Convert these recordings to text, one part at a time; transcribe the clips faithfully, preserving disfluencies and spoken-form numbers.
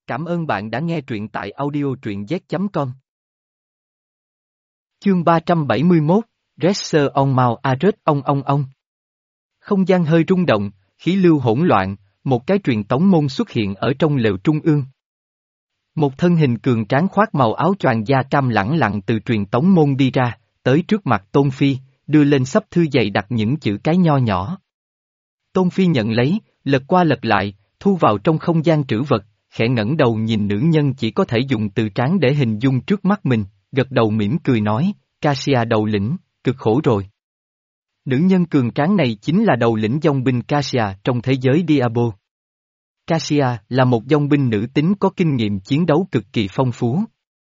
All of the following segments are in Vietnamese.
Cảm ơn bạn đã nghe truyện tại audio truyện z chấm com. Chương ba trăm bảy mươi mốt, Dresser on Mount Arret ong ong ong. Không gian hơi rung động, khí lưu hỗn loạn, một cái truyền tống môn xuất hiện ở trong lều trung ương. Một thân hình cường tráng khoác màu áo choàng da cam lẳng lặng từ truyền tống môn đi ra, tới trước mặt Tôn Phi, đưa lên xấp thư dày đặt những chữ cái nho nhỏ. Tôn Phi nhận lấy, lật qua lật lại, thu vào trong không gian trữ vật, khẽ ngẩng đầu nhìn nữ nhân chỉ có thể dùng từ tráng để hình dung trước mắt mình, gật đầu mỉm cười nói, Cassia đầu lĩnh, cực khổ rồi. Nữ nhân cường tráng này chính là đầu lĩnh dòng binh Cassia trong thế giới Diablo. Cassia là một dòng binh nữ tính có kinh nghiệm chiến đấu cực kỳ phong phú.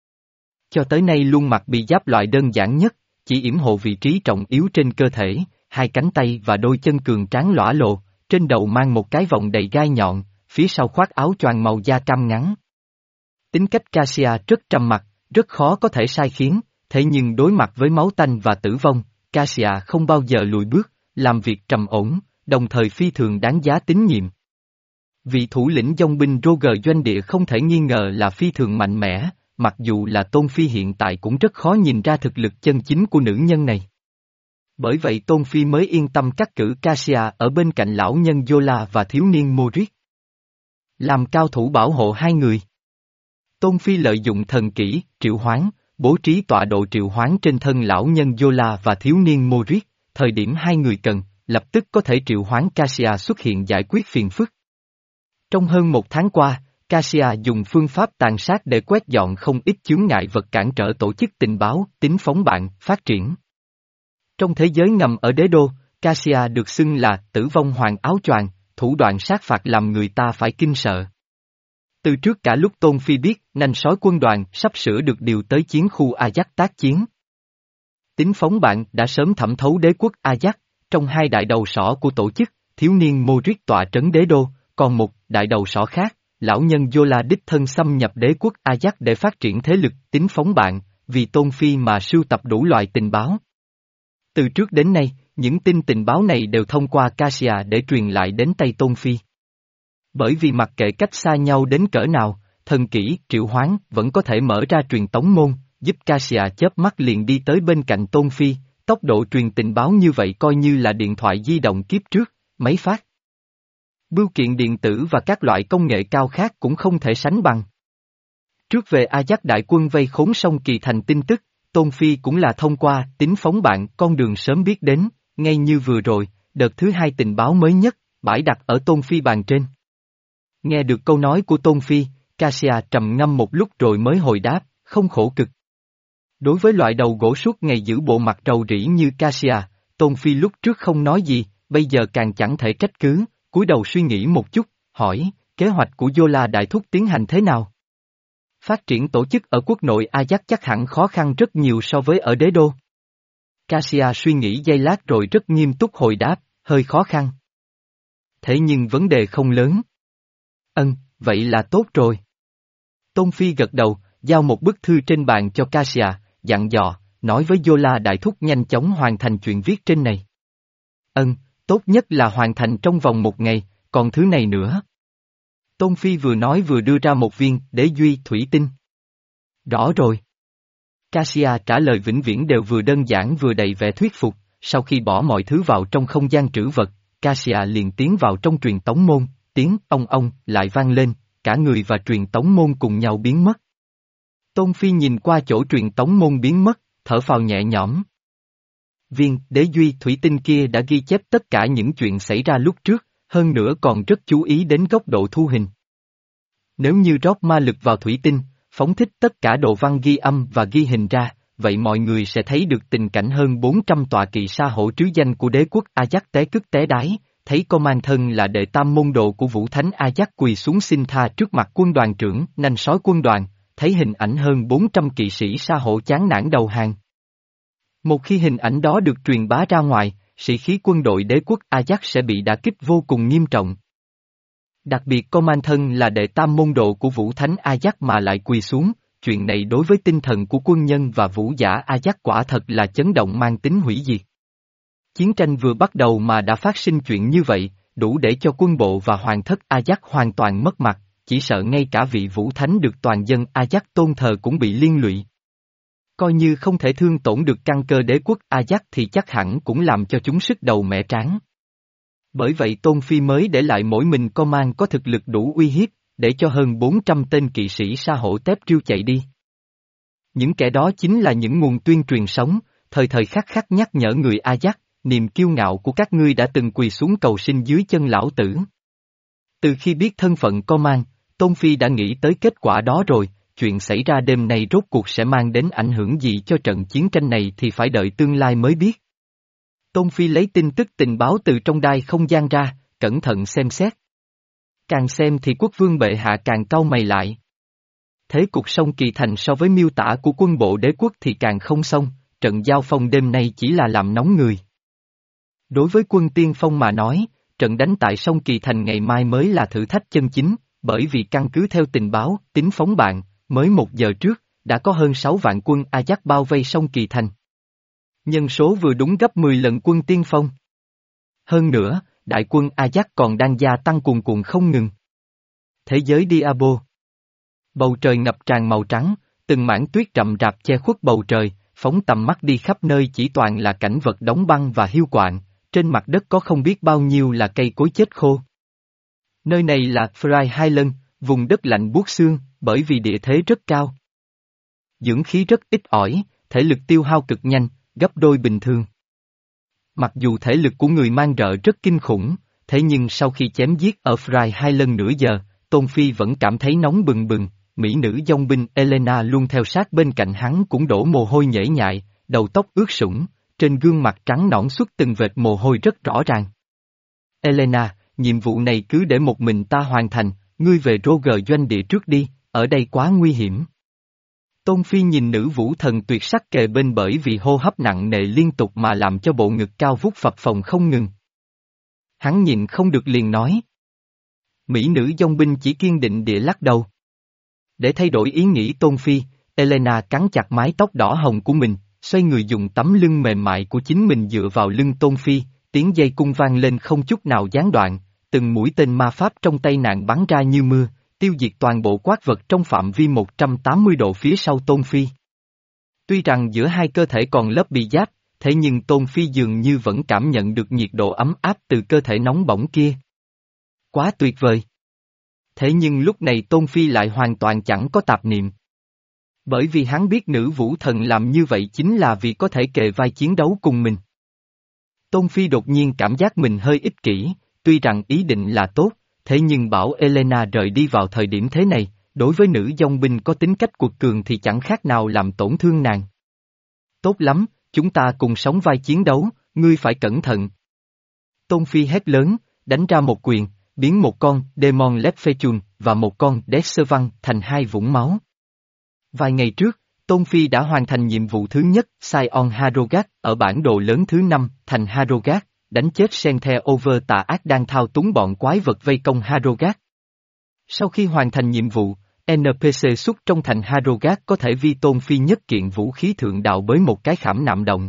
Cho tới nay luôn mặc bị giáp loại đơn giản nhất, chỉ yểm hộ vị trí trọng yếu trên cơ thể, hai cánh tay và đôi chân cường tráng lõa lộ, trên đầu mang một cái vòng đầy gai nhọn, phía sau khoác áo choàng màu da cam ngắn. Tính cách Cassia rất trầm mặc, rất khó có thể sai khiến, thế nhưng đối mặt với máu tanh và tử vong, Cassia không bao giờ lùi bước, làm việc trầm ổn, đồng thời phi thường đáng giá tín nhiệm. Vị thủ lĩnh dòng binh Roger doanh địa không thể nghi ngờ là phi thường mạnh mẽ, mặc dù là Tôn Phi hiện tại cũng rất khó nhìn ra thực lực chân chính của nữ nhân này. Bởi vậy Tôn Phi mới yên tâm cắt cử Cassia ở bên cạnh lão nhân Yola và thiếu niên Moritz. Làm cao thủ bảo hộ hai người. Tôn Phi lợi dụng thần kỹ, triệu hoán, bố trí tọa độ triệu hoán trên thân lão nhân Yola và thiếu niên Moritz, thời điểm hai người cần, lập tức có thể triệu hoán Cassia xuất hiện giải quyết phiền phức. Trong hơn một tháng qua, Cassia dùng phương pháp tàn sát để quét dọn không ít chướng ngại vật cản trở tổ chức tình báo, tính phóng bạn, phát triển. Trong thế giới ngầm ở đế đô, Cassia được xưng là tử vong hoàng áo choàng, thủ đoạn sát phạt làm người ta phải kinh sợ. Từ trước cả lúc Tôn Phi biết, nanh sói quân đoàn sắp sửa được điều tới chiến khu Ajax tác chiến. Tính phóng bạn đã sớm thẩm thấu đế quốc Ajax, trong hai đại đầu sỏ của tổ chức, thiếu niên Moritz tọa trấn đế đô, còn một đại đầu sỏ khác, lão nhân Yola đích thân xâm nhập đế quốc Ajax để phát triển thế lực tính phóng bạn, vì Tôn Phi mà sưu tập đủ loại tình báo. Từ trước đến nay, những tin tình báo này đều thông qua Cassia để truyền lại đến tay Tôn Phi. Bởi vì mặc kệ cách xa nhau đến cỡ nào, thần kỹ, triệu hoán vẫn có thể mở ra truyền tống môn, giúp Cassia chớp mắt liền đi tới bên cạnh Tôn Phi, tốc độ truyền tình báo như vậy coi như là điện thoại di động kiếp trước, máy phát. Bưu kiện điện tử và các loại công nghệ cao khác cũng không thể sánh bằng. Trước về Ajax đại quân vây khốn sông Kỳ Thành tin tức, Tôn Phi cũng là thông qua tính phóng bạn con đường sớm biết đến, ngay như vừa rồi, đợt thứ hai tình báo mới nhất, bãi đặt ở Tôn Phi bàn trên. Nghe được câu nói của Tôn Phi, Cassia trầm ngâm một lúc rồi mới hồi đáp, không khổ cực. Đối với loại đầu gỗ suốt ngày giữ bộ mặt rầu rĩ như Cassia, Tôn Phi lúc trước không nói gì, bây giờ càng chẳng thể trách cứ, cúi đầu suy nghĩ một chút, hỏi, kế hoạch của Yola đại thúc tiến hành thế nào? Phát triển tổ chức ở quốc nội Ajax chắc hẳn khó khăn rất nhiều so với ở đế đô. Cassia suy nghĩ giây lát rồi rất nghiêm túc hồi đáp, hơi khó khăn. Thế nhưng vấn đề không lớn. Ân, vậy là tốt rồi. Tôn Phi gật đầu, giao một bức thư trên bàn cho Cassia, dặn dò, nói với Yola đại thúc nhanh chóng hoàn thành chuyện viết trên này. Ân, tốt nhất là hoàn thành trong vòng một ngày, còn thứ này nữa. Tôn Phi vừa nói vừa đưa ra một viên đế duy thủy tinh. Rõ rồi. Cassia trả lời vĩnh viễn đều vừa đơn giản vừa đầy vẻ thuyết phục, sau khi bỏ mọi thứ vào trong không gian trữ vật, Cassia liền tiến vào trong truyền tống môn, tiếng ong ong lại vang lên, cả người và truyền tống môn cùng nhau biến mất. Tôn Phi nhìn qua chỗ truyền tống môn biến mất, thở phào nhẹ nhõm. Viên đế duy thủy tinh kia đã ghi chép tất cả những chuyện xảy ra lúc trước, hơn nữa còn rất chú ý đến góc độ thu hình. Nếu như rót ma lực vào thủy tinh, phóng thích tất cả đồ văn ghi âm và ghi hình ra, vậy mọi người sẽ thấy được tình cảnh hơn bốn trăm tọa kỵ sa hổ trứ danh của đế quốc Ajax té cứt té đái, thấy Coman thân là đệ tam môn đồ của Vũ Thánh Ajax quỳ xuống xin tha trước mặt quân đoàn trưởng, nanh sói quân đoàn, thấy hình ảnh hơn bốn trăm kỵ sĩ sa hổ chán nản đầu hàng. Một khi hình ảnh đó được truyền bá ra ngoài, sĩ khí quân đội đế quốc Ajax sẽ bị đả kích vô cùng nghiêm trọng. Đặc biệt Coman thân là đệ tam môn đồ của Vũ Thánh Ajax mà lại quỳ xuống, chuyện này đối với tinh thần của quân nhân và vũ giả Ajax quả thật là chấn động mang tính hủy diệt. Chiến tranh vừa bắt đầu mà đã phát sinh chuyện như vậy, đủ để cho quân bộ và hoàng thất Ajax hoàn toàn mất mặt, chỉ sợ ngay cả vị vũ thánh được toàn dân Ajax tôn thờ cũng bị liên lụy. Coi như không thể thương tổn được căn cơ đế quốc Ajax thì chắc hẳn cũng làm cho chúng sức đầu mẻ trán. Bởi vậy Tôn Phi mới để lại mỗi mình Coman có thực lực đủ uy hiếp, để cho hơn bốn trăm tên kỵ sĩ sa hổ tép riêu chạy đi. Những kẻ đó chính là những nguồn tuyên truyền sống, thời thời khắc khắc nhắc nhở người Ajax, niềm kiêu ngạo của các ngươi đã từng quỳ xuống cầu xin dưới chân lão tử. Từ khi biết thân phận Coman, Tôn Phi đã nghĩ tới kết quả đó rồi, chuyện xảy ra đêm nay rốt cuộc sẽ mang đến ảnh hưởng gì cho trận chiến tranh này thì phải đợi tương lai mới biết. Tôn Phi lấy tin tức tình báo từ trong đai không gian ra, cẩn thận xem xét. Càng xem thì quốc vương bệ hạ càng cau mày lại. Thế cục sông Kỳ Thành so với miêu tả của quân bộ đế quốc thì càng không xong, trận giao phong đêm nay chỉ là làm nóng người. Đối với quân tiên phong mà nói, trận đánh tại sông Kỳ Thành ngày mai mới là thử thách chân chính, bởi vì căn cứ theo tình báo, tính phóng bạn, mới một giờ trước, đã có hơn sáu vạn quân Ajax bao vây sông Kỳ Thành. Nhân số vừa đúng gấp mười lần quân tiên phong. Hơn nữa, đại quân Ajax còn đang gia tăng cuồn cuộn không ngừng. Thế giới Diablo. Bầu trời ngập tràn màu trắng, từng mảng tuyết rậm rạp che khuất bầu trời, phóng tầm mắt đi khắp nơi chỉ toàn là cảnh vật đóng băng và hiu quạnh, trên mặt đất có không biết bao nhiêu là cây cối chết khô. Nơi này là Frye Highland, vùng đất lạnh buốt xương, bởi vì địa thế rất cao. Dưỡng khí rất ít ỏi, thể lực tiêu hao cực nhanh, gấp đôi bình thường. Mặc dù thể lực của người mang rợ rất kinh khủng, thế nhưng sau khi chém giết ở Frye Highland nửa giờ, Tôn Phi vẫn cảm thấy nóng bừng bừng, mỹ nữ dòng binh Elena luôn theo sát bên cạnh hắn cũng đổ mồ hôi nhễ nhại, đầu tóc ướt sũng, trên gương mặt trắng nõn xuất từng vệt mồ hôi rất rõ ràng. Elena, nhiệm vụ này cứ để một mình ta hoàn thành, ngươi về Roger doanh địa trước đi, ở đây quá nguy hiểm. Tôn Phi nhìn nữ vũ thần tuyệt sắc kề bên bởi vì hô hấp nặng nề liên tục mà làm cho bộ ngực cao vút phập phồng không ngừng. Hắn nhìn không được liền nói. Mỹ nữ dòng binh chỉ kiên định địa lắc đầu. Để thay đổi ý nghĩ Tôn Phi, Elena cắn chặt mái tóc đỏ hồng của mình, xoay người dùng tấm lưng mềm mại của chính mình dựa vào lưng Tôn Phi, tiếng dây cung vang lên không chút nào gián đoạn, từng mũi tên ma pháp trong tay nàng bắn ra như mưa, tiêu diệt toàn bộ quái vật trong phạm vi một trăm tám mươi độ phía sau Tôn Phi. Tuy rằng giữa hai cơ thể còn lớp bì giáp, thế nhưng Tôn Phi dường như vẫn cảm nhận được nhiệt độ ấm áp từ cơ thể nóng bỏng kia. Quá tuyệt vời! Thế nhưng lúc này Tôn Phi lại hoàn toàn chẳng có tạp niệm. Bởi vì hắn biết nữ vũ thần làm như vậy chính là vì có thể kề vai chiến đấu cùng mình. Tôn Phi đột nhiên cảm giác mình hơi ích kỷ, tuy rằng ý định là tốt, thế nhưng bảo Elena rời đi vào thời điểm thế này, đối với nữ dòng binh có tính cách cuột cường thì chẳng khác nào làm tổn thương nàng. Tốt lắm, chúng ta cùng sống vai chiến đấu, ngươi phải cẩn thận. Tôn Phi hét lớn, đánh ra một quyền, biến một con Demon Leprechaun và một con Deservan thành hai vũng máu. Vài ngày trước, Tôn Phi đã hoàn thành nhiệm vụ thứ nhất, Sion Harrogat, ở bản đồ lớn thứ năm, thành Harrogat, đánh chết Senthe Over tà ác đang thao túng bọn quái vật vây công Harrogat. Sau khi hoàn thành nhiệm vụ, en pê xê xuất trong thành Harrogat có thể vi Tôn Phi nhất kiện vũ khí thượng đạo với một cái khảm nạm động.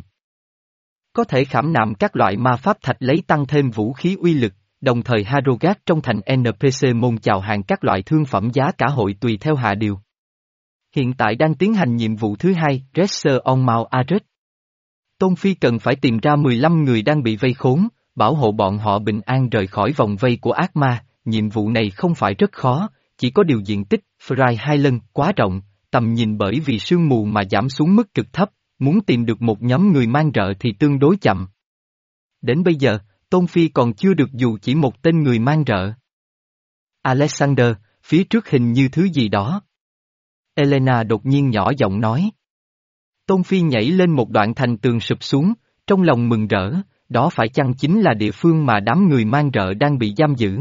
Có thể khảm nạm các loại ma pháp thạch lấy tăng thêm vũ khí uy lực, đồng thời Harrogat trong thành en pê xê môn chào hàng các loại thương phẩm giá cả hội tùy theo hạ điều. Hiện tại đang tiến hành nhiệm vụ thứ hai, Dresser on Mount Arret. Tôn Phi cần phải tìm ra mười lăm người đang bị vây khốn, bảo hộ bọn họ bình an rời khỏi vòng vây của ác ma, nhiệm vụ này không phải rất khó, chỉ có điều diện tích, Frye Highland quá rộng, tầm nhìn bởi vì sương mù mà giảm xuống mức cực thấp, muốn tìm được một nhóm người mang rợ thì tương đối chậm. Đến bây giờ, Tôn Phi còn chưa được dù chỉ một tên người mang rợ. Alexander, phía trước hình như thứ gì đó. Elena đột nhiên nhỏ giọng nói. Tôn Phi nhảy lên một đoạn thành tường sụp xuống, trong lòng mừng rỡ, đó phải chăng chính là địa phương mà đám người mang rợ đang bị giam giữ.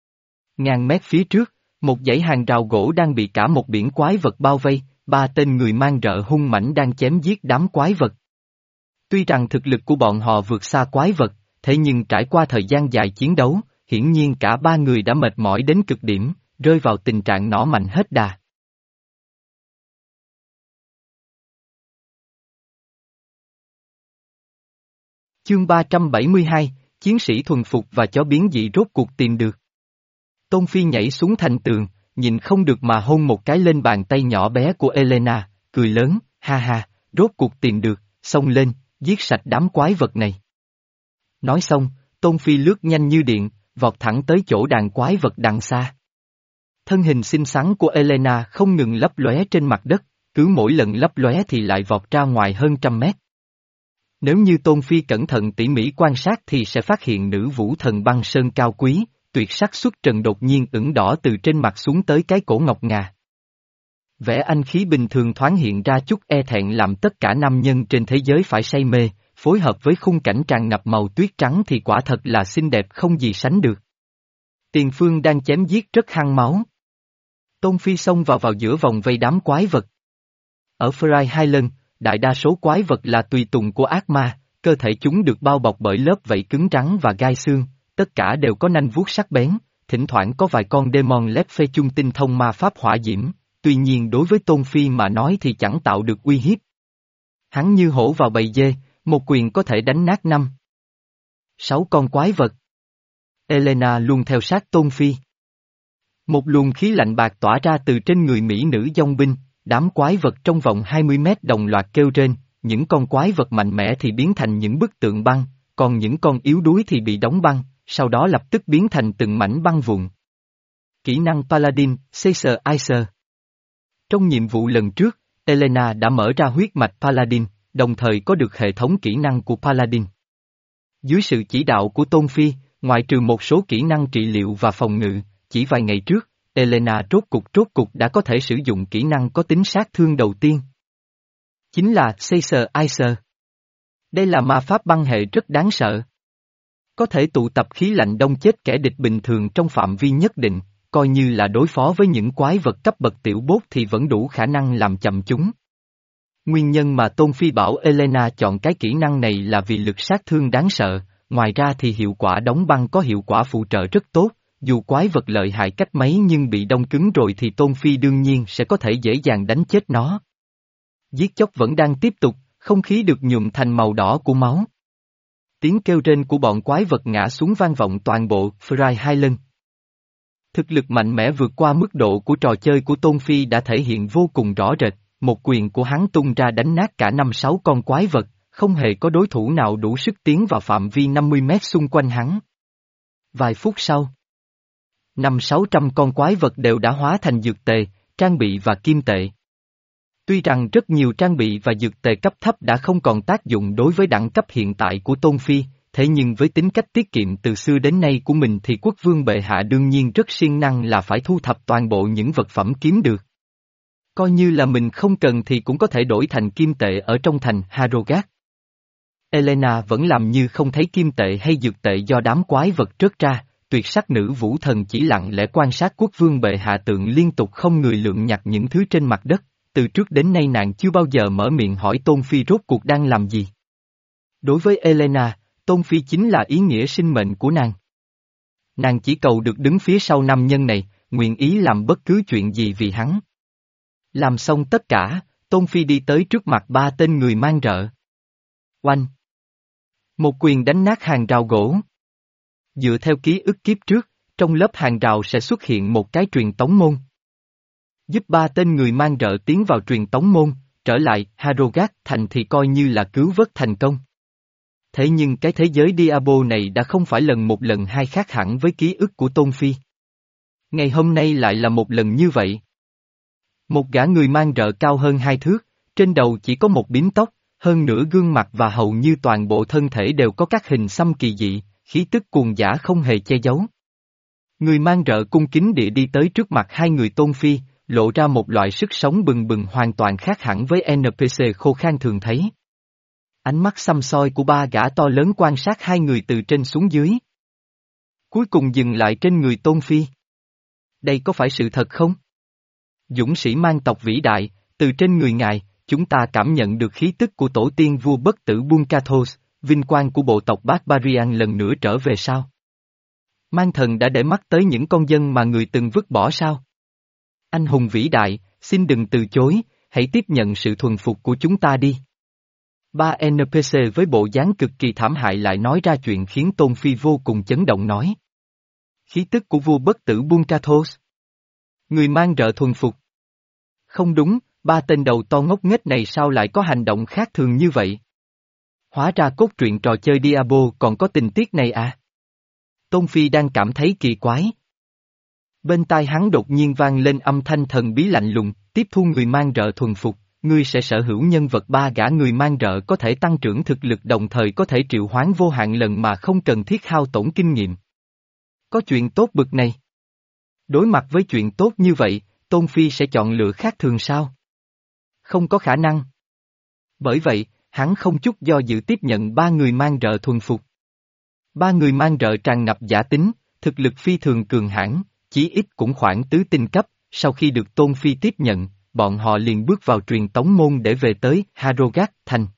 Ngàn mét phía trước, một dãy hàng rào gỗ đang bị cả một biển quái vật bao vây, ba tên người mang rợ hung mãnh đang chém giết đám quái vật. Tuy rằng thực lực của bọn họ vượt xa quái vật, thế nhưng trải qua thời gian dài chiến đấu, hiển nhiên cả ba người đã mệt mỏi đến cực điểm, rơi vào tình trạng nỏ mạnh hết đà. Chương ba trăm bảy mươi hai, Chiến sĩ thuần phục và chó biến dị rốt cuộc tìm được. Tôn Phi nhảy xuống thành tường, nhìn không được mà hôn một cái lên bàn tay nhỏ bé của Elena, cười lớn, ha ha, rốt cuộc tìm được, xông lên, giết sạch đám quái vật này. Nói xong, Tôn Phi lướt nhanh như điện, vọt thẳng tới chỗ đàn quái vật đằng xa. Thân hình xinh xắn của Elena không ngừng lấp lóe trên mặt đất, cứ mỗi lần lấp lóe thì lại vọt ra ngoài hơn trăm mét. Nếu như Tôn Phi cẩn thận tỉ mỉ quan sát thì sẽ phát hiện nữ vũ thần băng sơn cao quý, tuyệt sắc xuất trần đột nhiên ửng đỏ từ trên mặt xuống tới cái cổ ngọc ngà. Vẻ anh khí bình thường thoáng hiện ra chút e thẹn làm tất cả nam nhân trên thế giới phải say mê, phối hợp với khung cảnh tràn ngập màu tuyết trắng thì quả thật là xinh đẹp không gì sánh được. Tiền phương đang chém giết rất hăng máu. Tôn Phi xông vào vào giữa vòng vây đám quái vật. Ở Fry Highland, đại đa số quái vật là tùy tùng của ác ma, cơ thể chúng được bao bọc bởi lớp vảy cứng rắn và gai xương, tất cả đều có nanh vuốt sắc bén, thỉnh thoảng có vài con demon lép phê chung tinh thông ma pháp hỏa diễm, tuy nhiên đối với Tôn Phi mà nói thì chẳng tạo được uy hiếp. Hắn như hổ vào bầy dê, một quyền có thể đánh nát năm. Sáu con quái vật. Elena luôn theo sát Tôn Phi. Một luồng khí lạnh bạc tỏa ra từ trên người mỹ nữ dong binh, đám quái vật trong vòng hai mươi mét đồng loạt kêu rên, những con quái vật mạnh mẽ thì biến thành những bức tượng băng, còn những con yếu đuối thì bị đóng băng, sau đó lập tức biến thành từng mảnh băng vụn. Kỹ năng Paladin, Caesar Icer. Trong nhiệm vụ lần trước, Elena đã mở ra huyết mạch Paladin, đồng thời có được hệ thống kỹ năng của Paladin. Dưới sự chỉ đạo của Tôn Phi, ngoại trừ một số kỹ năng trị liệu và phòng ngự, chỉ vài ngày trước, Elena rốt cục rốt cục đã có thể sử dụng kỹ năng có tính sát thương đầu tiên. Chính là Caesar Icer. Đây là ma pháp băng hệ rất đáng sợ. Có thể tụ tập khí lạnh đông chết kẻ địch bình thường trong phạm vi nhất định, coi như là đối phó với những quái vật cấp bậc tiểu bốt thì vẫn đủ khả năng làm chậm chúng. Nguyên nhân mà Tôn Phi bảo Elena chọn cái kỹ năng này là vì lực sát thương đáng sợ, ngoài ra thì hiệu quả đóng băng có hiệu quả phụ trợ rất tốt, dù quái vật lợi hại cách mấy nhưng bị đông cứng rồi thì Tôn Phi đương nhiên sẽ có thể dễ dàng đánh chết nó. Giết chóc vẫn đang tiếp tục, không khí được nhuộm thành màu đỏ của máu. Tiếng kêu rên của bọn quái vật ngã xuống vang vọng toàn bộ Fry Highland. Thực lực mạnh mẽ vượt qua mức độ của trò chơi của Tôn Phi đã thể hiện vô cùng rõ rệt, một quyền của hắn tung ra đánh nát cả năm sáu con quái vật, không hề có đối thủ nào đủ sức tiến vào phạm vi năm mươi mét xung quanh hắn. Vài phút sau, năm sáu trăm con quái vật đều đã hóa thành dược tề, trang bị và kim tệ. Tuy rằng rất nhiều trang bị và dược tề cấp thấp đã không còn tác dụng đối với đẳng cấp hiện tại của Tôn Phi, thế nhưng với tính cách tiết kiệm từ xưa đến nay của mình thì quốc vương bệ hạ đương nhiên rất siêng năng là phải thu thập toàn bộ những vật phẩm kiếm được. Coi như là mình không cần thì cũng có thể đổi thành kim tệ ở trong thành Harrogate. Elena vẫn làm như không thấy kim tệ hay dược tệ do đám quái vật rớt ra, tuyệt sắc nữ vũ thần chỉ lặng lẽ quan sát quốc vương bệ hạ tượng liên tục không người lượm nhặt những thứ trên mặt đất, từ trước đến nay nàng chưa bao giờ mở miệng hỏi Tôn Phi rốt cuộc đang làm gì. Đối với Elena, Tôn Phi chính là ý nghĩa sinh mệnh của nàng. Nàng chỉ cầu được đứng phía sau nam nhân này, nguyện ý làm bất cứ chuyện gì vì hắn. Làm xong tất cả, Tôn Phi đi tới trước mặt ba tên người mang rợ. Oanh! Một quyền đánh nát hàng rào gỗ. Dựa theo ký ức kiếp trước, trong lớp hàng rào sẽ xuất hiện một cái truyền tống môn. Giúp ba tên người mang rợ tiến vào truyền tống môn, trở lại Harrogate thành thì coi như là cứu vớt thành công. Thế nhưng cái thế giới Diablo này đã không phải lần một lần hai khác hẳn với ký ức của Tôn Phi. Ngày hôm nay lại là một lần như vậy. Một gã người mang rợ cao hơn hai thước, trên đầu chỉ có một bím tóc, hơn nữa gương mặt và hầu như toàn bộ thân thể đều có các hình xăm kỳ dị, khí tức cuồng dã không hề che giấu. Người mang rợ cung kính địa đi tới trước mặt hai người Tôn Phi, lộ ra một loại sức sống bừng bừng hoàn toàn khác hẳn với en pê xê khô khan thường thấy. Ánh mắt xăm soi của ba gã to lớn quan sát hai người từ trên xuống dưới. Cuối cùng dừng lại trên người Tôn Phi. Đây có phải sự thật không? Dũng sĩ mang tộc vĩ đại, từ trên người ngài, chúng ta cảm nhận được khí tức của tổ tiên vua bất tử Bunkathos, vinh quang của bộ tộc Barbarian lần nữa trở về sao? Mang thần đã để mắt tới những con dân mà người từng vứt bỏ sao? Anh hùng vĩ đại, xin đừng từ chối, hãy tiếp nhận sự thuần phục của chúng ta đi. Ba en pê xê với bộ dáng cực kỳ thảm hại lại nói ra chuyện khiến Tôn Phi vô cùng chấn động nói. Khí tức của vua bất tử Bunkathos. Người mang rợ thuần phục. Không đúng, ba tên đầu to ngốc nghếch này sao lại có hành động khác thường như vậy? Hóa ra cốt truyện trò chơi Diablo còn có tình tiết này à? Tôn Phi đang cảm thấy kỳ quái. Bên tai hắn đột nhiên vang lên âm thanh thần bí lạnh lùng, tiếp thu người mang rợ thuần phục, ngươi sẽ sở hữu nhân vật ba gã người mang rợ có thể tăng trưởng thực lực đồng thời có thể triệu hoán vô hạn lần mà không cần thiết hao tổn kinh nghiệm. Có chuyện tốt bực này. Đối mặt với chuyện tốt như vậy, Tôn Phi sẽ chọn lựa khác thường sao? Không có khả năng. Bởi vậy, hắn không chút do dự tiếp nhận ba người mang rợ thuần phục. Ba người mang rợ tràn ngập giả tính, thực lực phi thường cường hãn, chí ít cũng khoảng tứ tinh cấp, sau khi được Tôn Phi tiếp nhận, bọn họ liền bước vào truyền tống môn để về tới Harrogat thành.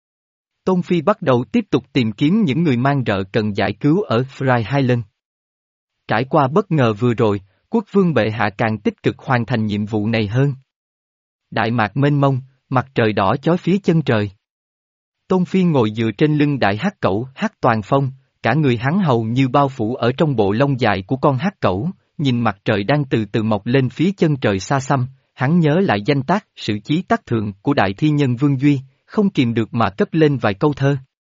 Tôn Phi bắt đầu tiếp tục tìm kiếm những người mang rợ cần giải cứu ở Frye Highland. Trải qua bất ngờ vừa rồi, quốc vương bệ hạ càng tích cực hoàn thành nhiệm vụ này hơn. Đại mạc mênh mông, mặt trời đỏ chói phía chân trời. Tôn Phi ngồi dựa trên lưng đại hắc cẩu hắc toàn phong, cả người hắn hầu như bao phủ ở trong bộ lông dài của con hắc cẩu, nhìn mặt trời đang từ từ mọc lên phía chân trời xa xăm, hắn nhớ lại danh tác sự chí tác thượng của đại thi nhân Vương Duy, không kìm được mà cất lên vài câu thơ.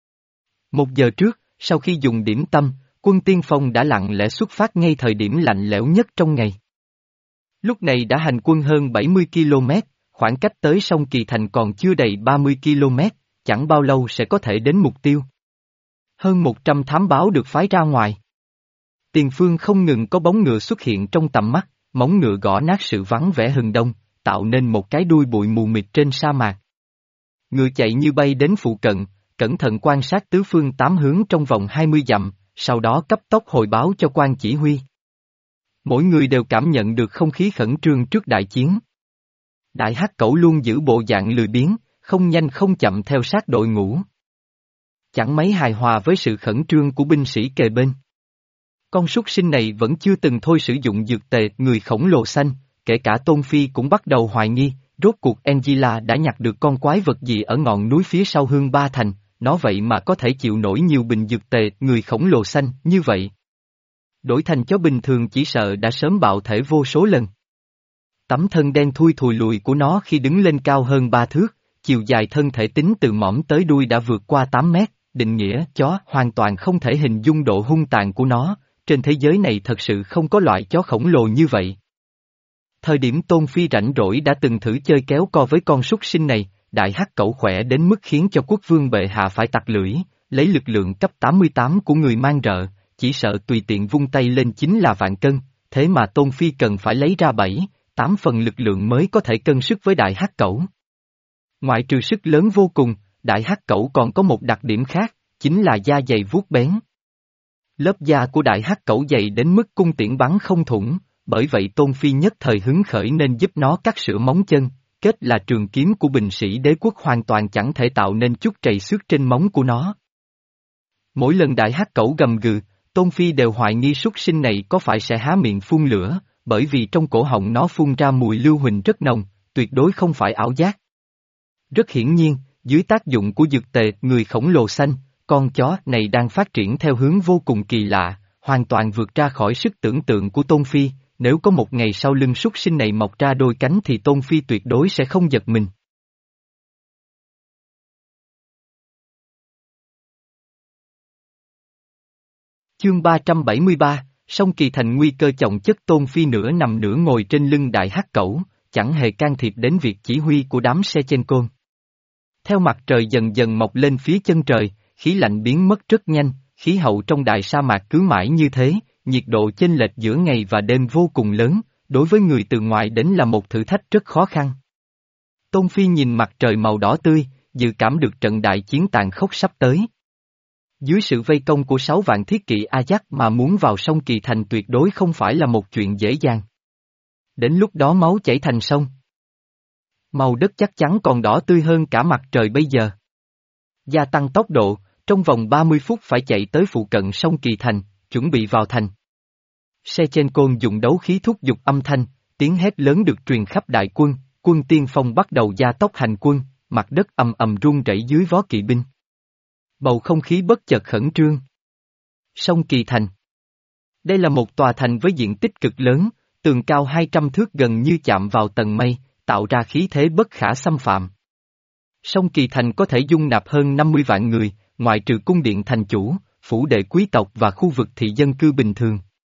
Một giờ trước, sau khi dùng điểm tâm, quân tiên phong đã lặng lẽ xuất phát ngay thời điểm lạnh lẽo nhất trong ngày. Lúc này đã hành quân hơn bảy mươi ki lô mét, khoảng cách tới sông Kỳ Thành còn chưa đầy ba mươi ki lô mét, chẳng bao lâu sẽ có thể đến mục tiêu. Hơn một trăm thám báo được phái ra ngoài. Tiền phương không ngừng có bóng ngựa xuất hiện trong tầm mắt, móng ngựa gõ nát sự vắng vẻ hừng đông, tạo nên một cái đuôi bụi mù mịt trên sa mạc. Ngựa chạy như bay đến phụ cận, cẩn thận quan sát tứ phương tám hướng trong vòng hai mươi dặm, sau đó cấp tốc hồi báo cho quan chỉ huy. Mỗi người đều cảm nhận được không khí khẩn trương trước đại chiến. Đại hắc cẩu luôn giữ bộ dạng lười biếng, không nhanh không chậm theo sát đội ngũ. Chẳng mấy hài hòa với sự khẩn trương của binh sĩ kề bên. Con súc sinh này vẫn chưa từng thôi sử dụng dược tề người khổng lồ xanh, kể cả Tôn Phi cũng bắt đầu hoài nghi, rốt cuộc Angela đã nhặt được con quái vật gì ở ngọn núi phía sau Hương Ba Thành, nó vậy mà có thể chịu nổi nhiều bình dược tề người khổng lồ xanh như vậy. Đổi thành chó bình thường chỉ sợ đã sớm bạo thể vô số lần. Tấm thân đen thui thùi lùi của nó khi đứng lên cao hơn ba thước, chiều dài thân thể tính từ mõm tới đuôi đã vượt qua tám mét, định nghĩa chó hoàn toàn không thể hình dung độ hung tàn của nó, trên thế giới này thật sự không có loại chó khổng lồ như vậy. Thời điểm Tôn Phi rảnh rỗi đã từng thử chơi kéo co với con súc sinh này, đại hắc cẩu khỏe đến mức khiến cho quốc vương bệ hạ phải tặc lưỡi, lấy lực lượng cấp tám mươi tám của người mang rợ, chỉ sợ tùy tiện vung tay lên chính là vạn cân, thế mà Tôn Phi cần phải lấy ra bảy, tám phần lực lượng mới có thể cân sức với đại hắc cẩu. Ngoại trừ sức lớn vô cùng, đại hắc cẩu còn có một đặc điểm khác, chính là da dày vuốt bén. Lớp da của đại hắc cẩu dày đến mức cung tiễn bắn không thủng, bởi vậy Tôn Phi nhất thời hứng khởi nên giúp nó cắt sửa móng chân, kết là trường kiếm của binh sĩ đế quốc hoàn toàn chẳng thể tạo nên chút trầy xước trên móng của nó. Mỗi lần đại hắc cẩu gầm gừ, Tôn Phi đều hoài nghi súc sinh này có phải sẽ há miệng phun lửa, bởi vì trong cổ họng nó phun ra mùi lưu huỳnh rất nồng, tuyệt đối không phải ảo giác. Rất hiển nhiên, dưới tác dụng của dược tề người khổng lồ xanh, con chó này đang phát triển theo hướng vô cùng kỳ lạ, hoàn toàn vượt ra khỏi sức tưởng tượng của Tôn Phi, nếu có một ngày sau lưng súc sinh này mọc ra đôi cánh thì Tôn Phi tuyệt đối sẽ không giật mình. Chương ba trăm bảy mươi ba, sông Kỳ Thành nguy cơ chồng chất. Tôn Phi nửa nằm nửa ngồi trên lưng đại hắc cẩu, chẳng hề can thiệp đến việc chỉ huy của đám xe trên côn. Theo mặt trời dần dần mọc lên phía chân trời, khí lạnh biến mất rất nhanh, khí hậu trong đại sa mạc cứ mãi như thế, nhiệt độ chênh lệch giữa ngày và đêm vô cùng lớn, đối với người từ ngoài đến là một thử thách rất khó khăn. Tôn Phi nhìn mặt trời màu đỏ tươi, dự cảm được trận đại chiến tàn khốc sắp tới. Dưới sự vây công của sáu vạn thiết kỵ Ajax mà muốn vào sông Kỳ Thành tuyệt đối không phải là một chuyện dễ dàng. Đến lúc đó máu chảy thành sông. Màu đất chắc chắn còn đỏ tươi hơn cả mặt trời bây giờ. Gia tăng tốc độ, trong vòng ba mươi phút phải chạy tới phụ cận sông Kỳ Thành, chuẩn bị vào thành. Xe trên côn dùng đấu khí thúc giục âm thanh, tiếng hét lớn được truyền khắp đại quân, quân tiên phong bắt đầu gia tốc hành quân, mặt đất ầm ầm rung rẩy dưới vó kỵ binh. Bầu không khí bất chợt khẩn trương. Sông Kỳ Thành. Đây là một tòa thành với diện tích cực lớn, tường cao hai trăm thước gần như chạm vào tầng mây, tạo ra khí thế bất khả xâm phạm. Sông Kỳ Thành có thể dung nạp hơn năm mươi vạn người, ngoại trừ cung điện thành chủ, phủ đệ quý tộc và khu vực thị dân cư bình thường.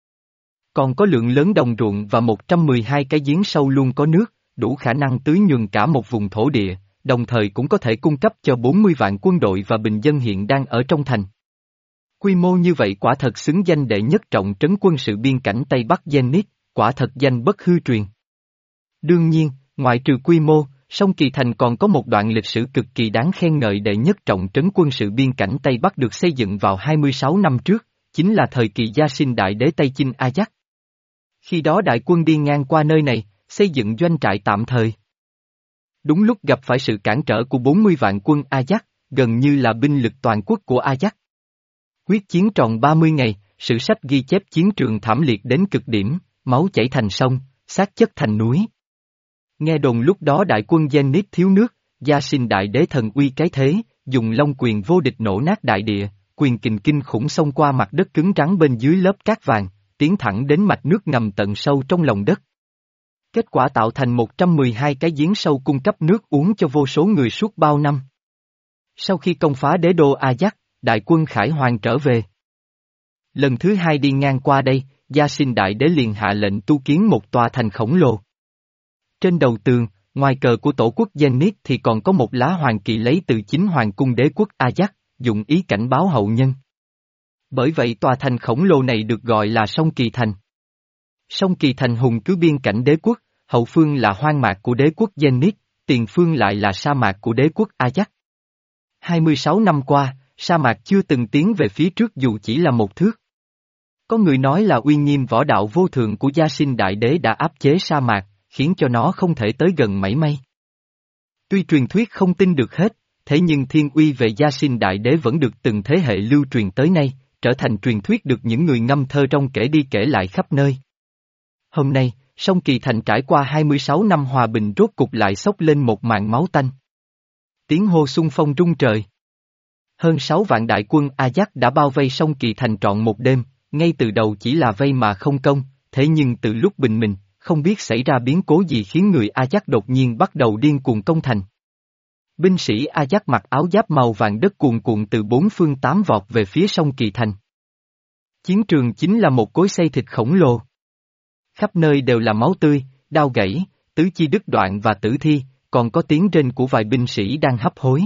Còn có lượng lớn đồng ruộng và một trăm mười hai cái giếng sâu luôn có nước, đủ khả năng tưới nhuần cả một vùng thổ địa, đồng thời cũng có thể cung cấp cho bốn mươi vạn quân đội và bình dân hiện đang ở trong thành. Quy mô như vậy quả thật xứng danh đệ nhất trọng trấn quân sự biên cảnh Tây Bắc Zenith, quả thật danh bất hư truyền. Đương nhiên, ngoại trừ quy mô, sông Kỳ Thành còn có một đoạn lịch sử cực kỳ đáng khen ngợi đệ nhất trọng trấn quân sự biên cảnh Tây Bắc được xây dựng vào hai mươi sáu năm trước, chính là thời kỳ Gia Sinh Đại Đế Tây Chinh Ajax. Khi đó đại quân đi ngang qua nơi này, xây dựng doanh trại tạm thời. Đúng lúc gặp phải sự cản trở của bốn mươi vạn quân Ajax, gần như là binh lực toàn quốc của Ajax. Quyết chiến tròn ba mươi ngày, sử sách ghi chép chiến trường thảm liệt đến cực điểm, máu chảy thành sông, xác chất thành núi. Nghe đồn lúc đó đại quân Zenith thiếu nước, Gia Sinh Đại Đế thần uy cái thế, dùng long quyền vô địch nổ nát đại địa, quyền kình kinh khủng xông qua mặt đất cứng rắn bên dưới lớp cát vàng, tiến thẳng đến mạch nước ngầm tận sâu trong lòng đất. Kết quả tạo thành một trăm mười hai cái giếng sâu cung cấp nước uống cho vô số người suốt bao năm. Sau khi công phá đế đô Ajax, đại quân Khải Hoàn trở về. Lần thứ hai đi ngang qua đây, Gia Sinh Đại Đế liền hạ lệnh tu kiến một tòa thành khổng lồ. Trên đầu tường, ngoài cờ của tổ quốc Zenith thì còn có một lá hoàng kỳ lấy từ chính hoàng cung đế quốc Ajax, dụng ý cảnh báo hậu nhân. Bởi vậy tòa thành khổng lồ này được gọi là sông Kỳ Thành. Sông Kỳ Thành hùng cứ biên cảnh đế quốc, hậu phương là hoang mạc của đế quốc Zenith, tiền phương lại là sa mạc của đế quốc Ajax. hai mươi sáu năm qua, sa mạc chưa từng tiến về phía trước dù chỉ là một thước. Có người nói là uy nghiêm võ đạo vô thượng của Gia Sinh Đại Đế đã áp chế sa mạc, khiến cho nó không thể tới gần mảy may. Tuy truyền thuyết không tin được hết, thế nhưng thiên uy về Gia Sinh Đại Đế vẫn được từng thế hệ lưu truyền tới nay, trở thành truyền thuyết được những người ngâm thơ trong kể đi kể lại khắp nơi. Hôm nay, sông Kỳ Thành trải qua hai mươi sáu năm hòa bình rốt cục lại xốc lên một màn máu tanh. Tiếng hô xung phong rung trời. Hơn sáu vạn đại quân Ajax đã bao vây sông Kỳ Thành trọn một đêm, ngay từ đầu chỉ là vây mà không công, thế nhưng từ lúc bình minh, không biết xảy ra biến cố gì khiến người Ajax đột nhiên bắt đầu điên cuồng công thành. Binh sĩ Ajax mặc áo giáp màu vàng đất cuồn cuộn từ bốn phương tám vọt về phía sông Kỳ Thành. Chiến trường chính là một cối xay thịt khổng lồ. Khắp nơi đều là máu tươi, đao gãy, tứ chi đứt đoạn và tử thi, còn có tiếng rên của vài binh sĩ đang hấp hối.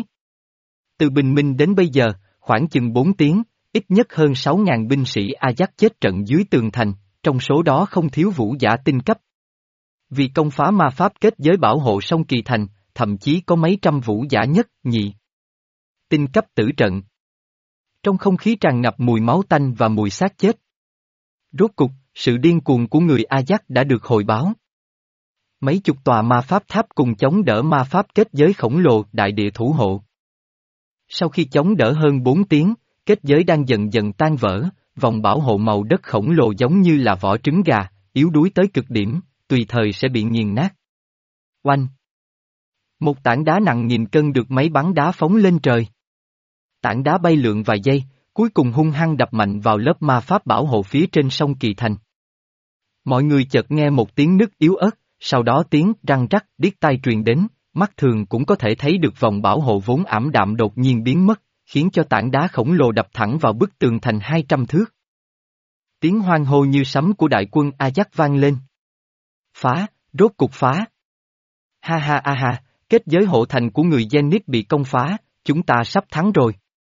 Từ bình minh đến bây giờ, khoảng chừng bốn tiếng, ít nhất hơn sáu ngàn binh sĩ Ajax chết trận dưới tường thành, trong số đó không thiếu vũ giả tinh cấp. Vì công phá ma pháp kết giới bảo hộ sông Kỳ Thành, thậm chí có mấy trăm vũ giả nhất, nhị. Tinh cấp tử trận. Trong không khí tràn ngập mùi máu tanh và mùi xác chết. Rốt cục, sự điên cuồng của người Ajax đã được hồi báo. Mấy chục tòa ma pháp tháp cùng chống đỡ ma pháp kết giới khổng lồ đại địa thủ hộ. Sau khi chống đỡ hơn bốn tiếng, kết giới đang dần dần tan vỡ, vòng bảo hộ màu đất khổng lồ giống như là vỏ trứng gà, yếu đuối tới cực điểm, tùy thời sẽ bị nghiền nát. Oanh! Một tảng đá nặng nghìn cân được mấy bắn đá phóng lên trời. Tảng đá bay lượn vài giây, cuối cùng hung hăng đập mạnh vào lớp ma pháp bảo hộ phía trên sông Kỳ Thành. Mọi người chợt nghe một tiếng nứt yếu ớt, sau đó tiếng răng rắc điếc tai truyền đến, mắt thường cũng có thể thấy được vòng bảo hộ vốn ảm đạm đột nhiên biến mất, khiến cho tảng đá khổng lồ đập thẳng vào bức tường thành hai trăm thước. Tiếng hoan hô như sấm của đại quân Ajax vang lên. Phá, rốt cục phá. Ha ha a ha, kết giới hộ thành của người Zenith bị công phá, chúng ta sắp thắng rồi.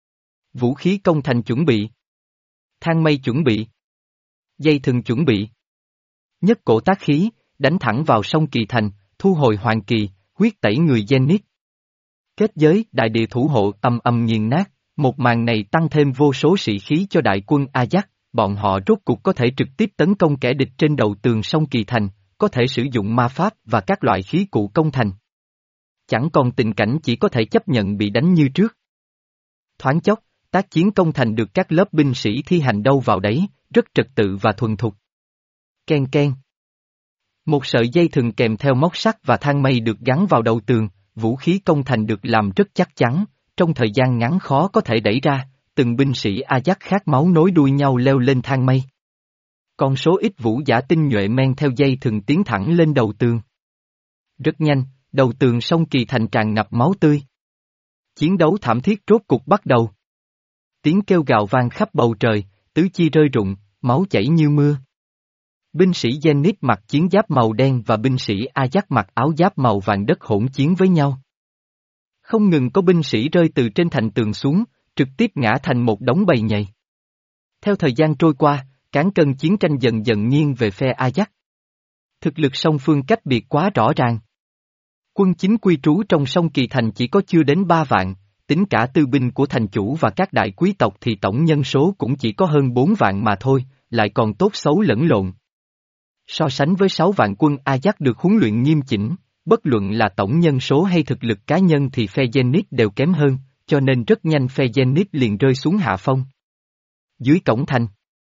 Vũ khí công thành chuẩn bị. Thang mây chuẩn bị. Dây thừng chuẩn bị. Nhất cổ tác khí, đánh thẳng vào sông Kỳ Thành, thu hồi hoàng kỳ, huyết tẩy người Zenith. Kết giới, đại địa thủ hộ ầm ầm nghiền nát, một màn này tăng thêm vô số sĩ khí cho đại quân Ajax, bọn họ rốt cục có thể trực tiếp tấn công kẻ địch trên đầu tường sông Kỳ Thành, có thể sử dụng ma pháp và các loại khí cụ công thành. Chẳng còn tình cảnh chỉ có thể chấp nhận bị đánh như trước. Thoáng chốc, tác chiến công thành được các lớp binh sĩ thi hành đâu vào đấy, rất trật tự và thuần thục. Ken ken. Một sợi dây thừng kèm theo móc sắt và thang mây được gắn vào đầu tường, vũ khí công thành được làm rất chắc chắn, trong thời gian ngắn khó có thể đẩy ra, từng binh sĩ Ajax khát máu nối đuôi nhau leo lên thang mây. Còn số ít vũ giả tinh nhuệ men theo dây thường tiến thẳng lên đầu tường. Rất nhanh, đầu tường sông Kỳ Thành tràn ngập máu tươi. Chiến đấu thảm thiết rốt cục bắt đầu. Tiếng kêu gào vang khắp bầu trời, tứ chi rơi rụng, máu chảy như mưa. Binh sĩ Zenith mặc chiến giáp màu đen và binh sĩ Ajax mặc áo giáp màu vàng đất hỗn chiến với nhau. Không ngừng có binh sĩ rơi từ trên thành tường xuống, trực tiếp ngã thành một đống bầy nhầy. Theo thời gian trôi qua, cán cân chiến tranh dần dần nghiêng về phe Ajax. Thực lực song phương cách biệt quá rõ ràng. Quân chính quy trú trong sông Kỳ Thành chỉ có chưa đến ba vạn, tính cả tư binh của thành chủ và các đại quý tộc thì tổng nhân số cũng chỉ có hơn bốn vạn mà thôi, lại còn tốt xấu lẫn lộn. So sánh với sáu vạn quân Ajax được huấn luyện nghiêm chỉnh, bất luận là tổng nhân số hay thực lực cá nhân thì phe Zenith đều kém hơn, cho nên rất nhanh phe Zenith liền rơi xuống hạ phong. Dưới cổng thành,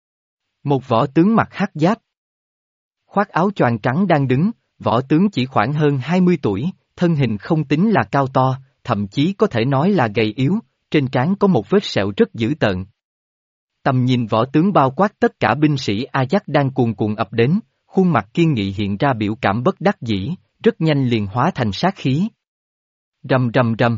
một võ tướng mặc hắc giáp, khoác áo choàng trắng đang đứng, võ tướng chỉ khoảng hơn hai mươi tuổi, thân hình không tính là cao to, thậm chí có thể nói là gầy yếu, trên trán có một vết sẹo rất dữ tợn. Tầm nhìn võ tướng bao quát tất cả binh sĩ Ajax đang cuồn cuộn ập đến, khuôn mặt kiên nghị hiện ra biểu cảm bất đắc dĩ, rất nhanh liền hóa thành sát khí. Rầm rầm rầm.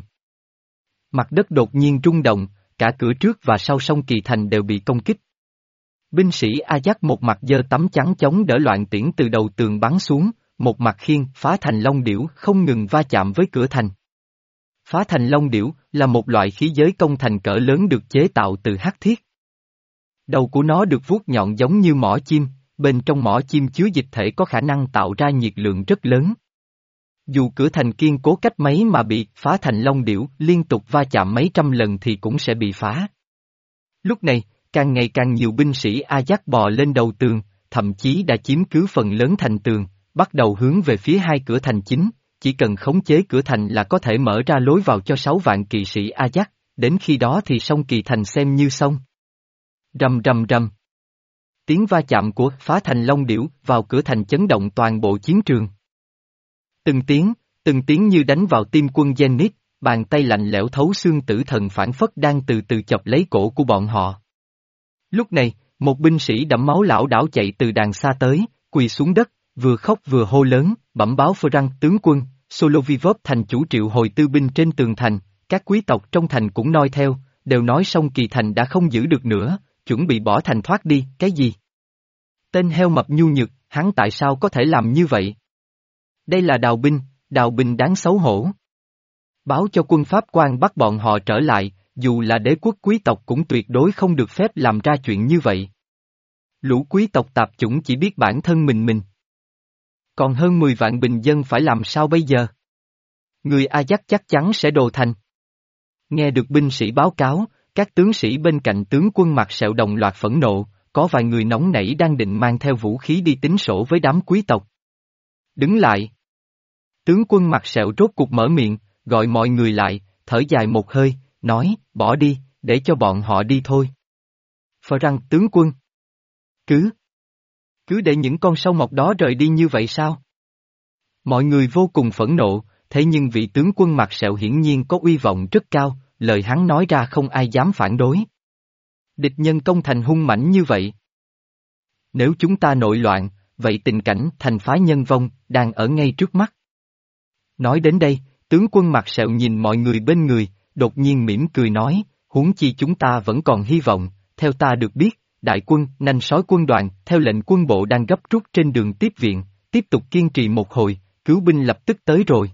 Mặt đất đột nhiên rung động, cả cửa trước và sau sông Kỳ Thành đều bị công kích. Binh sĩ Ajax một mặt giơ tấm chắn chống đỡ loạn tiễn từ đầu tường bắn xuống, một mặt khiên phá thành long điểu không ngừng va chạm với cửa thành. Phá thành long điểu là một loại khí giới công thành cỡ lớn được chế tạo từ hắc thiết. Đầu của nó được vuốt nhọn giống như mỏ chim, bên trong mỏ chim chứa dịch thể có khả năng tạo ra nhiệt lượng rất lớn. Dù cửa thành kiên cố cách mấy mà bị phá thành long điểu liên tục va chạm mấy trăm lần thì cũng sẽ bị phá. Lúc này, càng ngày càng nhiều binh sĩ Ajax bò lên đầu tường, thậm chí đã chiếm cứ phần lớn thành tường, bắt đầu hướng về phía hai cửa thành chính, chỉ cần khống chế cửa thành là có thể mở ra lối vào cho sáu vạn kỵ sĩ Ajax, đến khi đó thì sông Kỳ Thành xem như xong. Rầm rầm rầm. Tiếng va chạm của phá thành long điểu vào cửa thành chấn động toàn bộ chiến trường. Từng tiếng, từng tiếng như đánh vào tim quân Zenith, bàn tay lạnh lẽo thấu xương tử thần phản phất đang từ từ chọc lấy cổ của bọn họ. Lúc này, một binh sĩ đẫm máu lảo đảo chạy từ đàng xa tới, quỳ xuống đất, vừa khóc vừa hô lớn, bẩm báo Frank tướng quân, Solovivov thành chủ triệu hồi tư binh trên tường thành, các quý tộc trong thành cũng noi theo, đều nói sông Kỳ Thành đã không giữ được nữa, chuẩn bị bỏ thành thoát đi, cái gì? Tên heo mập nhu nhược, hắn tại sao có thể làm như vậy? Đây là đào binh, đào binh đáng xấu hổ. Báo cho quân Pháp quan bắt bọn họ trở lại, dù là đế quốc quý tộc cũng tuyệt đối không được phép làm ra chuyện như vậy. Lũ quý tộc tạp chủng chỉ biết bản thân mình mình. Còn hơn mười vạn bình dân phải làm sao bây giờ? Người Ajax chắc chắn sẽ đồ thành. Nghe được binh sĩ báo cáo, các tướng sĩ bên cạnh tướng quân mặt sẹo đồng loạt phẫn nộ, có vài người nóng nảy đang định mang theo vũ khí đi tính sổ với đám quý tộc. Đứng lại. Tướng quân mặt sẹo rốt cục mở miệng, gọi mọi người lại, thở dài một hơi, nói, bỏ đi, để cho bọn họ đi thôi. Frank tướng quân. Cứ. Cứ để những con sâu mọt đó rời đi như vậy sao? Mọi người vô cùng phẫn nộ, thế nhưng vị tướng quân mặt sẹo hiển nhiên có uy vọng rất cao, lời hắn nói ra không ai dám phản đối. Địch nhân công thành hung mãnh như vậy. Nếu chúng ta nội loạn, vậy tình cảnh thành phá nhân vong đang ở ngay trước mắt. Nói đến đây, tướng quân mặt sẹo nhìn mọi người bên người, đột nhiên mỉm cười nói, huống chi chúng ta vẫn còn hy vọng, theo ta được biết, đại quân, nanh sói quân đoàn, theo lệnh quân bộ đang gấp rút trên đường tiếp viện, tiếp tục kiên trì một hồi, cứu binh lập tức tới rồi.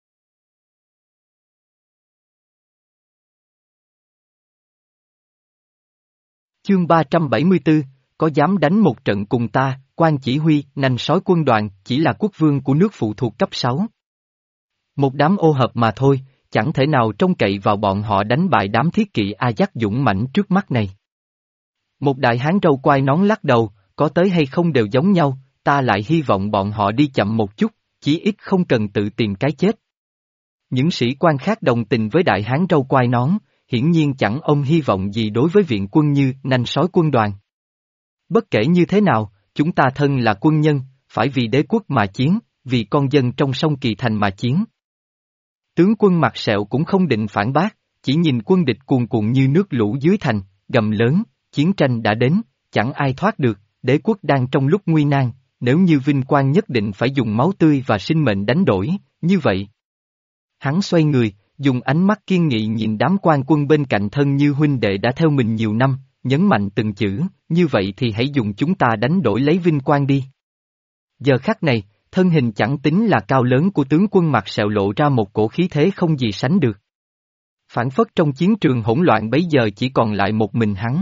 Chương ba trăm bảy mươi tư, có dám đánh một trận cùng ta, quan chỉ huy, nanh sói quân đoàn, chỉ là quốc vương của nước phụ thuộc cấp sáu. Một đám ô hợp mà thôi, chẳng thể nào trông cậy vào bọn họ đánh bại đám thiết kỵ Ajax dũng mãnh trước mắt này. Một đại hán râu quai nón lắc đầu, có tới hay không đều giống nhau, ta lại hy vọng bọn họ đi chậm một chút, chí ít không cần tự tìm cái chết. Những sĩ quan khác đồng tình với đại hán râu quai nón, hiển nhiên chẳng ông hy vọng gì đối với viện quân như nanh sói quân đoàn. Bất kể như thế nào, chúng ta thân là quân nhân, phải vì đế quốc mà chiến, vì con dân trong sông Kỳ Thành mà chiến. Tướng quân mặt sẹo cũng không định phản bác, chỉ nhìn quân địch cuồn cuộn như nước lũ dưới thành, gầm lớn, chiến tranh đã đến, chẳng ai thoát được, đế quốc đang trong lúc nguy nan, nếu như vinh quang nhất định phải dùng máu tươi và sinh mệnh đánh đổi, như vậy. Hắn xoay người, dùng ánh mắt kiên nghị nhìn đám quan quân bên cạnh thân như huynh đệ đã theo mình nhiều năm, nhấn mạnh từng chữ, như vậy thì hãy dùng chúng ta đánh đổi lấy vinh quang đi. Giờ khắc này, thân hình chẳng tính là cao lớn của tướng quân mặt sẹo lộ ra một cổ khí thế không gì sánh được. Phản phất trong chiến trường hỗn loạn bấy giờ chỉ còn lại một mình hắn.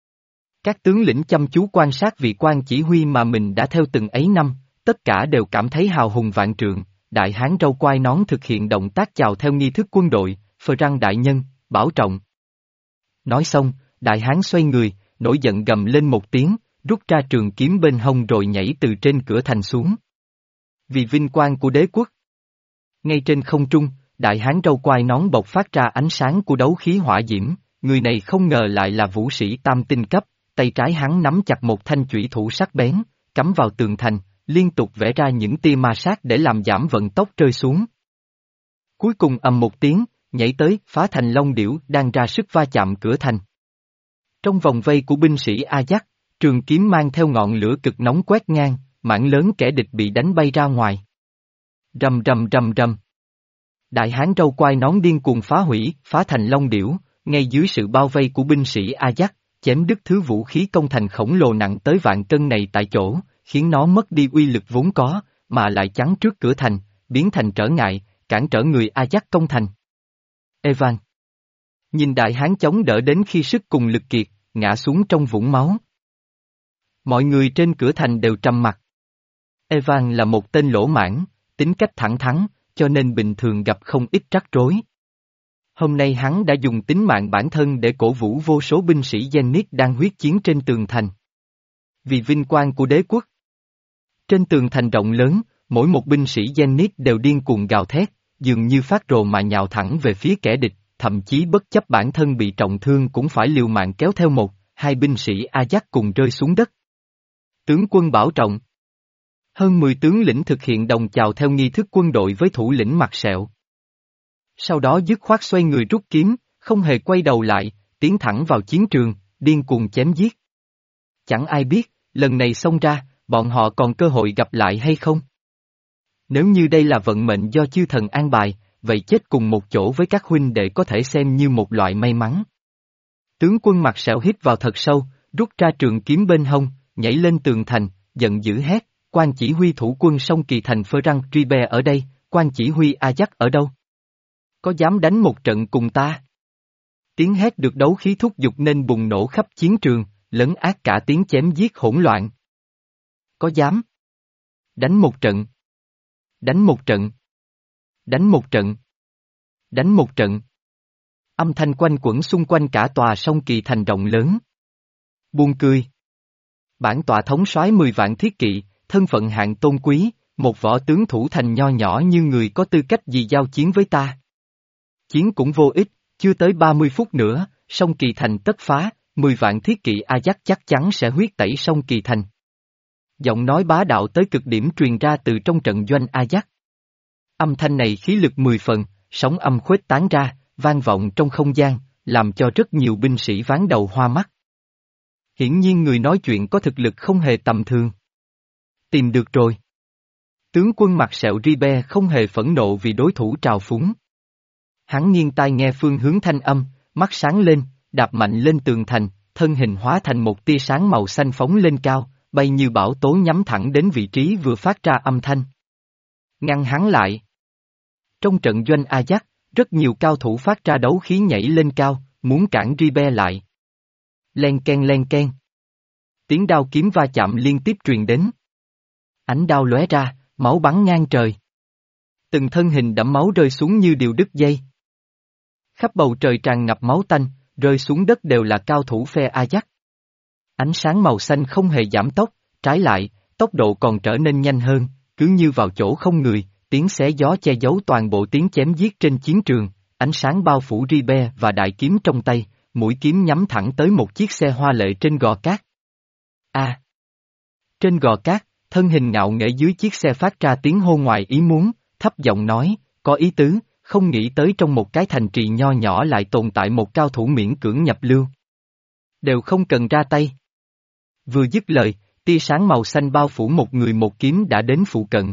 Các tướng lĩnh chăm chú quan sát vị quan chỉ huy mà mình đã theo từng ấy năm, tất cả đều cảm thấy hào hùng vạn trượng. Đại hán râu quai nón thực hiện động tác chào theo nghi thức quân đội, phờ răng đại nhân, bảo trọng. Nói xong, đại hán xoay người, nổi giận gầm lên một tiếng, rút ra trường kiếm bên hông rồi nhảy từ trên cửa thành xuống. Vì vinh quang của đế quốc. Ngay trên không trung, đại hán râu quai nón bộc phát ra ánh sáng của đấu khí hỏa diễm, người này không ngờ lại là vũ sĩ tam tinh cấp, tay trái hắn nắm chặt một thanh chủy thủ sắc bén, cắm vào tường thành, liên tục vẽ ra những tia ma sát để làm giảm vận tốc rơi xuống. Cuối cùng ầm một tiếng, nhảy tới, phá thành long điểu đang ra sức va chạm cửa thành. Trong vòng vây của binh sĩ A Dắc, trường kiếm mang theo ngọn lửa cực nóng quét ngang, mảng lớn kẻ địch bị đánh bay ra ngoài. Rầm rầm rầm rầm. Đại hán râu quai nón điên cuồng phá hủy, phá thành long điểu, ngay dưới sự bao vây của binh sĩ A Dắc, chém đứt thứ vũ khí công thành khổng lồ nặng tới vạn cân này tại chỗ, khiến nó mất đi uy lực vốn có, mà lại chắn trước cửa thành, biến thành trở ngại, cản trở người A Dắc công thành. Evan. Nhìn đại hán chống đỡ đến khi sức cùng lực kiệt, ngã xuống trong vũng máu. Mọi người trên cửa thành đều trầm mặc. Evan là một tên lỗ mãng, tính cách thẳng thắn, cho nên bình thường gặp không ít rắc rối. Hôm nay hắn đã dùng tính mạng bản thân để cổ vũ vô số binh sĩ Zenith đang huyết chiến trên tường thành. Vì vinh quang của đế quốc. Trên tường thành rộng lớn, mỗi một binh sĩ Zenith đều điên cuồng gào thét, dường như phát rồ mà nhào thẳng về phía kẻ địch, thậm chí bất chấp bản thân bị trọng thương cũng phải liều mạng kéo theo một, hai binh sĩ A Dắc cùng rơi xuống đất. Tướng quân bảo trọng. Hơn mười tướng lĩnh thực hiện đồng chào theo nghi thức quân đội với thủ lĩnh mặt sẹo. Sau đó dứt khoát xoay người rút kiếm, không hề quay đầu lại, tiến thẳng vào chiến trường, điên cuồng chém giết. Chẳng ai biết, lần này xông ra, bọn họ còn cơ hội gặp lại hay không? Nếu như đây là vận mệnh do chư thần an bài, vậy chết cùng một chỗ với các huynh đệ có thể xem như một loại may mắn. Tướng quân mặt sẹo hít vào thật sâu, rút ra trường kiếm bên hông, nhảy lên tường thành, giận dữ hét, quan chỉ huy thủ quân sông Kỳ thành Phơ Răng Ribe ở đây, quan chỉ huy A Dắc ở đâu? Có dám đánh một trận cùng ta? Tiếng hét được đấu khí thúc giục nên bùng nổ khắp chiến trường, lấn át cả tiếng chém giết hỗn loạn. Có dám? Đánh một trận. Đánh một trận. Đánh một trận. Đánh một trận. Âm thanh quanh quẩn xung quanh cả tòa sông Kỳ thành rộng lớn. Buồn cười. Bản tọa thống soái mười vạn thiết kỵ, thân phận hạng tôn quý, một võ tướng thủ thành nho nhỏ như người có tư cách gì giao chiến với ta. Chiến cũng vô ích, chưa tới ba mươi phút nữa, sông Kỳ thành tất phá, mười vạn thiết kỵ A Dắc chắc chắn sẽ huyết tẩy sông Kỳ thành. Giọng nói bá đạo tới cực điểm truyền ra từ trong trận doanh A Dắc. Âm thanh này khí lực mười phần, sóng âm khuếch tán ra, vang vọng trong không gian, làm cho rất nhiều binh sĩ ván đầu hoa mắt. Hiển nhiên người nói chuyện có thực lực không hề tầm thường. Tìm được rồi. Tướng quân mặt sẹo Ribe không hề phẫn nộ vì đối thủ trào phúng. Hắn nghiêng tai nghe phương hướng thanh âm, mắt sáng lên, đạp mạnh lên tường thành, thân hình hóa thành một tia sáng màu xanh phóng lên cao, bay như bão tố nhắm thẳng đến vị trí vừa phát ra âm thanh. Ngăn hắn lại. Trong trận doanh A Dắc, rất nhiều cao thủ phát ra đấu khí nhảy lên cao, muốn cản Ribe lại. Len ken len ken. Tiếng đao kiếm va chạm liên tiếp truyền đến. Ánh đao lóe ra, máu bắn ngang trời. Từng thân hình đẫm máu rơi xuống như điều đứt dây. Khắp bầu trời tràn ngập máu tanh, rơi xuống đất đều là cao thủ phe A Dắc. Ánh sáng màu xanh không hề giảm tốc, trái lại, tốc độ còn trở nên nhanh hơn, cứ như vào chỗ không người, tiếng xé gió che giấu toàn bộ tiếng chém giết trên chiến trường, ánh sáng bao phủ Ribe và đại kiếm trong tay, mũi kiếm nhắm thẳng tới một chiếc xe hoa lệ trên gò cát. A. À. Trên gò cát, thân hình ngạo nghễ dưới chiếc xe phát ra tiếng hô ngoài ý muốn, thấp giọng nói, có ý tứ, không nghĩ tới trong một cái thành trì nho nhỏ lại tồn tại một cao thủ miễn cưỡng nhập lưu. Đều không cần ra tay. Vừa dứt lời, tia sáng màu xanh bao phủ một người một kiếm đã đến phụ cận.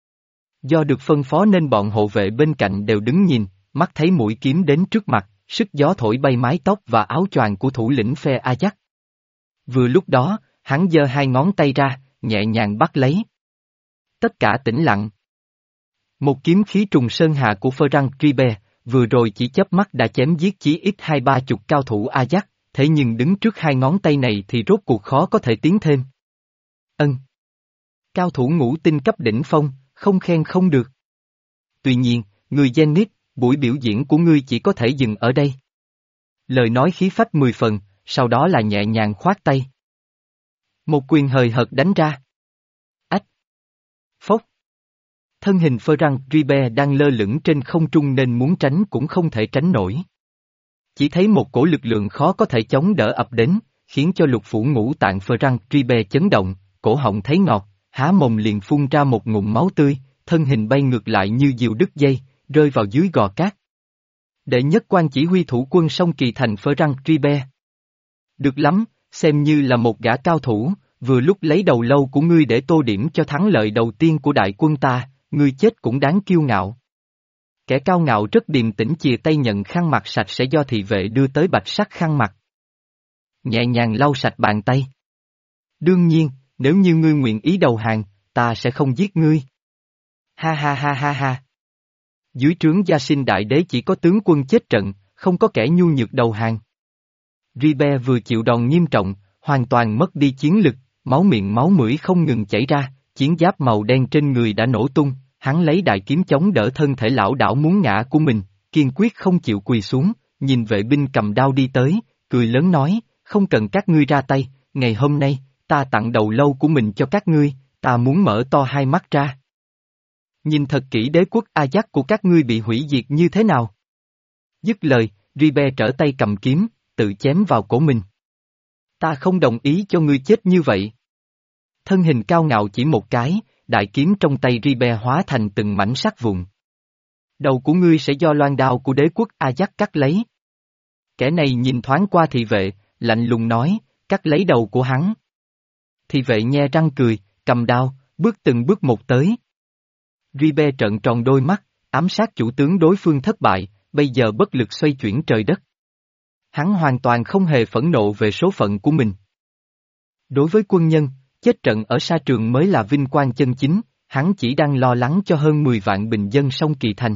Do được phân phó nên bọn hộ vệ bên cạnh đều đứng nhìn, mắt thấy mũi kiếm đến trước mặt, sức gió thổi bay mái tóc và áo choàng của thủ lĩnh phe Ajax. Vừa lúc đó, hắn giơ hai ngón tay ra, nhẹ nhàng bắt lấy. Tất cả tĩnh lặng. Một kiếm khí trùng sơn hà của Ferrand Ribe, vừa rồi chỉ chớp mắt đã chém giết chí ít hai ba chục cao thủ Ajax, thế nhưng đứng trước hai ngón tay này thì rốt cuộc khó có thể tiến thêm. Ân. Cao thủ ngũ tinh cấp đỉnh phong, không khen không được. Tuy nhiên, người Zenith, buổi biểu diễn của ngươi chỉ có thể dừng ở đây. Lời nói khí phách mười phần, sau đó là nhẹ nhàng khoát tay. Một quyền hời hợt đánh ra. Ách. Phốc. Thân hình Ferrand Ribe đang lơ lửng trên không trung nên muốn tránh cũng không thể tránh nổi. Chỉ thấy một cổ lực lượng khó có thể chống đỡ ập đến, khiến cho lục phủ ngũ tạng Ferrand Ribe chấn động, cổ họng thấy ngọt, há mồm liền phun ra một ngụm máu tươi, thân hình bay ngược lại như diều đứt dây, rơi vào dưới gò cát. Đệ nhất quan chỉ huy thủ quân sông Kỳ Thành Ferrand Ribe. Được lắm, xem như là một gã cao thủ, vừa lúc lấy đầu lâu của ngươi để tô điểm cho thắng lợi đầu tiên của đại quân ta, ngươi chết cũng đáng kiêu ngạo. Kẻ cao ngạo rất điềm tĩnh chìa tay nhận khăn mặt sạch sẽ do thị vệ đưa tới bạch sắc khăn mặt. Nhẹ nhàng lau sạch bàn tay. Đương nhiên, nếu như ngươi nguyện ý đầu hàng, ta sẽ không giết ngươi. Ha ha ha ha ha. Dưới trướng Gia Sinh đại đế chỉ có tướng quân chết trận, không có kẻ nhu nhược đầu hàng. Ribe vừa chịu đòn nghiêm trọng, hoàn toàn mất đi chiến lực, máu miệng máu mũi không ngừng chảy ra, chiến giáp màu đen trên người đã nổ tung, hắn lấy đại kiếm chống đỡ thân thể lão đảo muốn ngã của mình, kiên quyết không chịu quỳ xuống, nhìn vệ binh cầm đao đi tới, cười lớn nói, không cần các ngươi ra tay, ngày hôm nay, ta tặng đầu lâu của mình cho các ngươi, ta muốn mở to hai mắt ra. Nhìn thật kỹ đế quốc Ajax của các ngươi bị hủy diệt như thế nào. Dứt lời, Ribe trở tay cầm kiếm, tự chém vào cổ mình. Ta không đồng ý cho ngươi chết như vậy. Thân hình cao ngạo chỉ một cái, đại kiếm trong tay Ribe hóa thành từng mảnh sắt vụn. Đầu của ngươi sẽ do loan đao của đế quốc Ajax cắt lấy. Kẻ này nhìn thoáng qua thị vệ, lạnh lùng nói, cắt lấy đầu của hắn. Thị vệ nhe răng cười, cầm đao, bước từng bước một tới. Ribe trợn tròn đôi mắt, ám sát chủ tướng đối phương thất bại, bây giờ bất lực xoay chuyển trời đất. Hắn hoàn toàn không hề phẫn nộ về số phận của mình. Đối với quân nhân, chết trận ở sa trường mới là vinh quang chân chính, hắn chỉ đang lo lắng cho hơn mười vạn bình dân sông Kỳ Thành.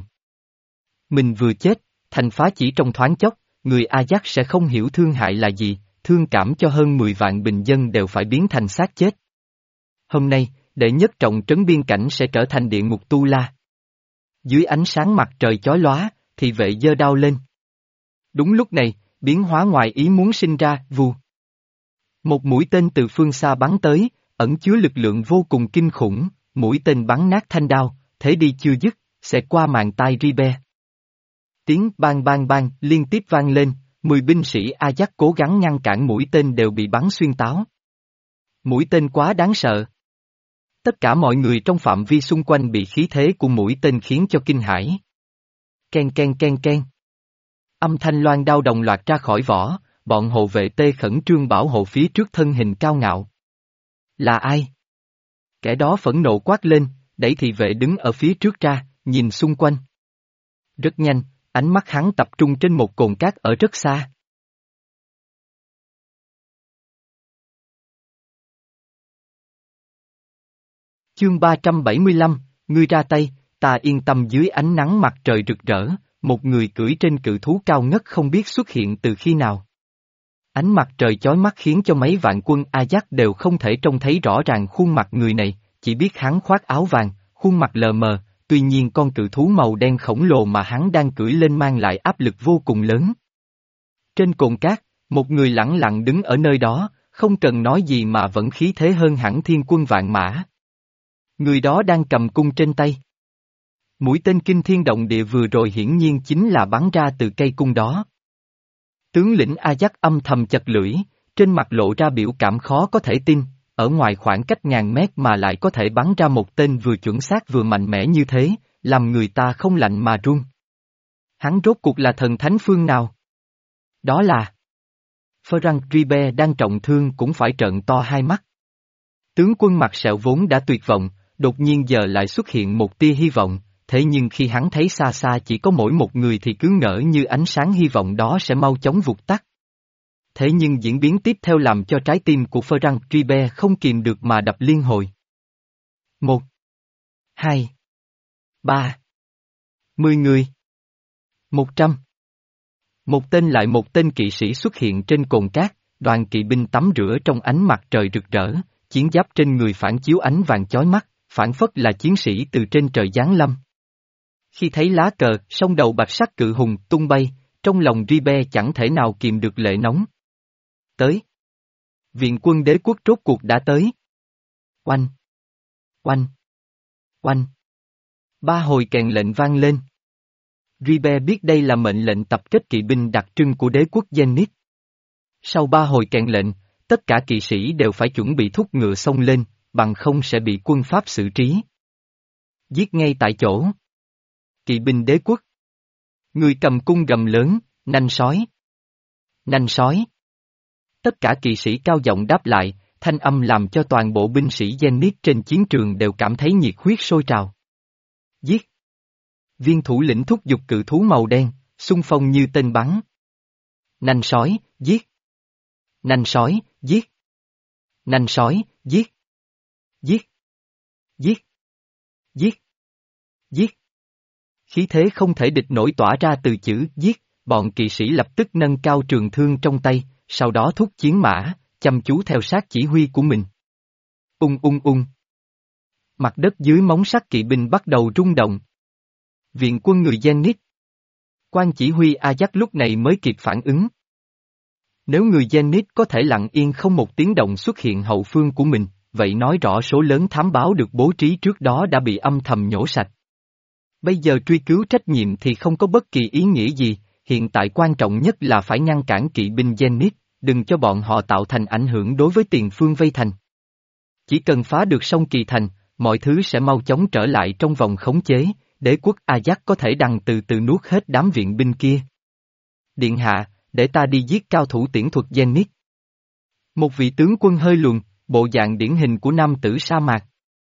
Mình vừa chết, thành phá chỉ trong thoáng chốc, người Ajax sẽ không hiểu thương hại là gì, thương cảm cho hơn mười vạn bình dân đều phải biến thành xác chết. Hôm nay, đệ nhất trọng trấn biên cảnh sẽ trở thành địa ngục tu la. Dưới ánh sáng mặt trời chói lóa, thị vệ giơ đao lên. Đúng lúc này, biến hóa ngoài ý muốn sinh ra, vù. Một mũi tên từ phương xa bắn tới, ẩn chứa lực lượng vô cùng kinh khủng, mũi tên bắn nát thanh đao, thế đi chưa dứt, sẽ qua màn tai Ribe. Tiếng bang bang bang liên tiếp vang lên, mười binh sĩ Ajax cố gắng ngăn cản mũi tên đều bị bắn xuyên táo. Mũi tên quá đáng sợ. Tất cả mọi người trong phạm vi xung quanh bị khí thế của mũi tên khiến cho kinh hãi. Ken ken ken ken. Âm thanh loan đao đồng loạt ra khỏi vỏ, bọn hộ vệ tê khẩn trương bảo hộ phía trước thân hình cao ngạo. Là ai? Kẻ đó phẫn nộ quát lên, đẩy thị vệ đứng ở phía trước ra, nhìn xung quanh. Rất nhanh, ánh mắt hắn tập trung trên một cồn cát ở rất xa. Chương ba trăm bảy mươi lăm, ngươi ra tay, ta yên tâm. Dưới ánh nắng mặt trời rực rỡ, một người cưỡi trên cự thú cao ngất không biết xuất hiện từ khi nào. Ánh mặt trời chói mắt khiến cho mấy vạn quân Ajax đều không thể trông thấy rõ ràng khuôn mặt người này, chỉ biết hắn khoác áo vàng, khuôn mặt lờ mờ, tuy nhiên con cự thú màu đen khổng lồ mà hắn đang cưỡi lên mang lại áp lực vô cùng lớn. Trên cồn cát, một người lẳng lặng đứng ở nơi đó, không cần nói gì mà vẫn khí thế hơn hẳn thiên quân vạn mã. Người đó đang cầm cung trên tay. Mũi tên kinh thiên động địa vừa rồi hiển nhiên chính là bắn ra từ cây cung đó. Tướng lĩnh Ajax âm thầm chật lưỡi, trên mặt lộ ra biểu cảm khó có thể tin, ở ngoài khoảng cách ngàn mét mà lại có thể bắn ra một tên vừa chuẩn xác vừa mạnh mẽ như thế, làm người ta không lạnh mà run. Hắn rốt cuộc là thần thánh phương nào? Đó là... Ferrand Ribe đang trọng thương cũng phải trợn to hai mắt. Tướng quân mặt sẹo vốn đã tuyệt vọng, đột nhiên giờ lại xuất hiện một tia hy vọng, thế nhưng khi hắn thấy xa xa chỉ có mỗi một người thì cứ ngỡ như ánh sáng hy vọng đó sẽ mau chóng vụt tắt. Thế nhưng diễn biến tiếp theo làm cho trái tim của Ferrand Tribe không kìm được mà đập liên hồi. Một, hai, ba, mười người, một trăm. Một tên lại một tên kỵ sĩ xuất hiện trên cồn cát, đoàn kỵ binh tắm rửa trong ánh mặt trời rực rỡ, chiến giáp trên người phản chiếu ánh vàng chói mắt, phản phất là chiến sĩ từ trên trời giáng lâm. Khi thấy lá cờ, song đầu bạch sắc cự hùng tung bay, trong lòng Ribe chẳng thể nào kìm được lệ nóng. Tới. Viện quân đế quốc rốt cuộc đã tới. Oanh. Oanh. Oanh. Ba hồi kèn lệnh vang lên. Ribe biết đây là mệnh lệnh tập kết kỵ binh đặc trưng của đế quốc Zenith. Sau ba hồi kèn lệnh, tất cả kỵ sĩ đều phải chuẩn bị thúc ngựa xông lên, bằng không sẽ bị quân Pháp xử trí. Giết ngay tại chỗ. Kỵ binh đế quốc. Người cầm cung gầm lớn, nanh sói. Nanh sói. Tất cả kỵ sĩ cao giọng đáp lại, thanh âm làm cho toàn bộ binh sĩ Zenith trên chiến trường đều cảm thấy nhiệt huyết sôi trào. Giết. Viên thủ lĩnh thúc giục cự thú màu đen, xung phong như tên bắn. Nanh sói, giết. Nanh sói, giết. Nanh sói, giết. Giết. Giết. Giết. Giết. Khí thế không thể địch nổi tỏa ra từ chữ giết, bọn kỵ sĩ lập tức nâng cao trường thương trong tay, sau đó thúc chiến mã, chăm chú theo sát chỉ huy của mình. Ung ung ung. Mặt đất dưới móng sắt kỵ binh bắt đầu rung động. Viện quân người Zenith. Quan chỉ huy Ajax lúc này mới kịp phản ứng. Nếu người Zenith có thể lặng yên không một tiếng động xuất hiện hậu phương của mình, vậy nói rõ số lớn thám báo được bố trí trước đó đã bị âm thầm nhổ sạch. Bây giờ truy cứu trách nhiệm thì không có bất kỳ ý nghĩa gì, hiện tại quan trọng nhất là phải ngăn cản kỵ binh Zenith, đừng cho bọn họ tạo thành ảnh hưởng đối với tiền phương vây thành. Chỉ cần phá được sông Kỳ Thành, mọi thứ sẽ mau chóng trở lại trong vòng khống chế, đế quốc Ajax có thể đằng từ từ nuốt hết đám viện binh kia. Điện hạ, để ta đi giết cao thủ tiễn thuật Zenith. Một vị tướng quân hơi luồn, bộ dạng điển hình của nam tử sa mạc.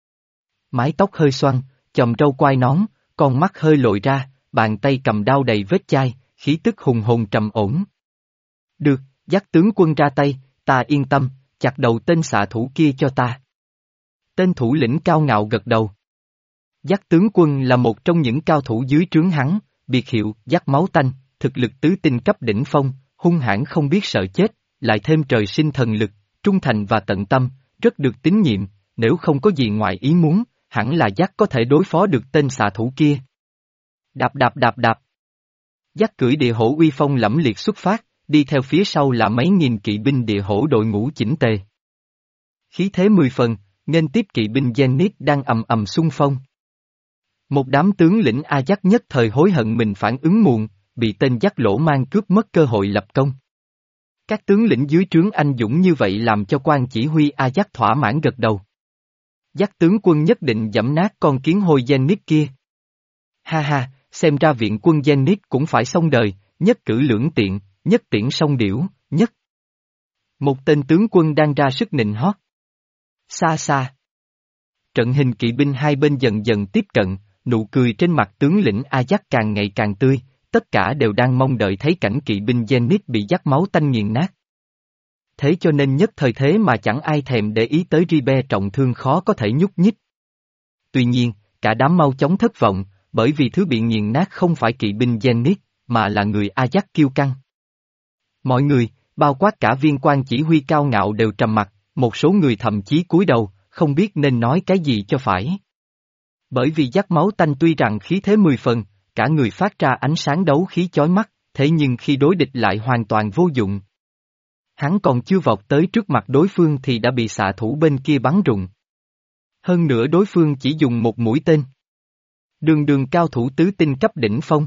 Mái tóc hơi xoăn, chòm râu quai nón, con mắt hơi lồi ra, bàn tay cầm đao đầy vết chai, khí tức hùng hồn trầm ổn. Được, dắt tướng quân ra tay, ta yên tâm, chặt đầu tên xạ thủ kia cho ta. Tên thủ lĩnh cao ngạo gật đầu. Dắt tướng quân là một trong những cao thủ dưới trướng hắn, biệt hiệu dắt máu tanh, thực lực tứ tinh cấp đỉnh phong, hung hãn không biết sợ chết, lại thêm trời sinh thần lực, trung thành và tận tâm, rất được tín nhiệm, nếu không có gì ngoài ý muốn, hẳn là dắt có thể đối phó được tên xạ thủ kia. Đạp đạp đạp đạp. Dắt cưỡi địa hổ uy phong lẫm liệt xuất phát, đi theo phía sau là mấy nghìn kỵ binh địa hổ đội ngũ chỉnh tề. Khí thế mười phần, nghênh tiếp kỵ binh Zenith đang ầm ầm xung phong. Một đám tướng lĩnh Ajax nhất thời hối hận mình phản ứng muộn, bị tên dắt lỗ mang cướp mất cơ hội lập công. Các tướng lĩnh dưới trướng anh dũng như vậy làm cho quan chỉ huy Ajax thỏa mãn gật đầu. Dắt tướng quân nhất định giẫm nát con kiến hôi Zenith kia. Ha ha, xem ra viện quân Zenith cũng phải xong đời, nhất cử lưỡng tiện, nhất tiễn song điểu, nhất. Một tên tướng quân đang ra sức nịnh hót. Xa xa. Trận hình kỵ binh hai bên dần dần tiếp cận, nụ cười trên mặt tướng lĩnh Ajax càng ngày càng tươi, tất cả đều đang mong đợi thấy cảnh kỵ binh Zenith bị dắt máu tanh nghiền nát. Thế cho nên nhất thời thế mà chẳng ai thèm để ý tới Ribe trọng thương khó có thể nhúc nhích. Tuy nhiên, cả đám mau chóng thất vọng, bởi vì thứ bị nghiền nát không phải kỵ binh Zenith, mà là người Ajax kiêu căng. Mọi người, bao quát cả viên quan chỉ huy cao ngạo đều trầm mặc, một số người thậm chí cúi đầu, không biết nên nói cái gì cho phải. Bởi vì dắt máu tanh tuy rằng khí thế mười phần, cả người phát ra ánh sáng đấu khí chói mắt, thế nhưng khi đối địch lại hoàn toàn vô dụng. Hắn còn chưa vọt tới trước mặt đối phương thì đã bị xạ thủ bên kia bắn rụng. Hơn nữa đối phương chỉ dùng một mũi tên. Đường đường cao thủ tứ tinh cấp đỉnh phong.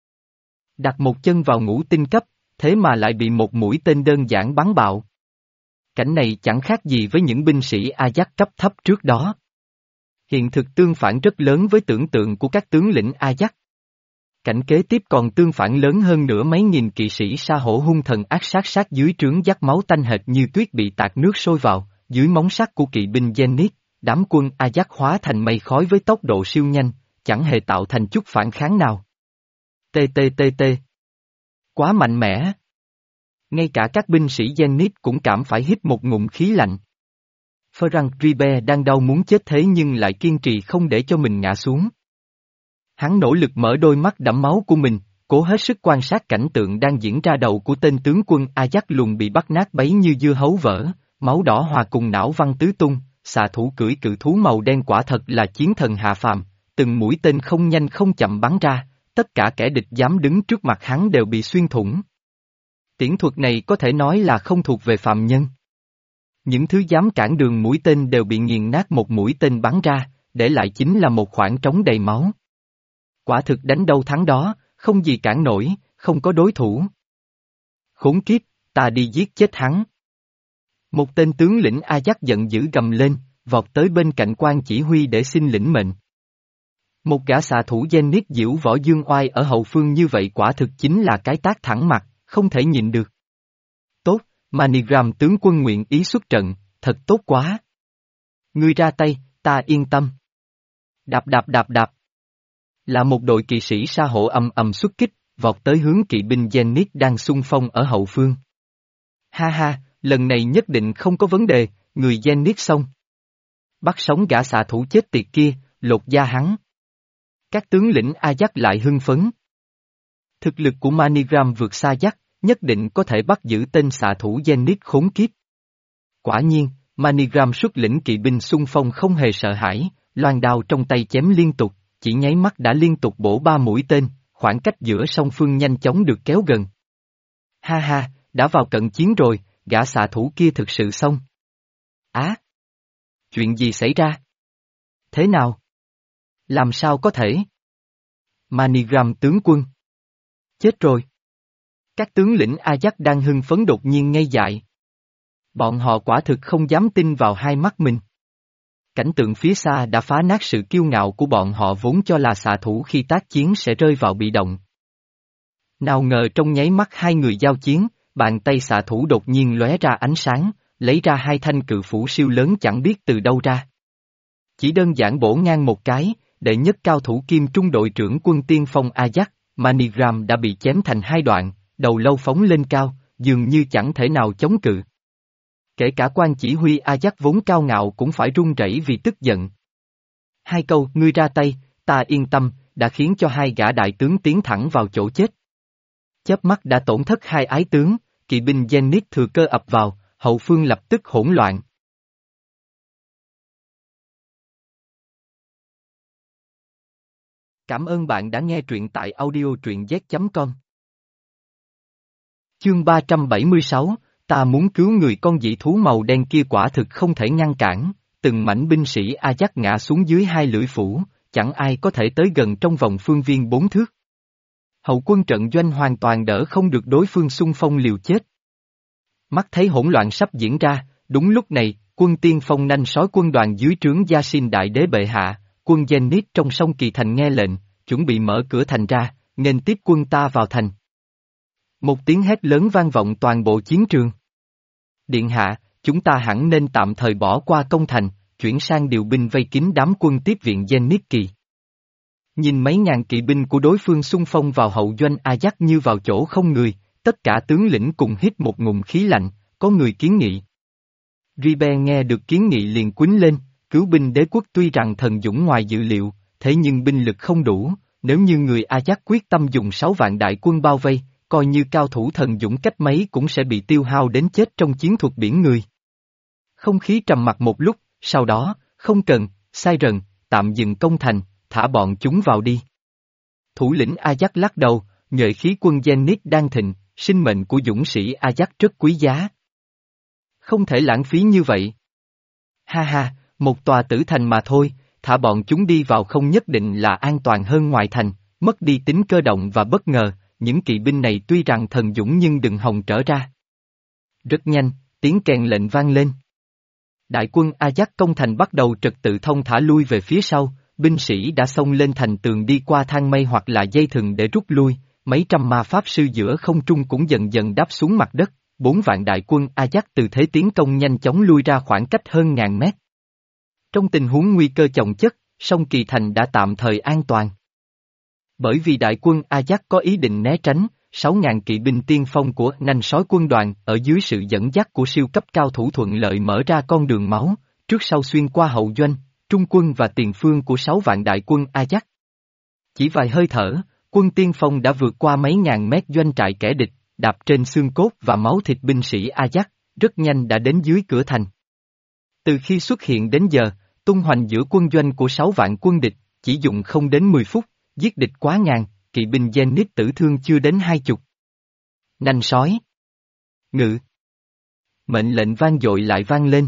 Đặt một chân vào ngũ tinh cấp, thế mà lại bị một mũi tên đơn giản bắn bạo. Cảnh này chẳng khác gì với những binh sĩ Ajax cấp thấp trước đó. Hiện thực tương phản rất lớn với tưởng tượng của các tướng lĩnh Ajax. Cảnh kế tiếp còn tương phản lớn hơn nữa, mấy nghìn kỵ sĩ sa hổ hung thần ác sát sát dưới trướng dắt máu tanh hệt như tuyết bị tạt nước sôi vào, dưới móng sắt của kỵ binh Zenith, đám quân Ajax hóa thành mây khói với tốc độ siêu nhanh, chẳng hề tạo thành chút phản kháng nào. Tê tê tê tê. Quá mạnh mẽ. Ngay cả các binh sĩ Zenith cũng cảm phải hít một ngụm khí lạnh. Ferrand Ribe đang đau muốn chết thế nhưng lại kiên trì không để cho mình ngã xuống. Hắn nỗ lực mở đôi mắt đẫm máu của mình, cố hết sức quan sát cảnh tượng đang diễn ra. Đầu của tên tướng quân Ajax luồn bị bắt nát bấy như dưa hấu vỡ, máu đỏ hòa cùng não văng tứ tung, xạ thủ cưỡi cự thú màu đen quả thật là chiến thần hạ phàm, từng mũi tên không nhanh không chậm bắn ra, tất cả kẻ địch dám đứng trước mặt hắn đều bị xuyên thủng. Tiễn thuật này có thể nói là không thuộc về phàm nhân. Những thứ dám cản đường mũi tên đều bị nghiền nát một mũi tên bắn ra, để lại chính là một khoảng trống đầy máu. Quả thực đánh đâu thắng đó, không gì cản nổi, không có đối thủ. Khốn kiếp, ta đi giết chết hắn. Một tên tướng lĩnh Ajax giận dữ gầm lên, vọt tới bên cạnh quan chỉ huy để xin lĩnh mệnh. Một gã xạ thủ Zenith diễu võ dương oai ở hậu phương như vậy quả thực chính là cái tát thẳng mặt, không thể nhịn được. Tốt, Manigram tướng quân nguyện ý xuất trận, thật tốt quá. Ngươi ra tay, ta yên tâm. Đạp đạp đạp đạp. Là một đội kỵ sĩ sa hổ ầm ầm xuất kích, vọt tới hướng kỵ binh Zenith đang xung phong ở hậu phương. Ha ha, lần này nhất định không có vấn đề, người Zenith xong. Bắt sống gã xạ thủ chết tiệt kia, lột da hắn. Các tướng lĩnh Ajax lại hưng phấn. Thực lực của Manigram vượt xa Jack, nhất định có thể bắt giữ tên xạ thủ Zenith khốn kiếp. Quả nhiên, Manigram xuất lĩnh kỵ binh xung phong không hề sợ hãi, loan đao trong tay chém liên tục, chỉ nháy mắt đã liên tục bổ ba mũi tên, khoảng cách giữa song phương nhanh chóng được kéo gần. Ha ha, đã vào cận chiến rồi, gã xạ thủ kia thực sự xong. Á! Chuyện gì xảy ra? Thế nào? Làm sao có thể? Manigram tướng quân. Chết rồi. Các tướng lĩnh Ajax đang hưng phấn đột nhiên ngây dại. Bọn họ quả thực không dám tin vào hai mắt mình. Cảnh tượng phía xa đã phá nát sự kiêu ngạo của bọn họ vốn cho là xạ thủ khi tác chiến sẽ rơi vào bị động. Nào ngờ trong nháy mắt hai người giao chiến, bàn tay xạ thủ đột nhiên lóe ra ánh sáng, lấy ra hai thanh cự phủ siêu lớn chẳng biết từ đâu ra. Chỉ đơn giản bổ ngang một cái, đệ nhất cao thủ kim trung đội trưởng quân tiên phong Ajax, Manigram đã bị chém thành hai đoạn, đầu lâu phóng lên cao, dường như chẳng thể nào chống cự. Kể cả quan chỉ huy Ajax vốn cao ngạo cũng phải run rẩy vì tức giận. Hai câu ngươi ra tay, ta yên tâm, đã khiến cho hai gã đại tướng tiến thẳng vào chỗ chết. Chớp mắt đã tổn thất hai ái tướng, kỵ binh Zenith thừa cơ ập vào, hậu phương lập tức hỗn loạn. Cảm ơn bạn đã nghe truyện tại audio truyện z chấm com. Chương ba trăm bảy mươi sáu, ta muốn cứu người. Con dị thú màu đen kia quả thực không thể ngăn cản, từng mảnh binh sĩ Ajax ngã xuống dưới hai lưỡi phủ, chẳng ai có thể tới gần trong vòng phương viên bốn thước. Hậu quân trận doanh hoàn toàn đỡ không được đối phương xung phong liều chết. Mắt thấy hỗn loạn sắp diễn ra, đúng lúc này, quân tiên phong nanh sói quân đoàn dưới trướng Gia Xin đại đế bệ hạ, quân Zenith trong sông Kỳ Thành nghe lệnh, chuẩn bị mở cửa thành ra, nên tiếp quân ta vào thành. Một tiếng hét lớn vang vọng toàn bộ chiến trường. Điện hạ, chúng ta hẳn nên tạm thời bỏ qua công thành, chuyển sang điều binh vây kín đám quân tiếp viện Zenith kỳ. Nhìn mấy ngàn kỵ binh của đối phương xung phong vào hậu doanh Ajax như vào chỗ không người, tất cả tướng lĩnh cùng hít một ngụm khí lạnh, có người kiến nghị. Ribe nghe được kiến nghị liền quýnh lên, cứu binh đế quốc tuy rằng thần dũng ngoài dự liệu, thế nhưng binh lực không đủ, nếu như người Ajax quyết tâm dùng sáu vạn đại quân bao vây, coi như cao thủ thần dũng cách mấy cũng sẽ bị tiêu hao đến chết trong chiến thuật biển người. Không khí trầm mặc một lúc, sau đó, không cần, sai rần, tạm dừng công thành, thả bọn chúng vào đi. Thủ lĩnh Ajax lắc đầu, nhuệ khí quân Zenith đang thịnh, sinh mệnh của dũng sĩ Ajax rất quý giá. Không thể lãng phí như vậy. Ha ha, một tòa tử thành mà thôi, thả bọn chúng đi vào không nhất định là an toàn hơn ngoài thành, mất đi tính cơ động và bất ngờ, những kỵ binh này tuy rằng thần dũng nhưng đừng hòng trở ra. Rất nhanh, tiếng kèn lệnh vang lên. Đại quân Ajax công thành bắt đầu trật tự thông thả lui về phía sau, binh sĩ đã xông lên thành tường đi qua thang mây hoặc là dây thừng để rút lui, mấy trăm ma pháp sư giữa không trung cũng dần dần đáp xuống mặt đất, bốn vạn đại quân Ajax từ thế tiến công nhanh chóng lui ra khoảng cách hơn ngàn mét. Trong tình huống nguy cơ chồng chất, sông Kỳ Thành đã tạm thời an toàn. Bởi vì đại quân Ajax có ý định né tránh, sáu ngàn kỵ binh tiên phong của nanh sói quân đoàn ở dưới sự dẫn dắt của siêu cấp cao thủ thuận lợi mở ra con đường máu, trước sau xuyên qua hậu doanh, trung quân và tiền phương của sáu vạn đại quân Ajax. Chỉ vài hơi thở, quân tiên phong đã vượt qua mấy ngàn mét doanh trại kẻ địch, đạp trên xương cốt và máu thịt binh sĩ Ajax, rất nhanh đã đến dưới cửa thành. Từ khi xuất hiện đến giờ, tung hoành giữa quân doanh của sáu vạn quân địch, chỉ dùng không đến mười phút, giết địch quá ngàn, kỵ binh Zenith tử thương chưa đến hai chục. Nanh sói. Ngự. Mệnh lệnh vang dội lại vang lên.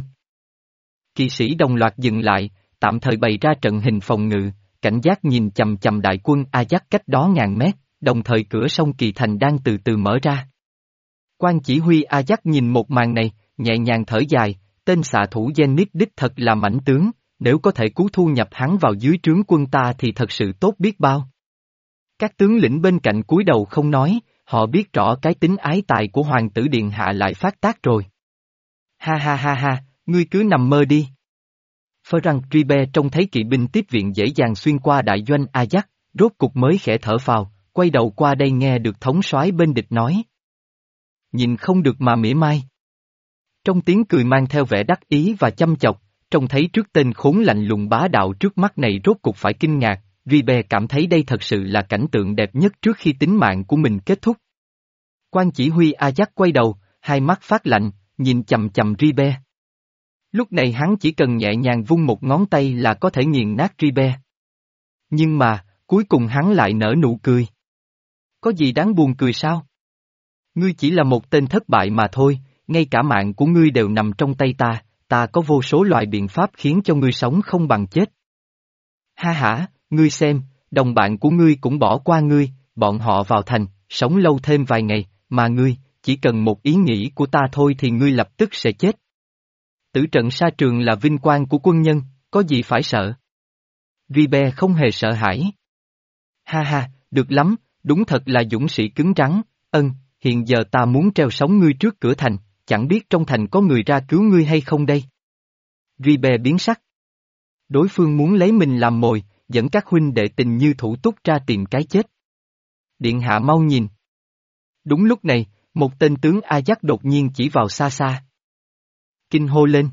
Kỵ sĩ đồng loạt dừng lại, tạm thời bày ra trận hình phòng ngự, cảnh giác nhìn chằm chằm đại quân Ajax cách đó ngàn mét, đồng thời cửa sông Kỳ Thành đang từ từ mở ra. Quan chỉ huy Ajax nhìn một màn này, nhẹ nhàng thở dài, tên xạ thủ Zenith đích thật là mãnh tướng, nếu có thể cứu thu nhập hắn vào dưới trướng quân ta thì thật sự tốt biết bao. Các tướng lĩnh bên cạnh cúi đầu không nói, họ biết rõ cái tính ái tài của hoàng tử điện hạ lại phát tác rồi. Ha ha ha ha, ngươi cứ nằm mơ đi. Ferrand Tribe trông thấy kỵ binh tiếp viện dễ dàng xuyên qua đại doanh Ajax, rốt cục mới khẽ thở phào, quay đầu qua đây nghe được thống soái bên địch nói. Nhìn không được mà mỉa mai. Trong tiếng cười mang theo vẻ đắc ý và chăm chọc, trông thấy trước tên khốn lạnh lùng bá đạo trước mắt này rốt cục phải kinh ngạc, Ribe cảm thấy đây thật sự là cảnh tượng đẹp nhất trước khi tính mạng của mình kết thúc. Quan chỉ huy Ajax quay đầu, hai mắt phát lạnh, nhìn chầm chầm Ribe. Lúc này hắn chỉ cần nhẹ nhàng vung một ngón tay là có thể nghiền nát Ribe. Nhưng mà, cuối cùng hắn lại nở nụ cười. Có gì đáng buồn cười sao? Ngươi chỉ là một tên thất bại mà thôi, ngay cả mạng của ngươi đều nằm trong tay ta, ta có vô số loại biện pháp khiến cho ngươi sống không bằng chết. Ha hả, ngươi xem, đồng bạn của ngươi cũng bỏ qua ngươi, bọn họ vào thành, sống lâu thêm vài ngày, mà ngươi, chỉ cần một ý nghĩ của ta thôi thì ngươi lập tức sẽ chết. Tử trận sa trường là vinh quang của quân nhân, có gì phải sợ? Ribe không hề sợ hãi. Ha ha, được lắm, đúng thật là dũng sĩ cứng rắn, ân, hiện giờ ta muốn treo sống ngươi trước cửa thành, chẳng biết trong thành có người ra cứu ngươi hay không đây? Ribe biến sắc. Đối phương muốn lấy mình làm mồi, dẫn các huynh đệ tình như thủ túc ra tìm cái chết. Điện hạ mau nhìn. Đúng lúc này, một tên tướng Ajax đột nhiên chỉ vào xa xa. Kinh hô lên.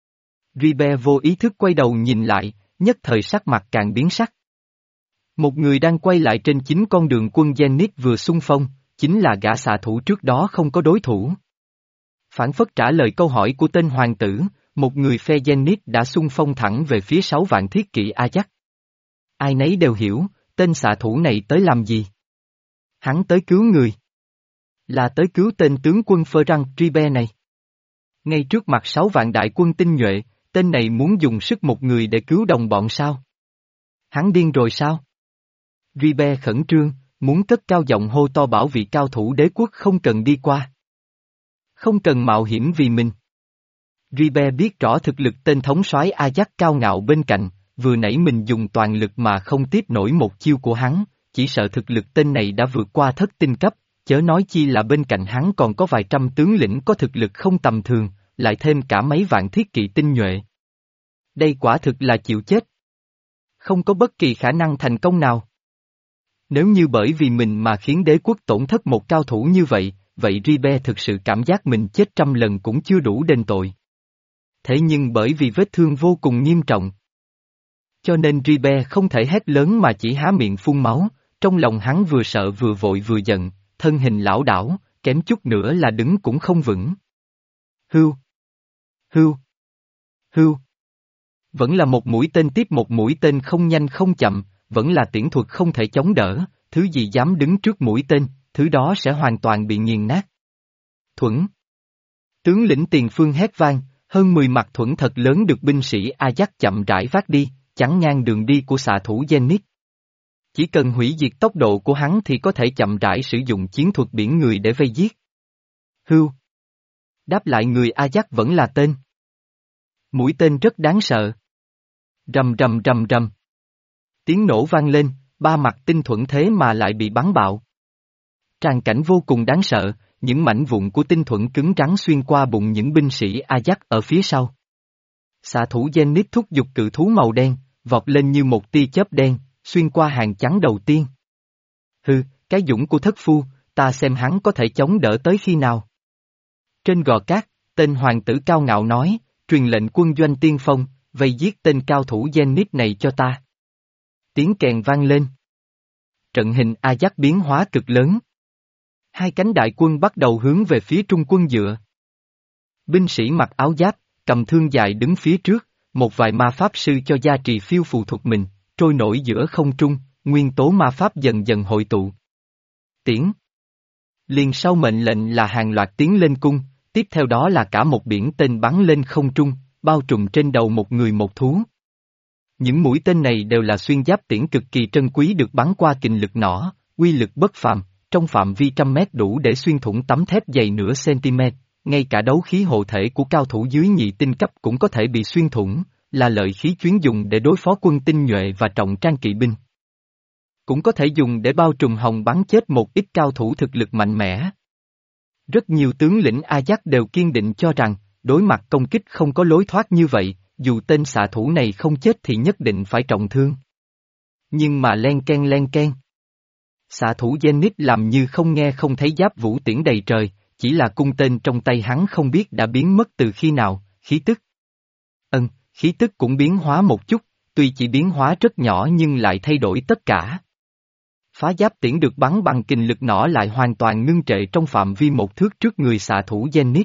Ribe vô ý thức quay đầu nhìn lại, nhất thời sắc mặt càng biến sắc. Một người đang quay lại trên chính con đường quân Zenith vừa xung phong, chính là gã xạ thủ trước đó không có đối thủ. Phản phất trả lời câu hỏi của tên hoàng tử, một người phe Zenith đã xung phong thẳng về phía sáu vạn thiết kỵ Ajax. Ai nấy đều hiểu, tên xạ thủ này tới làm gì? Hắn tới cứu người. Là tới cứu tên tướng quân Ferrand Tribe này. Ngay trước mặt sáu vạn đại quân tinh nhuệ, tên này muốn dùng sức một người để cứu đồng bọn sao? Hắn điên rồi sao? Ribe khẩn trương, muốn cất cao giọng hô to bảo vị cao thủ đế quốc không cần đi qua. Không cần mạo hiểm vì mình. Ribe biết rõ thực lực tên thống soái Ajax cao ngạo bên cạnh, vừa nãy mình dùng toàn lực mà không tiếp nổi một chiêu của hắn, chỉ sợ thực lực tên này đã vượt qua thất tinh cấp, chớ nói chi là bên cạnh hắn còn có vài trăm tướng lĩnh có thực lực không tầm thường, lại thêm cả mấy vạn thiết kỵ tinh nhuệ. Đây quả thực là chịu chết. Không có bất kỳ khả năng thành công nào. Nếu như bởi vì mình mà khiến đế quốc tổn thất một cao thủ như vậy, vậy Ribe thực sự cảm giác mình chết trăm lần cũng chưa đủ đền tội. Thế nhưng bởi vì vết thương vô cùng nghiêm trọng, cho nên Ribe không thể hét lớn mà chỉ há miệng phun máu, trong lòng hắn vừa sợ vừa vội vừa giận, thân hình lảo đảo, kém chút nữa là đứng cũng không vững. Hưu! Hưu! Hưu! Vẫn là một mũi tên tiếp một mũi tên không nhanh không chậm, vẫn là tiễn thuật không thể chống đỡ, thứ gì dám đứng trước mũi tên, thứ đó sẽ hoàn toàn bị nghiền nát. Thuẫn! Tướng lĩnh tiền phương hét vang, hơn mười mặt thuẫn thật lớn được binh sĩ Ajax chậm rãi vác đi, chắn ngang đường đi của xạ thủ Zenith. Chỉ cần hủy diệt tốc độ của hắn thì có thể chậm rãi sử dụng chiến thuật biển người để vây giết. Hưu! Đáp lại người Ajax vẫn là tên. Mũi tên rất đáng sợ. Rầm rầm rầm rầm. Tiếng nổ vang lên, ba mặt tinh thuẫn thế mà lại bị bắn bạo. Tràng cảnh vô cùng đáng sợ, những mảnh vụn của tinh thuẫn cứng rắn xuyên qua bụng những binh sĩ Ajax ở phía sau. Xạ thủ Zenith thúc giục cự thú màu đen, vọt lên như một tia chớp đen, xuyên qua hàng chắn đầu tiên. Hừ, cái dũng của thất phu, ta xem hắn có thể chống đỡ tới khi nào. Trên gò cát, tên hoàng tử cao ngạo nói, truyền lệnh quân doanh tiên phong, vây giết tên cao thủ Zenith này cho ta. Tiếng kèn vang lên. Trận hình Ajax biến hóa cực lớn. Hai cánh đại quân bắt đầu hướng về phía trung quân dựa. Binh sĩ mặc áo giáp, cầm thương dài đứng phía trước, một vài ma pháp sư cho gia trì phiêu phù thuật mình, trôi nổi giữa không trung, nguyên tố ma pháp dần dần hội tụ. Tiễn. Liền sau mệnh lệnh là hàng loạt tiến lên cung, tiếp theo đó là cả một biển tên bắn lên không trung, bao trùm trên đầu một người một thú. Những mũi tên này đều là xuyên giáp tiễn cực kỳ trân quý được bắn qua kình lực nỏ, uy lực bất phàm, trong phạm vi trăm mét đủ để xuyên thủng tấm thép dày nửa cm, ngay cả đấu khí hộ thể của cao thủ dưới nhị tinh cấp cũng có thể bị xuyên thủng, là lợi khí chuyên dùng để đối phó quân tinh nhuệ và trọng trang kỵ binh. Cũng có thể dùng để bao trùm hòng bắn chết một ít cao thủ thực lực mạnh mẽ. Rất nhiều tướng lĩnh Ajax đều kiên định cho rằng, đối mặt công kích không có lối thoát như vậy, dù tên xạ thủ này không chết thì nhất định phải trọng thương. Nhưng mà len ken len ken. Xạ thủ Zenith làm như không nghe không thấy giáp vũ tiễn đầy trời, chỉ là cung tên trong tay hắn không biết đã biến mất từ khi nào, khí tức. Ân, khí tức cũng biến hóa một chút, tuy chỉ biến hóa rất nhỏ nhưng lại thay đổi tất cả. Phá giáp tiễn được bắn bằng kình lực nỏ lại hoàn toàn ngưng trệ trong phạm vi một thước trước người xạ thủ Zenith.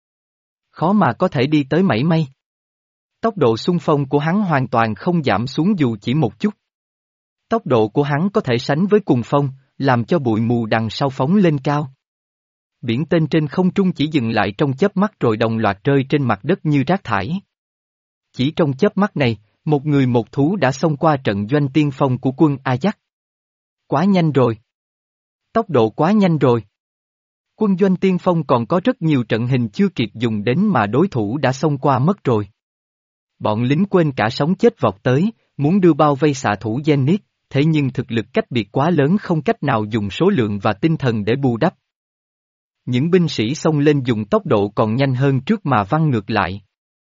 Khó mà có thể đi tới mảy may. Tốc độ xung phong của hắn hoàn toàn không giảm xuống dù chỉ một chút. Tốc độ của hắn có thể sánh với cùng phong, làm cho bụi mù đằng sau phóng lên cao. Biển tên trên không trung chỉ dừng lại trong chớp mắt rồi đồng loạt rơi trên mặt đất như rác thải. Chỉ trong chớp mắt này, một người một thú đã xông qua trận doanh tiên phong của quân Ajax. Quá nhanh rồi. Tốc độ quá nhanh rồi. Quân doanh tiên phong còn có rất nhiều trận hình chưa kịp dùng đến mà đối thủ đã xông qua mất rồi. Bọn lính quên cả sống chết vọt tới, muốn đưa bao vây xạ thủ Zenith, thế nhưng thực lực cách biệt quá lớn không cách nào dùng số lượng và tinh thần để bù đắp. Những binh sĩ xông lên dùng tốc độ còn nhanh hơn trước mà văng ngược lại.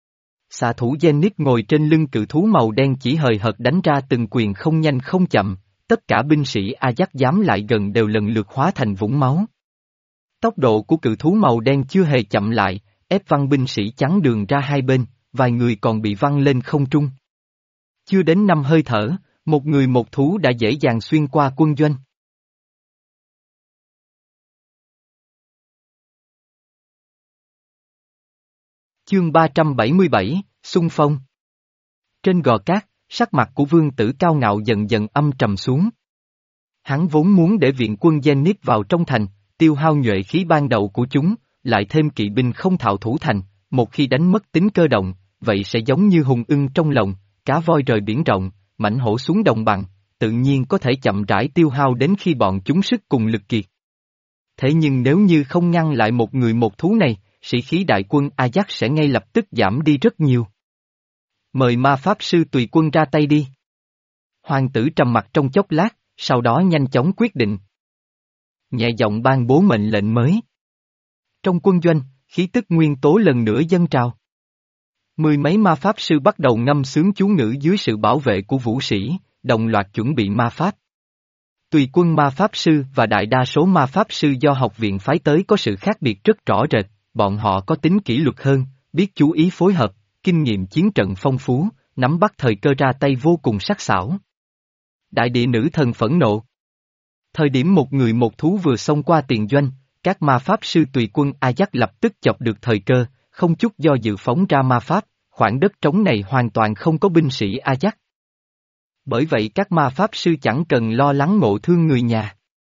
Xạ thủ Zenith ngồi trên lưng cự thú màu đen chỉ hời hợt đánh ra từng quyền không nhanh không chậm, tất cả binh sĩ Ajax dám lại gần đều lần lượt hóa thành vũng máu. Tốc độ của cự thú màu đen chưa hề chậm lại, ép văng binh sĩ chắn đường ra hai bên, vài người còn bị văng lên không trung. Chưa đến năm hơi thở, một người một thú đã dễ dàng xuyên qua quân doanh. Chương ba trăm bảy mươi bảy, xung phong. Trên gò cát, sắc mặt của vương tử cao ngạo dần dần âm trầm xuống. Hắn vốn muốn để viện quân Zenith vào trong thành, tiêu hao nhuệ khí ban đầu của chúng, lại thêm kỵ binh không thạo thủ thành, một khi đánh mất tính cơ động, vậy sẽ giống như hùng ưng trong lồng, cá voi rời biển rộng, mãnh hổ xuống đồng bằng, tự nhiên có thể chậm rãi tiêu hao đến khi bọn chúng sức cùng lực kiệt. Thế nhưng nếu như không ngăn lại một người một thú này, sĩ khí đại quân Ajax sẽ ngay lập tức giảm đi rất nhiều. Mời ma pháp sư tùy quân ra tay đi. Hoàng tử trầm mặt trong chốc lát, sau đó nhanh chóng quyết định. Nhẹ giọng ban bố mệnh lệnh mới. Trong quân doanh, khí tức nguyên tố lần nữa dâng trào. Mười mấy ma pháp sư bắt đầu ngâm sướng chú ngữ dưới sự bảo vệ của vũ sĩ, đồng loạt chuẩn bị ma pháp. Tùy quân ma pháp sư và đại đa số ma pháp sư do học viện phái tới có sự khác biệt rất rõ rệt, bọn họ có tính kỷ luật hơn, biết chú ý phối hợp, kinh nghiệm chiến trận phong phú, nắm bắt thời cơ ra tay vô cùng sắc sảo. Đại địa nữ thần phẫn nộ. Thời điểm một người một thú vừa xông qua tiền doanh, các ma pháp sư tùy quân Ajax lập tức chọc được thời cơ, không chút do dự phóng ra ma pháp, khoảng đất trống này hoàn toàn không có binh sĩ Ajax. Bởi vậy các ma pháp sư chẳng cần lo lắng ngộ thương người nhà.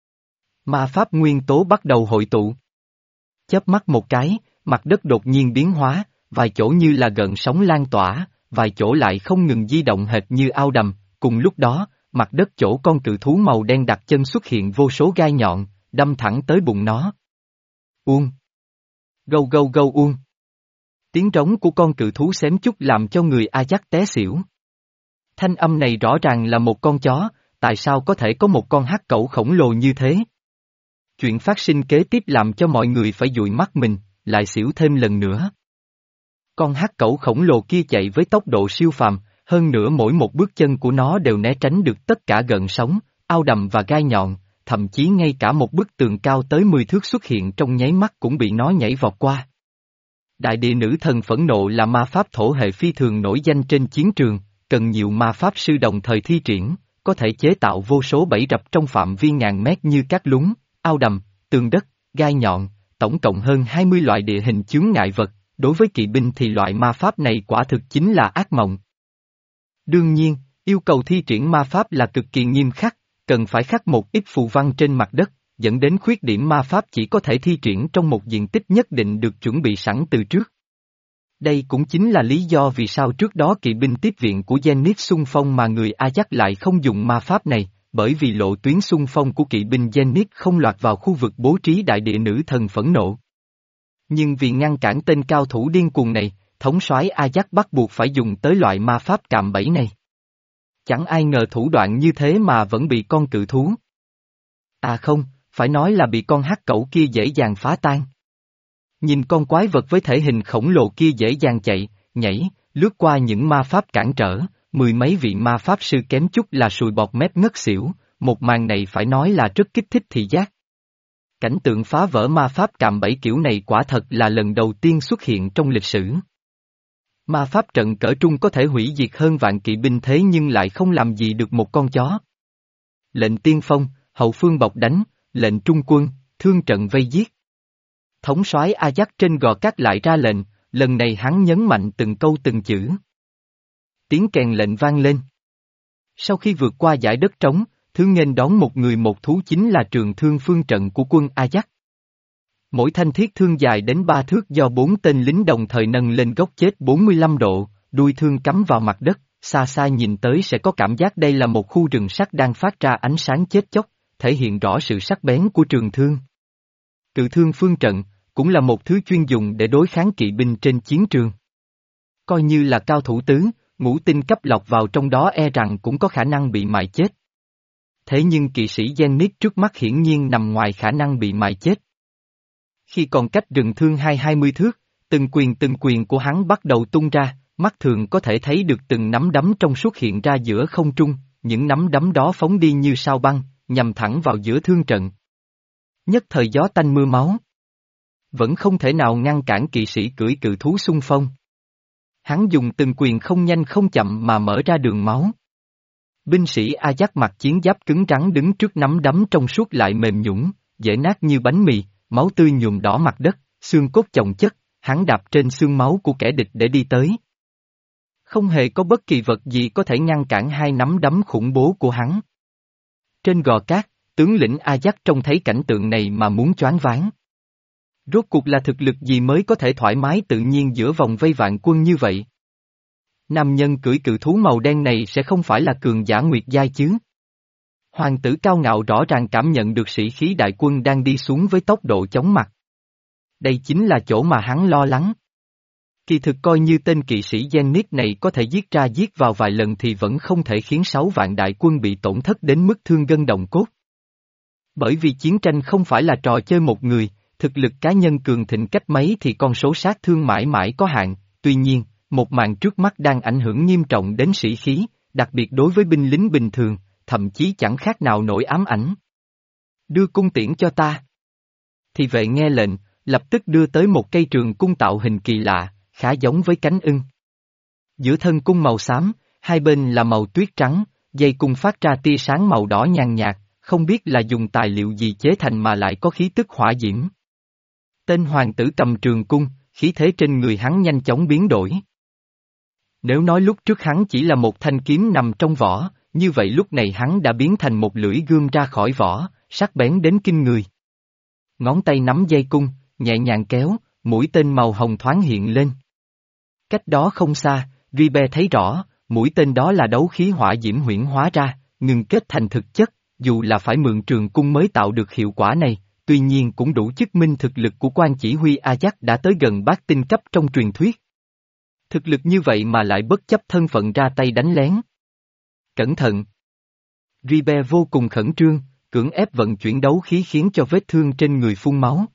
Ma pháp nguyên tố bắt đầu hội tụ. Chớp mắt một cái, mặt đất đột nhiên biến hóa, vài chỗ như là gợn sóng lan tỏa, vài chỗ lại không ngừng di động hệt như ao đầm, cùng lúc đó, mặt đất chỗ con cự thú màu đen đặt chân xuất hiện vô số gai nhọn, đâm thẳng tới bụng nó. Uông! Gâu gâu gâu uông! Tiếng trống của con cự thú xém chút làm cho người Ajax té xỉu. Thanh âm này rõ ràng là một con chó, tại sao có thể có một con hắc cẩu khổng lồ như thế? Chuyện phát sinh kế tiếp làm cho mọi người phải dụi mắt mình, lại xỉu thêm lần nữa. Con hắc cẩu khổng lồ kia chạy với tốc độ siêu phàm, hơn nữa mỗi một bước chân của nó đều né tránh được tất cả gợn sóng, ao đầm và gai nhọn, thậm chí ngay cả một bức tường cao tới mười thước xuất hiện trong nháy mắt cũng bị nó nhảy vọt qua. Đại địa nữ thần phẫn nộ là ma pháp thổ hệ phi thường nổi danh trên chiến trường, cần nhiều ma pháp sư đồng thời thi triển, có thể chế tạo vô số bẫy rập trong phạm vi ngàn mét như các lún, ao đầm, tường đất, gai nhọn, tổng cộng hơn hai mươi loại địa hình chướng ngại vật, đối với kỵ binh thì loại ma pháp này quả thực chính là ác mộng. Đương nhiên, yêu cầu thi triển ma pháp là cực kỳ nghiêm khắc, cần phải khắc một ít phù văn trên mặt đất, dẫn đến khuyết điểm ma pháp chỉ có thể thi triển trong một diện tích nhất định được chuẩn bị sẵn từ trước. Đây cũng chính là lý do vì sao trước đó kỵ binh tiếp viện của Zenith xung phong mà người Ajax lại không dùng ma pháp này, bởi vì lộ tuyến xung phong của kỵ binh Zenith không lọt vào khu vực bố trí đại địa nữ thần phẫn nộ. Nhưng vì ngăn cản tên cao thủ điên cuồng này, thống soái Ajax bắt buộc phải dùng tới loại ma pháp cạm bẫy này. Chẳng ai ngờ thủ đoạn như thế mà vẫn bị con cự thú. À không, phải nói là bị con hắc cẩu kia dễ dàng phá tan. Nhìn con quái vật với thể hình khổng lồ kia dễ dàng chạy, nhảy, lướt qua những ma pháp cản trở, mười mấy vị ma pháp sư kém chút là sùi bọt mép ngất xỉu, một màn này phải nói là rất kích thích thị giác. Cảnh tượng phá vỡ ma pháp cạm bẫy kiểu này quả thật là lần đầu tiên xuất hiện trong lịch sử. Ma pháp trận cỡ trung có thể hủy diệt hơn vạn kỵ binh thế nhưng lại không làm gì được một con chó. Lệnh tiên phong, hậu phương bọc đánh, lệnh trung quân, thương trận vây giết. Thống soái Ajax trên gò cát lại ra lệnh, lần này hắn nhấn mạnh từng câu từng chữ. Tiếng kèn lệnh vang lên. Sau khi vượt qua dải đất trống, thứ nghênh đón một người một thú chính là trường thương phương trận của quân Ajax. Mỗi thanh thiết thương dài đến ba thước do bốn tên lính đồng thời nâng lên góc chết bốn mươi lăm độ, đuôi thương cắm vào mặt đất, xa xa nhìn tới sẽ có cảm giác đây là một khu rừng sắt đang phát ra ánh sáng chết chóc, thể hiện rõ sự sắc bén của trường thương. Cự thương phương trận, cũng là một thứ chuyên dùng để đối kháng kỵ binh trên chiến trường. Coi như là cao thủ tứ, ngũ tinh cấp lọc vào trong đó e rằng cũng có khả năng bị mài chết. Thế nhưng kỵ sĩ Zenith trước mắt hiển nhiên nằm ngoài khả năng bị mài chết. Khi còn cách rừng thương hai hai mươi thước, từng quyền từng quyền của hắn bắt đầu tung ra, mắt thường có thể thấy được từng nắm đấm trong suốt hiện ra giữa không trung, những nắm đấm đó phóng đi như sao băng, nhằm thẳng vào giữa thương trận. Nhất thời gió tanh mưa máu. Vẫn không thể nào ngăn cản kỵ sĩ cưỡi cự thú xung phong. Hắn dùng từng quyền không nhanh không chậm mà mở ra đường máu. Binh sĩ Ajax mặc chiến giáp cứng rắn đứng trước nắm đấm trong suốt lại mềm nhũn, dễ nát như bánh mì, máu tươi nhuộm đỏ mặt đất, xương cốt chồng chất, hắn đạp trên xương máu của kẻ địch để đi tới. Không hề có bất kỳ vật gì có thể ngăn cản hai nắm đấm khủng bố của hắn. Trên gò cát, tướng lĩnh Ajax trông thấy cảnh tượng này mà muốn choáng váng. Rốt cuộc là thực lực gì mới có thể thoải mái tự nhiên giữa vòng vây vạn quân như vậy? Nam nhân cưỡi cự thú màu đen này sẽ không phải là cường giả nguyệt giai chứ? Hoàng tử cao ngạo rõ ràng cảm nhận được sĩ khí đại quân đang đi xuống với tốc độ chóng mặt. Đây chính là chỗ mà hắn lo lắng. Kỳ thực coi như tên kỵ sĩ Zenith này có thể giết ra giết vào vài lần thì vẫn không thể khiến sáu vạn đại quân bị tổn thất đến mức thương gân động cốt. Bởi vì chiến tranh không phải là trò chơi một người, thực lực cá nhân cường thịnh cách mấy thì con số sát thương mãi mãi có hạn, tuy nhiên, một màn trước mắt đang ảnh hưởng nghiêm trọng đến sĩ khí, đặc biệt đối với binh lính bình thường, thậm chí chẳng khác nào nỗi ám ảnh. Đưa cung tiễn cho ta. Thì vệ nghe lệnh, lập tức đưa tới một cây trường cung tạo hình kỳ lạ, khá giống với cánh ưng. Giữa thân cung màu xám, hai bên là màu tuyết trắng, dây cung phát ra tia sáng màu đỏ nhàn nhạt, không biết là dùng tài liệu gì chế thành mà lại có khí tức hỏa diễm. Tên hoàng tử cầm trường cung, khí thế trên người hắn nhanh chóng biến đổi. Nếu nói lúc trước hắn chỉ là một thanh kiếm nằm trong vỏ, như vậy lúc này hắn đã biến thành một lưỡi gươm ra khỏi vỏ, sắc bén đến kinh người. Ngón tay nắm dây cung, nhẹ nhàng kéo, mũi tên màu hồng thoáng hiện lên. Cách đó không xa, Ribe thấy rõ, mũi tên đó là đấu khí hỏa diễm huyễn hóa ra, ngừng kết thành thực chất, dù là phải mượn trường cung mới tạo được hiệu quả này, tuy nhiên cũng đủ chứng minh thực lực của quan chỉ huy Ajax đã tới gần bát tinh cấp trong truyền thuyết. Thực lực như vậy mà lại bất chấp thân phận ra tay đánh lén. Cẩn thận! Ribe vô cùng khẩn trương, cưỡng ép vận chuyển đấu khí khiến cho vết thương trên người phun máu.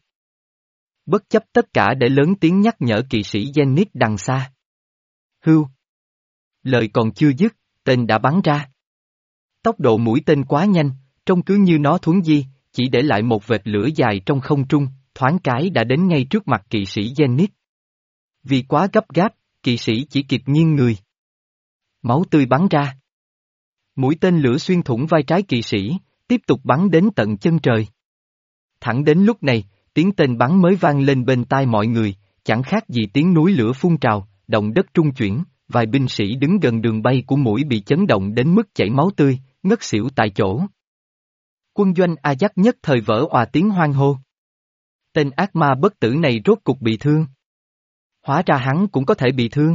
Bất chấp tất cả để lớn tiếng nhắc nhở kỵ sĩ Zenith đằng xa. Hưu. Lời còn chưa dứt, tên đã bắn ra. Tốc độ mũi tên quá nhanh, trông cứ như nó thuấn di, chỉ để lại một vệt lửa dài trong không trung, thoáng cái đã đến ngay trước mặt kỵ sĩ Zenith. Vì quá gấp gáp, kỵ sĩ chỉ kịp nghiêng người. Máu tươi bắn ra. Mũi tên lửa xuyên thủng vai trái kỵ sĩ, tiếp tục bắn đến tận chân trời. Thẳng đến lúc này, tiếng tên bắn mới vang lên bên tai mọi người, chẳng khác gì tiếng núi lửa phun trào, động đất trung chuyển, vài binh sĩ đứng gần đường bay của mũi bị chấn động đến mức chảy máu tươi, ngất xỉu tại chỗ. Quân doanh Ajax nhất thời vỡ òa tiếng hoan hô. Tên ác ma bất tử này rốt cục bị thương. Hóa ra hắn cũng có thể bị thương.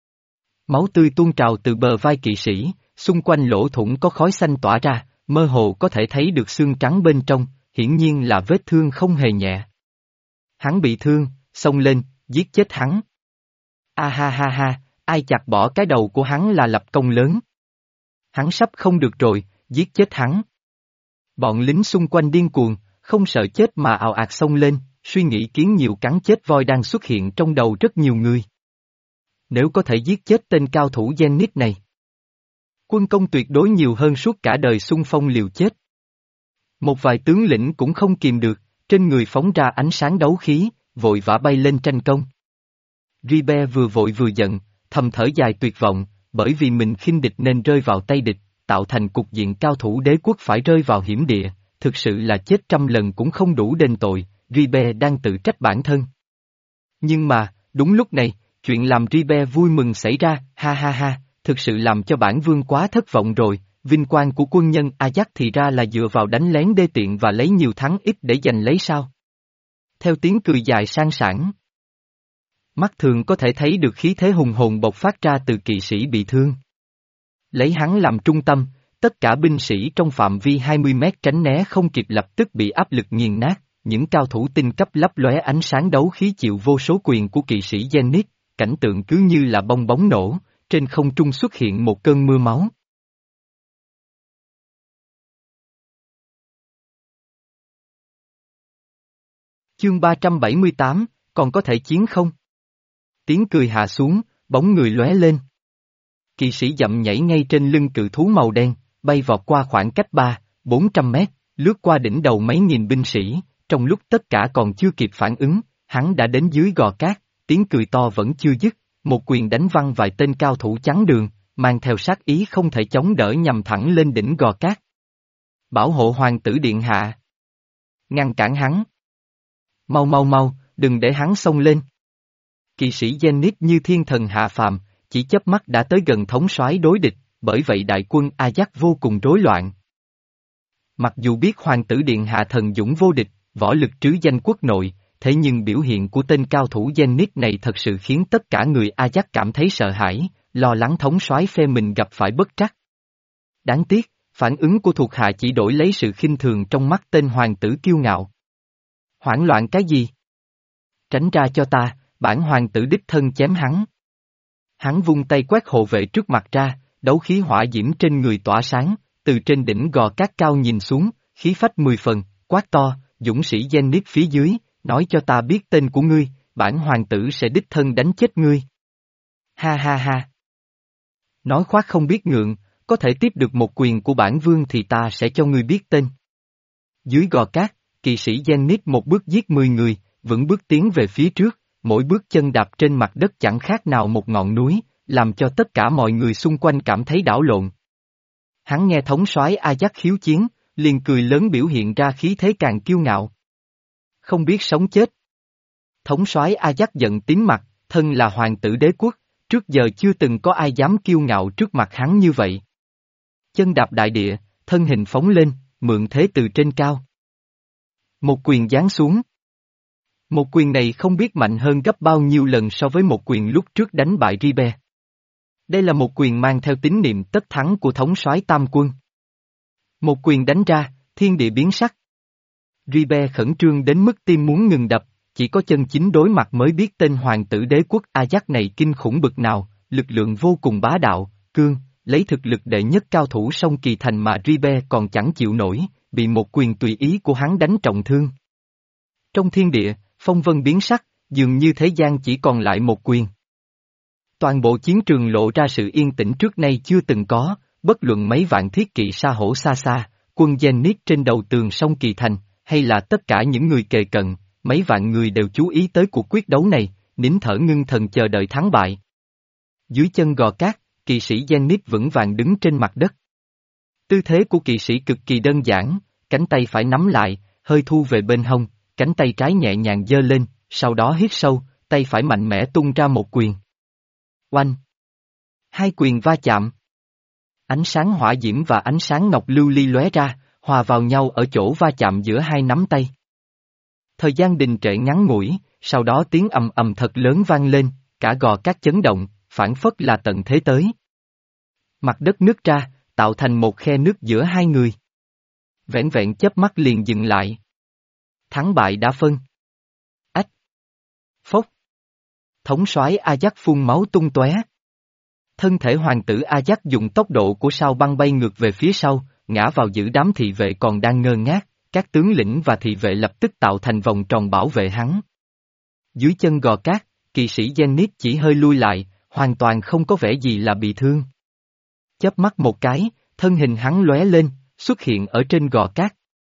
Máu tươi tuôn trào từ bờ vai kỵ sĩ, xung quanh lỗ thủng có khói xanh tỏa ra, mơ hồ có thể thấy được xương trắng bên trong, hiển nhiên là vết thương không hề nhẹ. Hắn bị thương, xông lên, giết chết hắn. A ha ha ha, ai chặt bỏ cái đầu của hắn là lập công lớn. Hắn sắp không được rồi, giết chết hắn. Bọn lính xung quanh điên cuồng, không sợ chết mà ào ạt xông lên, suy nghĩ kiến nhiều cắn chết voi đang xuất hiện trong đầu rất nhiều người. Nếu có thể giết chết tên cao thủ Zenith này, quân công tuyệt đối nhiều hơn suốt cả đời xung phong liều chết. Một vài tướng lĩnh cũng không kìm được, trên người phóng ra ánh sáng đấu khí, vội vã bay lên tranh công. Ribe vừa vội vừa giận, thầm thở dài tuyệt vọng, bởi vì mình khinh địch nên rơi vào tay địch, tạo thành cục diện cao thủ đế quốc phải rơi vào hiểm địa, thực sự là chết trăm lần cũng không đủ đền tội, Ribe đang tự trách bản thân. Nhưng mà, đúng lúc này, chuyện làm Ribe vui mừng xảy ra, ha ha ha, thực sự làm cho bản vương quá thất vọng rồi, vinh quang của quân nhân Ajax thì ra là dựa vào đánh lén đê tiện và lấy nhiều thắng ít để giành lấy sao. Theo tiếng cười dài sang sảng. Mắt thường có thể thấy được khí thế hùng hồn bộc phát ra từ kỵ sĩ bị thương. Lấy hắn làm trung tâm, tất cả binh sĩ trong phạm vi hai mươi mét tránh né không kịp lập tức bị áp lực nghiền nát, những cao thủ tinh cấp lấp lóe ánh sáng đấu khí chịu vô số quyền của kỵ sĩ Zenith, cảnh tượng cứ như là bong bóng nổ, trên không trung xuất hiện một cơn mưa máu. Chương ba trăm bảy mươi tám, còn có thể chiến không? Tiếng cười hạ xuống, bóng người lóe lên. Kỵ sĩ dậm nhảy ngay trên lưng cự thú màu đen, bay vọt qua khoảng cách ba, bốn trăm mét, lướt qua đỉnh đầu mấy nghìn binh sĩ, trong lúc tất cả còn chưa kịp phản ứng, hắn đã đến dưới gò cát, tiếng cười to vẫn chưa dứt, một quyền đánh văng vài tên cao thủ chắn đường, mang theo sát ý không thể chống đỡ nhằm thẳng lên đỉnh gò cát. Bảo hộ hoàng tử điện hạ. Ngăn cản hắn. Mau mau mau, đừng để hắn xông lên. Kỵ sĩ Zenith như thiên thần hạ phàm, chỉ chớp mắt đã tới gần thống soái đối địch, bởi vậy đại quân Ajax vô cùng rối loạn. Mặc dù biết hoàng tử điện hạ thần dũng vô địch, võ lực trứ danh quốc nội, thế nhưng biểu hiện của tên cao thủ Zenith này thật sự khiến tất cả người Ajax cảm thấy sợ hãi, lo lắng thống soái phe mình gặp phải bất trắc. Đáng tiếc, phản ứng của thuộc hạ chỉ đổi lấy sự khinh thường trong mắt tên hoàng tử kiêu ngạo. Hoảng loạn cái gì? Tránh ra cho ta, bản hoàng tử đích thân chém hắn. Hắn vung tay quét hộ vệ trước mặt ra, đấu khí hỏa diễm trên người tỏa sáng, từ trên đỉnh gò cát cao nhìn xuống, khí phách mười phần, quát to, dũng sĩ Zenith phía dưới, nói cho ta biết tên của ngươi, bản hoàng tử sẽ đích thân đánh chết ngươi. Ha ha ha. Nói khoác không biết ngượng, có thể tiếp được một quyền của bản vương thì ta sẽ cho ngươi biết tên. Dưới gò cát, kỵ sĩ Zenith một bước giết mười người, vững bước tiến về phía trước, mỗi bước chân đạp trên mặt đất chẳng khác nào một ngọn núi, làm cho tất cả mọi người xung quanh cảm thấy đảo lộn. Hắn nghe thống soái Ajax khiếu chiến, liền cười lớn biểu hiện ra khí thế càng kiêu ngạo. Không biết sống chết. Thống soái Ajax giận tím mặt, thân là hoàng tử đế quốc, trước giờ chưa từng có ai dám kiêu ngạo trước mặt hắn như vậy. Chân đạp đại địa, thân hình phóng lên, mượn thế từ trên cao. Một quyền giáng xuống. Một quyền này không biết mạnh hơn gấp bao nhiêu lần so với một quyền lúc trước đánh bại Ribe. Đây là một quyền mang theo tín niệm tất thắng của thống soái tam quân. Một quyền đánh ra, thiên địa biến sắc. Ribe khẩn trương đến mức tim muốn ngừng đập, chỉ có chân chính đối mặt mới biết tên hoàng tử đế quốc Ajax này kinh khủng bực nào, lực lượng vô cùng bá đạo, cương, lấy thực lực đệ nhất cao thủ sông Kỳ Thành mà Ribe còn chẳng chịu nổi, bị một quyền tùy ý của hắn đánh trọng thương. Trong thiên địa, phong vân biến sắc, dường như thế gian chỉ còn lại một quyền. Toàn bộ chiến trường lộ ra sự yên tĩnh trước nay chưa từng có, bất luận mấy vạn thiết kỵ sa hổ xa xa, quân Zenith trên đầu tường sông Kỳ Thành, hay là tất cả những người kề cận, mấy vạn người đều chú ý tới cuộc quyết đấu này, nín thở ngưng thần chờ đợi thắng bại. Dưới chân gò cát, kỵ sĩ Zenith vững vàng đứng trên mặt đất. Tư thế của kỵ sĩ cực kỳ đơn giản, cánh tay phải nắm lại, hơi thu về bên hông, cánh tay trái nhẹ nhàng giơ lên, sau đó hít sâu, tay phải mạnh mẽ tung ra một quyền. Oanh! Hai quyền va chạm. Ánh sáng hỏa diễm và ánh sáng ngọc lưu ly lóe ra, hòa vào nhau ở chỗ va chạm giữa hai nắm tay. Thời gian đình trệ ngắn ngủi, sau đó tiếng ầm ầm thật lớn vang lên, cả gò cát chấn động, phảng phất là tận thế tới. Mặt đất nứt ra, tạo thành một khe nước giữa hai người. Vẻn vẹn chớp mắt liền dừng lại. Thắng bại đã phân. Ách! Phốc! Thống soái Ajax phun máu tung tóe. Thân thể hoàng tử Ajax dùng tốc độ của sao băng bay ngược về phía sau, ngã vào giữ đám thị vệ còn đang ngơ ngác, các tướng lĩnh và thị vệ lập tức tạo thành vòng tròn bảo vệ hắn. Dưới chân gò cát, kỵ sĩ Zenith chỉ hơi lui lại, hoàn toàn không có vẻ gì là bị thương. Chớp mắt một cái, thân hình hắn lóe lên, xuất hiện ở trên gò cát.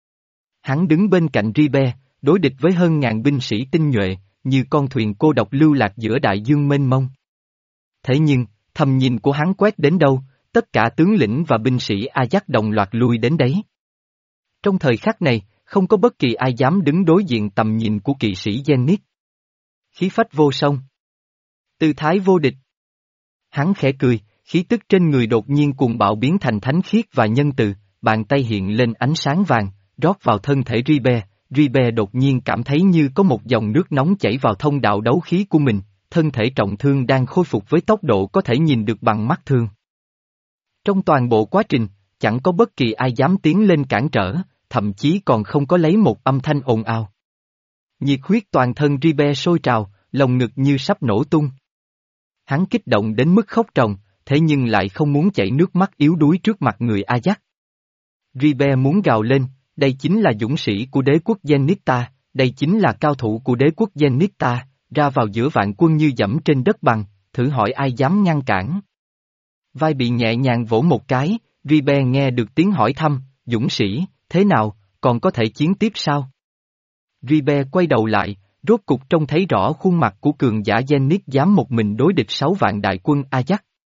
Hắn đứng bên cạnh Ribe, đối địch với hơn ngàn binh sĩ tinh nhuệ, như con thuyền cô độc lưu lạc giữa đại dương mênh mông. Thế nhưng, tầm nhìn của hắn quét đến đâu, tất cả tướng lĩnh và binh sĩ Ajax đồng loạt lui đến đấy. Trong thời khắc này, không có bất kỳ ai dám đứng đối diện tầm nhìn của kỵ sĩ Zenith. Khí phách vô song. Tư thái vô địch. Hắn khẽ cười, khí tức trên người đột nhiên cuồng bạo biến thành thánh khiết và nhân từ, bàn tay hiện lên ánh sáng vàng, rót vào thân thể Ribe. Ribe đột nhiên cảm thấy như có một dòng nước nóng chảy vào thông đạo đấu khí của mình, thân thể trọng thương đang khôi phục với tốc độ có thể nhìn được bằng mắt thường. Trong toàn bộ quá trình, chẳng có bất kỳ ai dám tiến lên cản trở, thậm chí còn không có lấy một âm thanh ồn ào. Nhiệt huyết toàn thân Ribe sôi trào, lồng ngực như sắp nổ tung. Hắn kích động đến mức khóc ròng, thế nhưng lại không muốn chảy nước mắt yếu đuối trước mặt người Ajax. Ribe muốn gào lên, đây chính là dũng sĩ của đế quốc Zenith ta, đây chính là cao thủ của đế quốc Zenith ta, ra vào giữa vạn quân như dẫm trên đất bằng, thử hỏi ai dám ngăn cản. Vai bị nhẹ nhàng vỗ một cái, Ribe nghe được tiếng hỏi thăm, dũng sĩ, thế nào, còn có thể chiến tiếp sao? Ribe quay đầu lại, rốt cục trông thấy rõ khuôn mặt của cường giả Zenith dám một mình đối địch sáu vạn đại quân Ajax.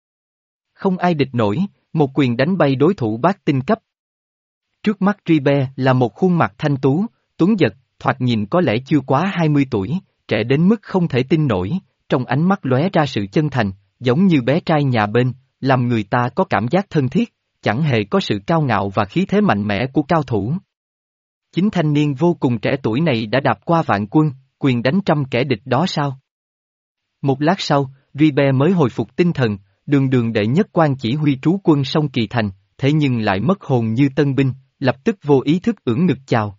Không ai địch nổi, một quyền đánh bay đối thủ bát tinh cấp. Trước mắt Ribe là một khuôn mặt thanh tú, tuấn giật, thoạt nhìn có lẽ chưa quá hai mươi tuổi, trẻ đến mức không thể tin nổi, trong ánh mắt lóe ra sự chân thành, giống như bé trai nhà bên, làm người ta có cảm giác thân thiết, chẳng hề có sự cao ngạo và khí thế mạnh mẽ của cao thủ. Chính thanh niên vô cùng trẻ tuổi này đã đạp qua vạn quân, quyền đánh trăm kẻ địch đó sao? Một lát sau, Ribe mới hồi phục tinh thần, đường đường đệ nhất quan chỉ huy trú quân sông Kỳ Thành, thế nhưng lại mất hồn như tân binh, lập tức vô ý thức ưỡn ngực chào.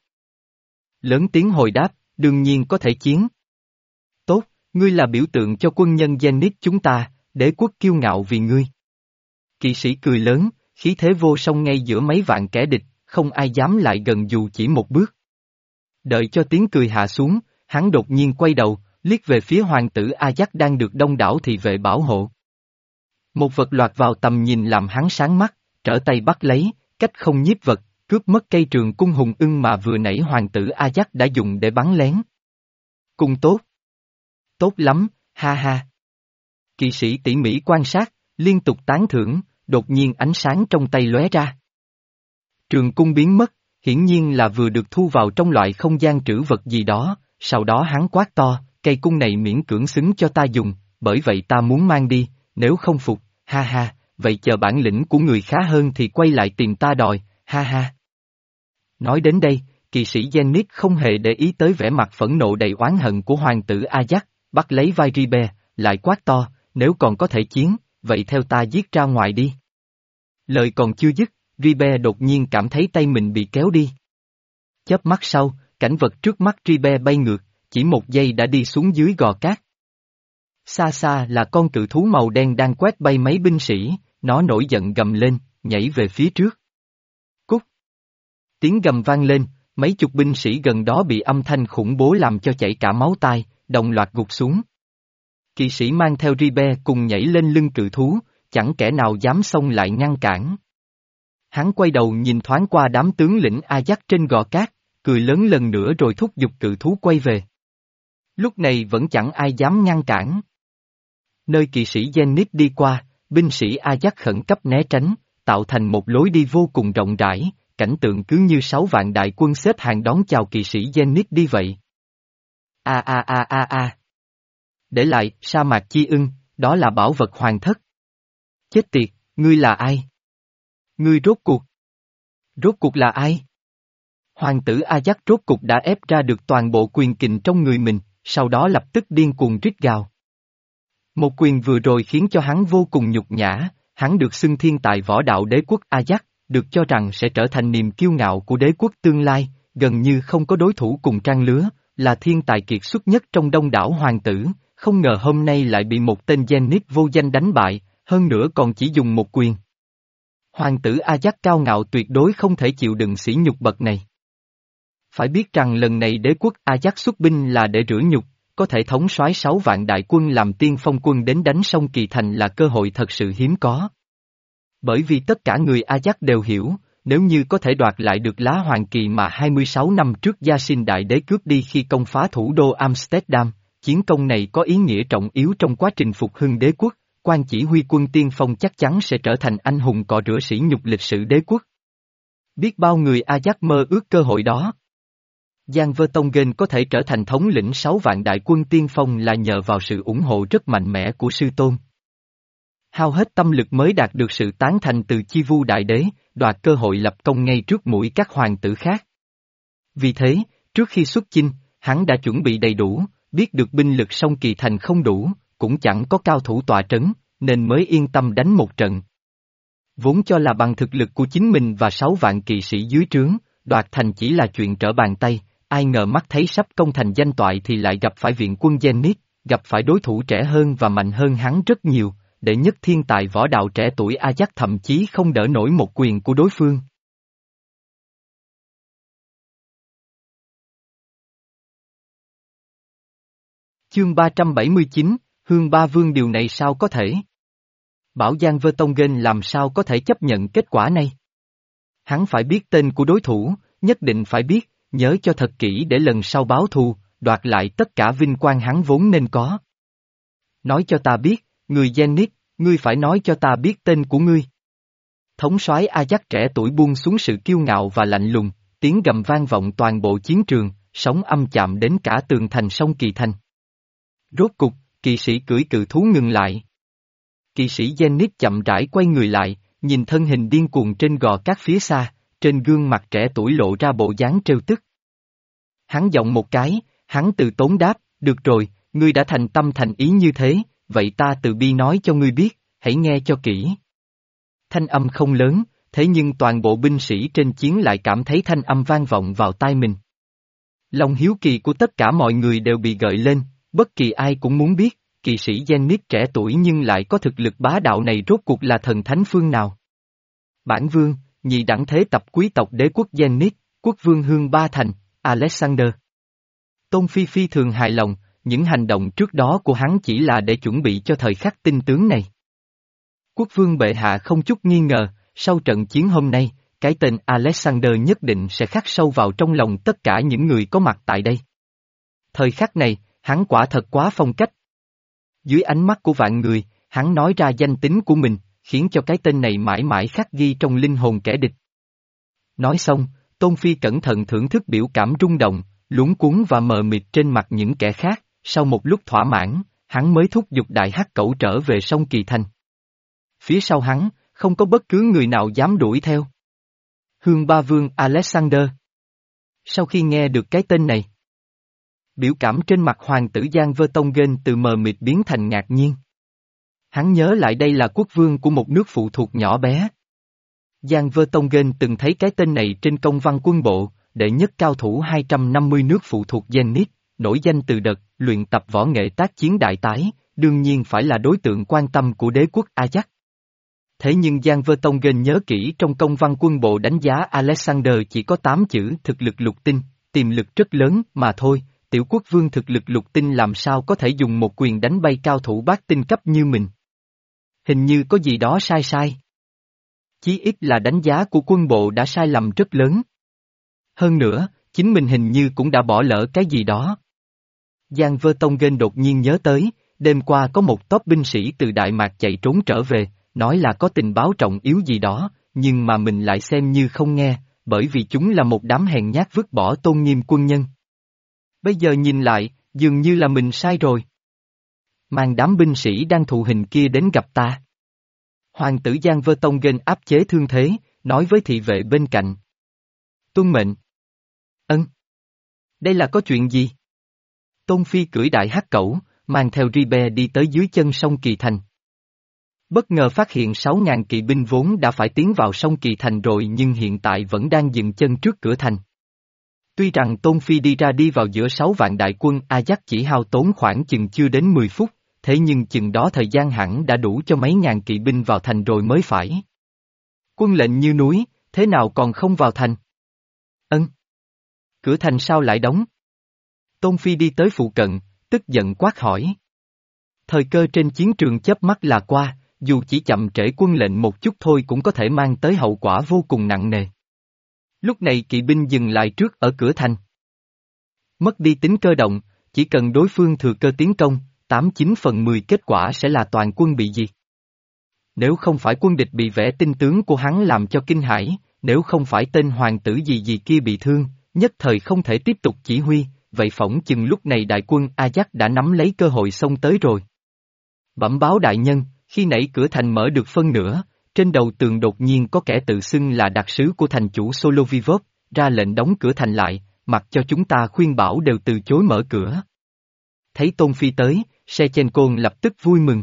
Lớn tiếng hồi đáp, đương nhiên có thể chiến. Tốt, ngươi là biểu tượng cho quân nhân Zenith chúng ta, đế quốc kiêu ngạo vì ngươi. Kỵ sĩ cười lớn, khí thế vô song ngay giữa mấy vạn kẻ địch, không ai dám lại gần dù chỉ một bước. Đợi cho tiếng cười hạ xuống, hắn đột nhiên quay đầu, liếc về phía hoàng tử Ajax đang được đông đảo thị vệ bảo hộ. Một vật loạt vào tầm nhìn làm hắn sáng mắt, trở tay bắt lấy, cách không nhiếp vật, cướp mất cây trường cung hùng ưng mà vừa nãy hoàng tử Ajax đã dùng để bắn lén. Cung tốt. Tốt lắm, ha ha. Kỵ sĩ tỉ mỉ quan sát, liên tục tán thưởng, đột nhiên ánh sáng trong tay lóe ra. Trường cung biến mất, hiển nhiên là vừa được thu vào trong loại không gian trữ vật gì đó, sau đó hắn quát to, cây cung này miễn cưỡng xứng cho ta dùng, bởi vậy ta muốn mang đi, nếu không phục, ha ha, vậy chờ bản lĩnh của người khá hơn thì quay lại tìm ta đòi, ha ha. Nói đến đây, kỵ sĩ Zenith không hề để ý tới vẻ mặt phẫn nộ đầy oán hận của hoàng tử Ajax, bắt lấy vai Ribe, lại quát to, nếu còn có thể chiến, vậy theo ta giết ra ngoài đi. Lời còn chưa dứt, Ribe đột nhiên cảm thấy tay mình bị kéo đi. Chớp mắt sau, cảnh vật trước mắt Ribe bay ngược, chỉ một giây đã đi xuống dưới gò cát. Xa xa là con cự thú màu đen đang quét bay mấy binh sĩ, nó nổi giận gầm lên, nhảy về phía trước. Cút! Tiếng gầm vang lên, mấy chục binh sĩ gần đó bị âm thanh khủng bố làm cho chảy cả máu tai, đồng loạt gục xuống. Kỵ sĩ mang theo Ribe cùng nhảy lên lưng cự thú, chẳng kẻ nào dám xông lại ngăn cản. Hắn quay đầu nhìn thoáng qua đám tướng lĩnh Ajax trên gò cát, cười lớn lần nữa rồi thúc giục cự thú quay về. Lúc này vẫn chẳng ai dám ngăn cản. Nơi kỵ sĩ Zenith đi qua, binh sĩ Ajax khẩn cấp né tránh, tạo thành một lối đi vô cùng rộng rãi, cảnh tượng cứ như sáu vạn đại quân xếp hàng đón chào kỵ sĩ Zenith đi vậy. A a a a a. Để lại, sa mạc chi ưng, đó là bảo vật hoàng thất. Chết tiệt, ngươi là ai? Ngươi rốt cuộc. Rốt cuộc là ai? Hoàng tử Ajax rốt cuộc đã ép ra được toàn bộ quyền kình trong người mình, sau đó lập tức điên cuồng rít gào. Một quyền vừa rồi khiến cho hắn vô cùng nhục nhã, hắn được xưng thiên tài võ đạo đế quốc Ajax, được cho rằng sẽ trở thành niềm kiêu ngạo của đế quốc tương lai, gần như không có đối thủ cùng trang lứa, là thiên tài kiệt xuất nhất trong đông đảo hoàng tử, không ngờ hôm nay lại bị một tên Zenith vô danh đánh bại, hơn nữa còn chỉ dùng một quyền. Hoàng tử Ajax cao ngạo tuyệt đối không thể chịu đựng sỉ nhục bậc này. Phải biết rằng lần này đế quốc Ajax xuất binh là để rửa nhục, có thể thống soái sáu vạn đại quân làm tiên phong quân đến đánh sông Kỳ Thành là cơ hội thật sự hiếm có. Bởi vì tất cả người Ajax đều hiểu, nếu như có thể đoạt lại được lá hoàng kỳ mà hai mươi sáu năm trước Gia Sinh Đại Đế cướp đi khi công phá thủ đô Amsterdam, chiến công này có ý nghĩa trọng yếu trong quá trình phục hưng đế quốc, quan chỉ huy quân tiên phong chắc chắn sẽ trở thành anh hùng cọ rửa sỉ nhục lịch sử đế quốc. Biết bao người Ajax mơ ước cơ hội đó. Giang Vơ Tông Gen có thể trở thành thống lĩnh sáu vạn đại quân tiên phong là nhờ vào sự ủng hộ rất mạnh mẽ của sư tôn. Hao hết tâm lực mới đạt được sự tán thành từ Chi Vu Đại Đế, đoạt cơ hội lập công ngay trước mũi các hoàng tử khác. Vì thế, trước khi xuất chinh, hắn đã chuẩn bị đầy đủ, biết được binh lực sông Kỳ Thành không đủ, cũng chẳng có cao thủ tọa trấn, nên mới yên tâm đánh một trận. Vốn cho là bằng thực lực của chính mình và sáu vạn kỵ sĩ dưới trướng, đoạt thành chỉ là chuyện trở bàn tay, ai ngờ mắt thấy sắp công thành danh toại thì lại gặp phải viện quân Zenith, gặp phải đối thủ trẻ hơn và mạnh hơn hắn rất nhiều, đệ nhất thiên tài võ đạo trẻ tuổi Ajax thậm chí không đỡ nổi một quyền của đối phương. Chương ba trăm bảy mươi chín, Hương Ba Vương điều này sao có thể? Bảo Giang Vơ Tông Gen làm sao có thể chấp nhận kết quả này? Hắn phải biết tên của đối thủ, nhất định phải biết, nhớ cho thật kỹ để lần sau báo thù, đoạt lại tất cả vinh quang hắn vốn nên có. Nói cho ta biết, người Zenith, ngươi phải nói cho ta biết tên của ngươi. Thống soái Ajax trẻ tuổi buông xuống sự kiêu ngạo và lạnh lùng, tiếng gầm vang vọng toàn bộ chiến trường, sóng âm chạm đến cả tường thành sông Kỳ Thành. Rốt cục, kỵ sĩ cưỡi cự thú ngừng lại. Kỵ sĩ Zenith chậm rãi quay người lại, nhìn thân hình điên cuồng trên gò cát phía xa, trên gương mặt trẻ tuổi lộ ra bộ dáng trêu tức. Hắn giọng một cái, hắn từ tốn đáp, được rồi, ngươi đã thành tâm thành ý như thế, vậy ta từ bi nói cho ngươi biết, hãy nghe cho kỹ. Thanh âm không lớn, thế nhưng toàn bộ binh sĩ trên chiến lại cảm thấy thanh âm vang vọng vào tai mình. Lòng hiếu kỳ của tất cả mọi người đều bị gợi lên, bất kỳ ai cũng muốn biết, kỵ sĩ Zenith trẻ tuổi nhưng lại có thực lực bá đạo này rốt cuộc là thần thánh phương nào. Bản vương, nhị đẳng thế tập quý tộc đế quốc Zenith, quốc vương Hương Ba Thành, Alexander. Tôn Phi phi thường hài lòng, những hành động trước đó của hắn chỉ là để chuẩn bị cho thời khắc tinh tướng này. Quốc vương bệ hạ không chút nghi ngờ, sau trận chiến hôm nay, cái tên Alexander nhất định sẽ khắc sâu vào trong lòng tất cả những người có mặt tại đây. Thời khắc này, hắn quả thật quá phong cách. Dưới ánh mắt của vạn người, hắn nói ra danh tính của mình, khiến cho cái tên này mãi mãi khắc ghi trong linh hồn kẻ địch. Nói xong, Tôn Phi cẩn thận thưởng thức biểu cảm rung động, luống cuống và mờ mịt trên mặt những kẻ khác, sau một lúc thỏa mãn, hắn mới thúc giục đại hắc cẩu trở về sông Kỳ Thành. Phía sau hắn, không có bất cứ người nào dám đuổi theo. Hương Ba Vương Alexander. Sau khi nghe được cái tên này, biểu cảm trên mặt hoàng tử Giang Vơ Tông Gen từ mờ mịt biến thành ngạc nhiên. Hắn nhớ lại đây là quốc vương của một nước phụ thuộc nhỏ bé. Giang Vơ Tông Gen từng thấy cái tên này trên công văn quân bộ, đệ nhất cao thủ hai trăm năm mươi nước phụ thuộc Zenith, nổi danh từ đợt luyện tập võ nghệ tác chiến đại tái, đương nhiên phải là đối tượng quan tâm của đế quốc Ajax. Thế nhưng Giang Vertonghen nhớ kỹ trong công văn quân bộ đánh giá Alexander chỉ có tám chữ thực lực lục tinh, tiềm lực rất lớn mà thôi, tiểu quốc vương thực lực lục tinh làm sao có thể dùng một quyền đánh bay cao thủ bát tinh cấp như mình. Hình như có gì đó sai sai. Chí ít là đánh giá của quân bộ đã sai lầm rất lớn. Hơn nữa, chính mình hình như cũng đã bỏ lỡ cái gì đó. Giang Vertonghen đột nhiên nhớ tới, đêm qua có một tốp binh sĩ từ Đại Mạc chạy trốn trở về, nói là có tình báo trọng yếu gì đó, nhưng mà mình lại xem như không nghe, bởi vì chúng là một đám hèn nhát vứt bỏ tôn nghiêm quân nhân. Bây giờ nhìn lại, dường như là mình sai rồi. Mang đám binh sĩ đang thụ hình kia đến gặp ta. Hoàng tử Giang Vertonghen áp chế thương thế, nói với thị vệ bên cạnh. Tuân mệnh. Ân. Đây là có chuyện gì? Tôn Phi cưỡi đại hắc cẩu, mang theo Ribe đi tới dưới chân sông Kỳ Thành. Bất ngờ phát hiện sáu ngàn kỵ binh vốn đã phải tiến vào sông Kỳ Thành rồi nhưng hiện tại vẫn đang dừng chân trước cửa thành. Tuy rằng Tôn Phi đi ra đi vào giữa sáu vạn đại quân Ajax chỉ hao tốn khoảng chừng chưa đến mười phút, thế nhưng chừng đó thời gian hẳn đã đủ cho mấy ngàn kỵ binh vào thành rồi mới phải. Quân lệnh như núi, thế nào còn không vào thành? Ân. Cửa thành sao lại đóng? Tôn Phi đi tới phụ cận, tức giận quát hỏi. Thời cơ trên chiến trường chớp mắt là qua, dù chỉ chậm trễ quân lệnh một chút thôi cũng có thể mang tới hậu quả vô cùng nặng nề. Lúc này kỵ binh dừng lại trước ở cửa thành. Mất đi tính cơ động, chỉ cần đối phương thừa cơ tiến công, tám chín phần mười kết quả sẽ là toàn quân bị diệt. Nếu không phải quân địch bị vẽ tinh tướng của hắn làm cho kinh hãi, nếu không phải tên hoàng tử gì gì kia bị thương, nhất thời không thể tiếp tục chỉ huy, vậy phỏng chừng lúc này đại quân Ajax đã nắm lấy cơ hội xông tới rồi. Bẩm báo đại nhân, khi nãy cửa thành mở được phân nửa, trên đầu tường đột nhiên có kẻ tự xưng là đặc sứ của thành chủ Solovivov, ra lệnh đóng cửa thành lại, mặc cho chúng ta khuyên bảo đều từ chối mở cửa. Thấy Tôn Phi tới, Sechenko lập tức vui mừng.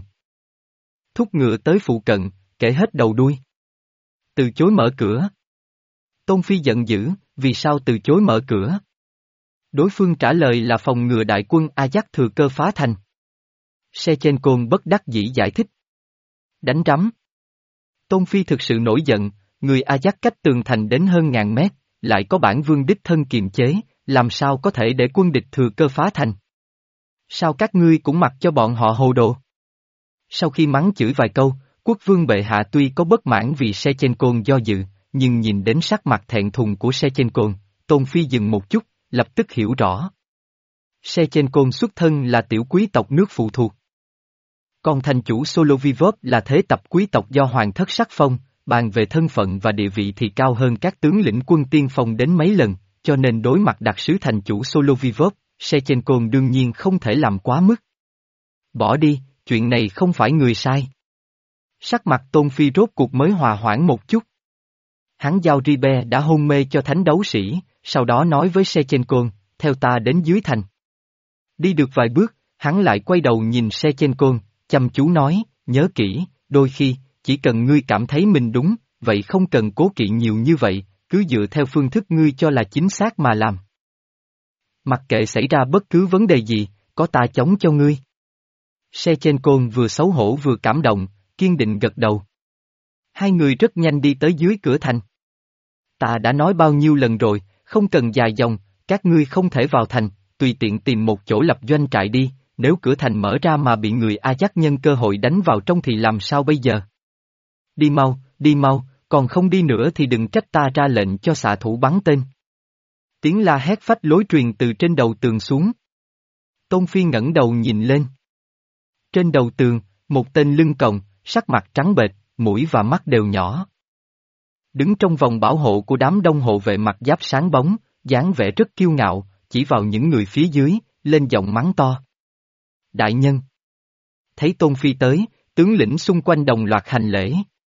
Thúc ngựa tới phụ cận, kể hết đầu đuôi. Từ chối mở cửa. Tôn Phi giận dữ, vì sao từ chối mở cửa? Đối phương trả lời là phòng ngừa đại quân Ajax thừa cơ phá thành. Sechenko bất đắc dĩ giải thích. Đánh rắm. Tôn Phi thực sự nổi giận, người Ajax cách tường thành đến hơn ngàn mét, lại có bản vương đích thân kiềm chế, làm sao có thể để quân địch thừa cơ phá thành? Sao các ngươi cũng mặc cho bọn họ hồ đồ? Sau khi mắng chửi vài câu, quốc vương bệ hạ tuy có bất mãn vì Sechenko do dự, nhưng nhìn đến sắc mặt thẹn thùng của Sechenko, Tôn Phi dừng một chút, lập tức hiểu rõ. Sechenko xuất thân là tiểu quý tộc nước phụ thuộc. Còn thành chủ Solovivov là thế tập quý tộc do hoàng thất sắc phong, bàn về thân phận và địa vị thì cao hơn các tướng lĩnh quân tiên phong đến mấy lần, cho nên đối mặt đặc sứ thành chủ Solovivov, Sechenko đương nhiên không thể làm quá mức. Bỏ đi, chuyện này không phải người sai. Sắc mặt Tôn Phi rốt cuộc mới hòa hoãn một chút. Hắn giao Ribe đã hôn mê cho thánh đấu sĩ, sau đó nói với Sechenko, theo ta đến dưới thành. Đi được vài bước, hắn lại quay đầu nhìn Sechenko, chăm chú nói, nhớ kỹ, đôi khi, chỉ cần ngươi cảm thấy mình đúng, vậy không cần cố kỵ nhiều như vậy, cứ dựa theo phương thức ngươi cho là chính xác mà làm. Mặc kệ xảy ra bất cứ vấn đề gì, có ta chống cho ngươi. Sechenko vừa xấu hổ vừa cảm động, kiên định gật đầu. Hai người rất nhanh đi tới dưới cửa thành. Ta đã nói bao nhiêu lần rồi, không cần dài dòng, các ngươi không thể vào thành, tùy tiện tìm một chỗ lập doanh trại đi, nếu cửa thành mở ra mà bị người Ajax nhân cơ hội đánh vào trong thì làm sao bây giờ? Đi mau, đi mau, còn không đi nữa thì đừng trách ta ra lệnh cho xạ thủ bắn tên. Tiếng la hét phách lối truyền từ trên đầu tường xuống. Tôn Phi ngẩng đầu nhìn lên. Trên đầu tường, một tên lưng còng, sắc mặt trắng bệch, mũi và mắt đều nhỏ. Đứng trong vòng bảo hộ của đám đông hộ vệ mặt giáp sáng bóng, dáng vẻ rất kiêu ngạo, chỉ vào những người phía dưới, lên giọng mắng to. Đại nhân! Thấy Tôn Phi tới, tướng lĩnh xung quanh đồng loạt hành lễ.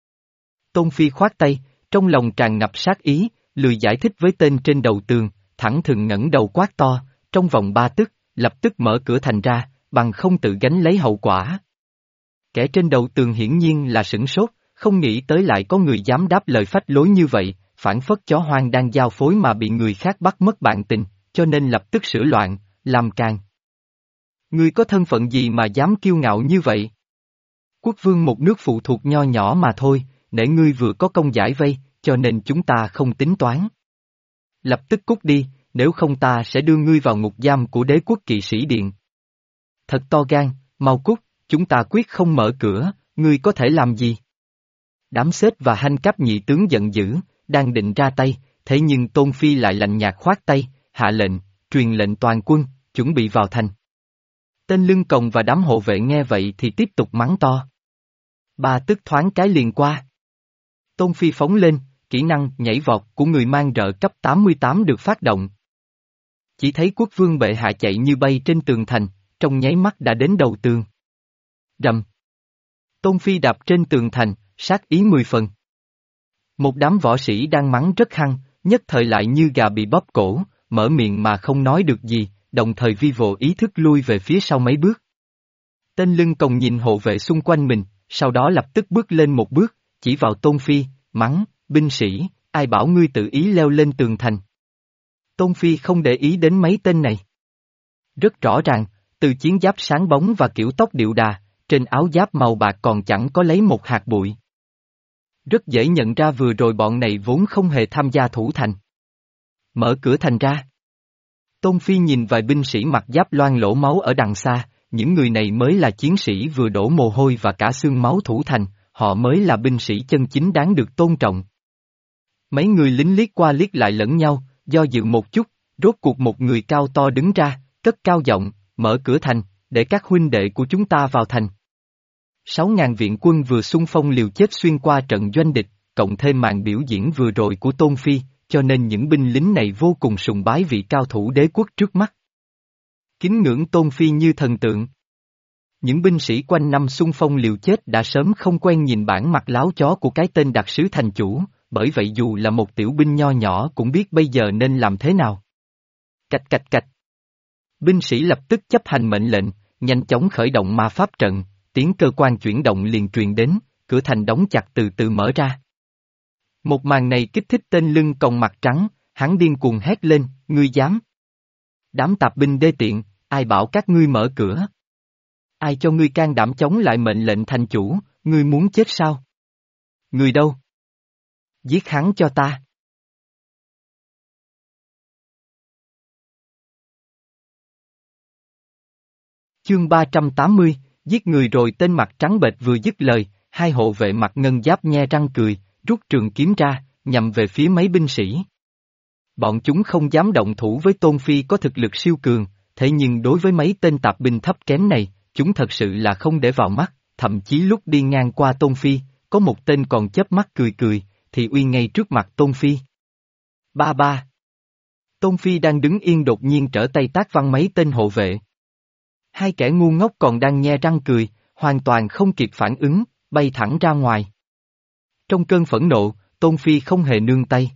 Tôn Phi khoát tay, trong lòng tràn ngập sát ý, lười giải thích với tên trên đầu tường, thẳng thừng ngẩng đầu quát to, trong vòng ba tức, lập tức mở cửa thành ra, bằng không tự gánh lấy hậu quả. Kẻ trên đầu tường hiển nhiên là sửng sốt, không nghĩ tới lại có người dám đáp lời phách lối như vậy, phản phất chó hoang đang giao phối mà bị người khác bắt mất bạn tình, cho nên lập tức sửa loạn, làm càng. Ngươi có thân phận gì mà dám kiêu ngạo như vậy? Quốc vương một nước phụ thuộc nho nhỏ mà thôi, nể ngươi vừa có công giải vây, cho nên chúng ta không tính toán. Lập tức cút đi, nếu không ta sẽ đưa ngươi vào ngục giam của đế quốc kỵ sĩ điện. Thật to gan, mau cút, chúng ta quyết không mở cửa, ngươi có thể làm gì? Đám xếp và hanh cáp nhị tướng giận dữ, đang định ra tay, thế nhưng Tôn Phi lại lạnh nhạt khoát tay, hạ lệnh, truyền lệnh toàn quân, chuẩn bị vào thành. Tên Lưng Còng và đám hộ vệ nghe vậy thì tiếp tục mắng to. Ba tức thoáng cái liền qua. Tôn Phi phóng lên, kỹ năng nhảy vọt của người mang rợ cấp tám mươi tám được phát động. Chỉ thấy quốc vương bệ hạ chạy như bay trên tường thành, trong nháy mắt đã đến đầu tường. Rầm. Tôn Phi đạp trên tường thành, sát ý mười phần. Một đám võ sĩ đang mắng rất hăng, nhất thời lại như gà bị bóp cổ, mở miệng mà không nói được gì, đồng thời vi vô ý thức lui về phía sau mấy bước. Tên Lưng Còng nhìn hộ vệ xung quanh mình, sau đó lập tức bước lên một bước, chỉ vào Tôn Phi, mắng, binh sĩ, ai bảo ngươi tự ý leo lên tường thành. Tôn Phi không để ý đến mấy tên này. Rất rõ ràng, từ chiến giáp sáng bóng và kiểu tóc điệu đà, trên áo giáp màu bạc còn chẳng có lấy một hạt bụi. Rất dễ nhận ra vừa rồi bọn này vốn không hề tham gia thủ thành. Mở cửa thành ra. Tôn Phi nhìn vài binh sĩ mặc giáp loang lỗ máu ở đằng xa, những người này mới là chiến sĩ vừa đổ mồ hôi và cả xương máu thủ thành, họ mới là binh sĩ chân chính đáng được tôn trọng. Mấy người lính liếc qua liếc lại lẫn nhau, do dự một chút, rốt cuộc một người cao to đứng ra, cất cao giọng, mở cửa thành, để các huynh đệ của chúng ta vào thành. Sáu ngàn viện quân vừa xung phong liều chết xuyên qua trận doanh địch, cộng thêm màn biểu diễn vừa rồi của Tôn Phi, cho nên những binh lính này vô cùng sùng bái vị cao thủ đế quốc trước mắt. Kính ngưỡng Tôn Phi như thần tượng. Những binh sĩ quanh năm xung phong liều chết đã sớm không quen nhìn bản mặt láo chó của cái tên đặc sứ thành chủ, bởi vậy dù là một tiểu binh nho nhỏ cũng biết bây giờ nên làm thế nào. Cạch cạch cạch. Binh sĩ lập tức chấp hành mệnh lệnh, nhanh chóng khởi động ma pháp trận, tiếng cơ quan chuyển động liền truyền đến, cửa thành đóng chặt từ từ mở ra. Một màn này kích thích tên Lưng Còng mặt trắng, hắn điên cuồng hét lên, ngươi dám. Đám tạp binh đê tiện, ai bảo các ngươi mở cửa? Ai cho ngươi can đảm chống lại mệnh lệnh thành chủ, ngươi muốn chết sao? Người đâu? Giết hắn cho ta. Chương ba trăm tám mươi, giết người rồi. Tên mặt trắng bệch vừa dứt lời, hai hộ vệ mặt ngân giáp nhe răng cười, rút trường kiếm ra, nhằm về phía mấy binh sĩ. Bọn chúng không dám động thủ với Tôn Phi có thực lực siêu cường, thế nhưng đối với mấy tên tạp binh thấp kém này, chúng thật sự là không để vào mắt, thậm chí lúc đi ngang qua Tôn Phi, có một tên còn chớp mắt cười cười, thì uy ngay trước mặt Tôn Phi. Ba ba. Tôn Phi đang đứng yên đột nhiên trở tay tát văng mấy tên hộ vệ. Hai kẻ ngu ngốc còn đang nhe răng cười, hoàn toàn không kịp phản ứng, bay thẳng ra ngoài. Trong cơn phẫn nộ, Tôn Phi không hề nương tay.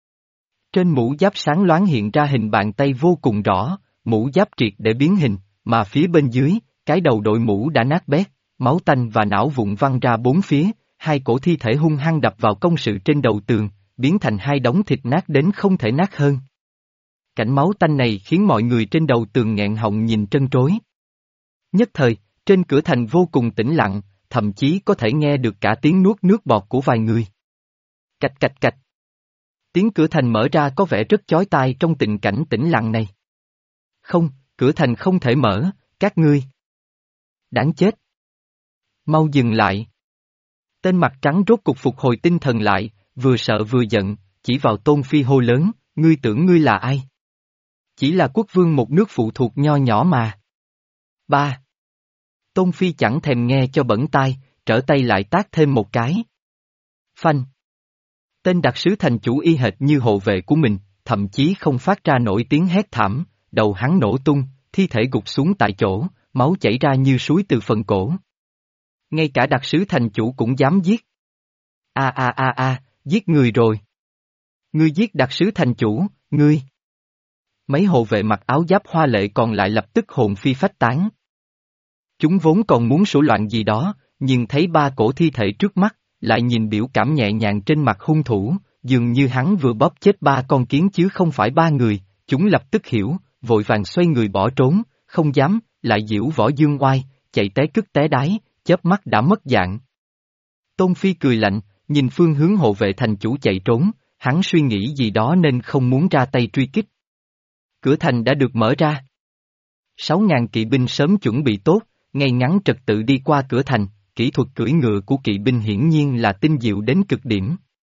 Trên mũ giáp sáng loáng hiện ra hình bàn tay vô cùng rõ, mũ giáp triệt để biến hình, mà phía bên dưới, cái đầu đội mũ đã nát bét, máu tanh và não vụn văng ra bốn phía, hai cổ thi thể hung hăng đập vào công sự trên đầu tường, biến thành hai đống thịt nát đến không thể nát hơn. Cảnh máu tanh này khiến mọi người trên đầu tường nghẹn họng nhìn trân trối. Nhất thời, trên cửa thành vô cùng tĩnh lặng, thậm chí có thể nghe được cả tiếng nuốt nước bọt của vài người. Cạch cạch cạch. Tiếng cửa thành mở ra có vẻ rất chói tai trong tình cảnh tĩnh lặng này. Không, cửa thành không thể mở, các ngươi. Đáng chết. Mau dừng lại. Tên mặt trắng rốt cục phục hồi tinh thần lại, vừa sợ vừa giận, chỉ vào Tôn Phi hô lớn, ngươi tưởng ngươi là ai? Chỉ là quốc vương một nước phụ thuộc nho nhỏ mà. Ba. Tôn Phi chẳng thèm nghe cho bẩn tai, trở tay lại tát thêm một cái. Phanh. Tên đặc sứ thành chủ y hệt như hộ vệ của mình, thậm chí không phát ra nổi tiếng hét thảm, đầu hắn nổ tung, thi thể gục xuống tại chỗ, máu chảy ra như suối từ phần cổ. Ngay cả đặc sứ thành chủ cũng dám giết. A a a a, giết người rồi. Ngươi giết đặc sứ thành chủ, ngươi. Mấy hộ vệ mặc áo giáp hoa lệ còn lại lập tức hồn phi phách tán. Chúng vốn còn muốn sổ loạn gì đó, nhưng thấy ba cổ thi thể trước mắt, lại nhìn biểu cảm nhẹ nhàng trên mặt hung thủ, dường như hắn vừa bóp chết ba con kiến chứ không phải ba người, chúng lập tức hiểu, vội vàng xoay người bỏ trốn, không dám, lại giễu võ dương oai, chạy té cứt té đái, chớp mắt đã mất dạng. Tôn Phi cười lạnh, nhìn phương hướng hộ vệ thành chủ chạy trốn, hắn suy nghĩ gì đó nên không muốn ra tay truy kích. Cửa thành đã được mở ra. Sáu ngàn kỵ binh sớm chuẩn bị tốt, ngay ngắn trật tự đi qua cửa thành, kỹ thuật cưỡi ngựa của kỵ binh hiển nhiên là tinh diệu đến cực điểm.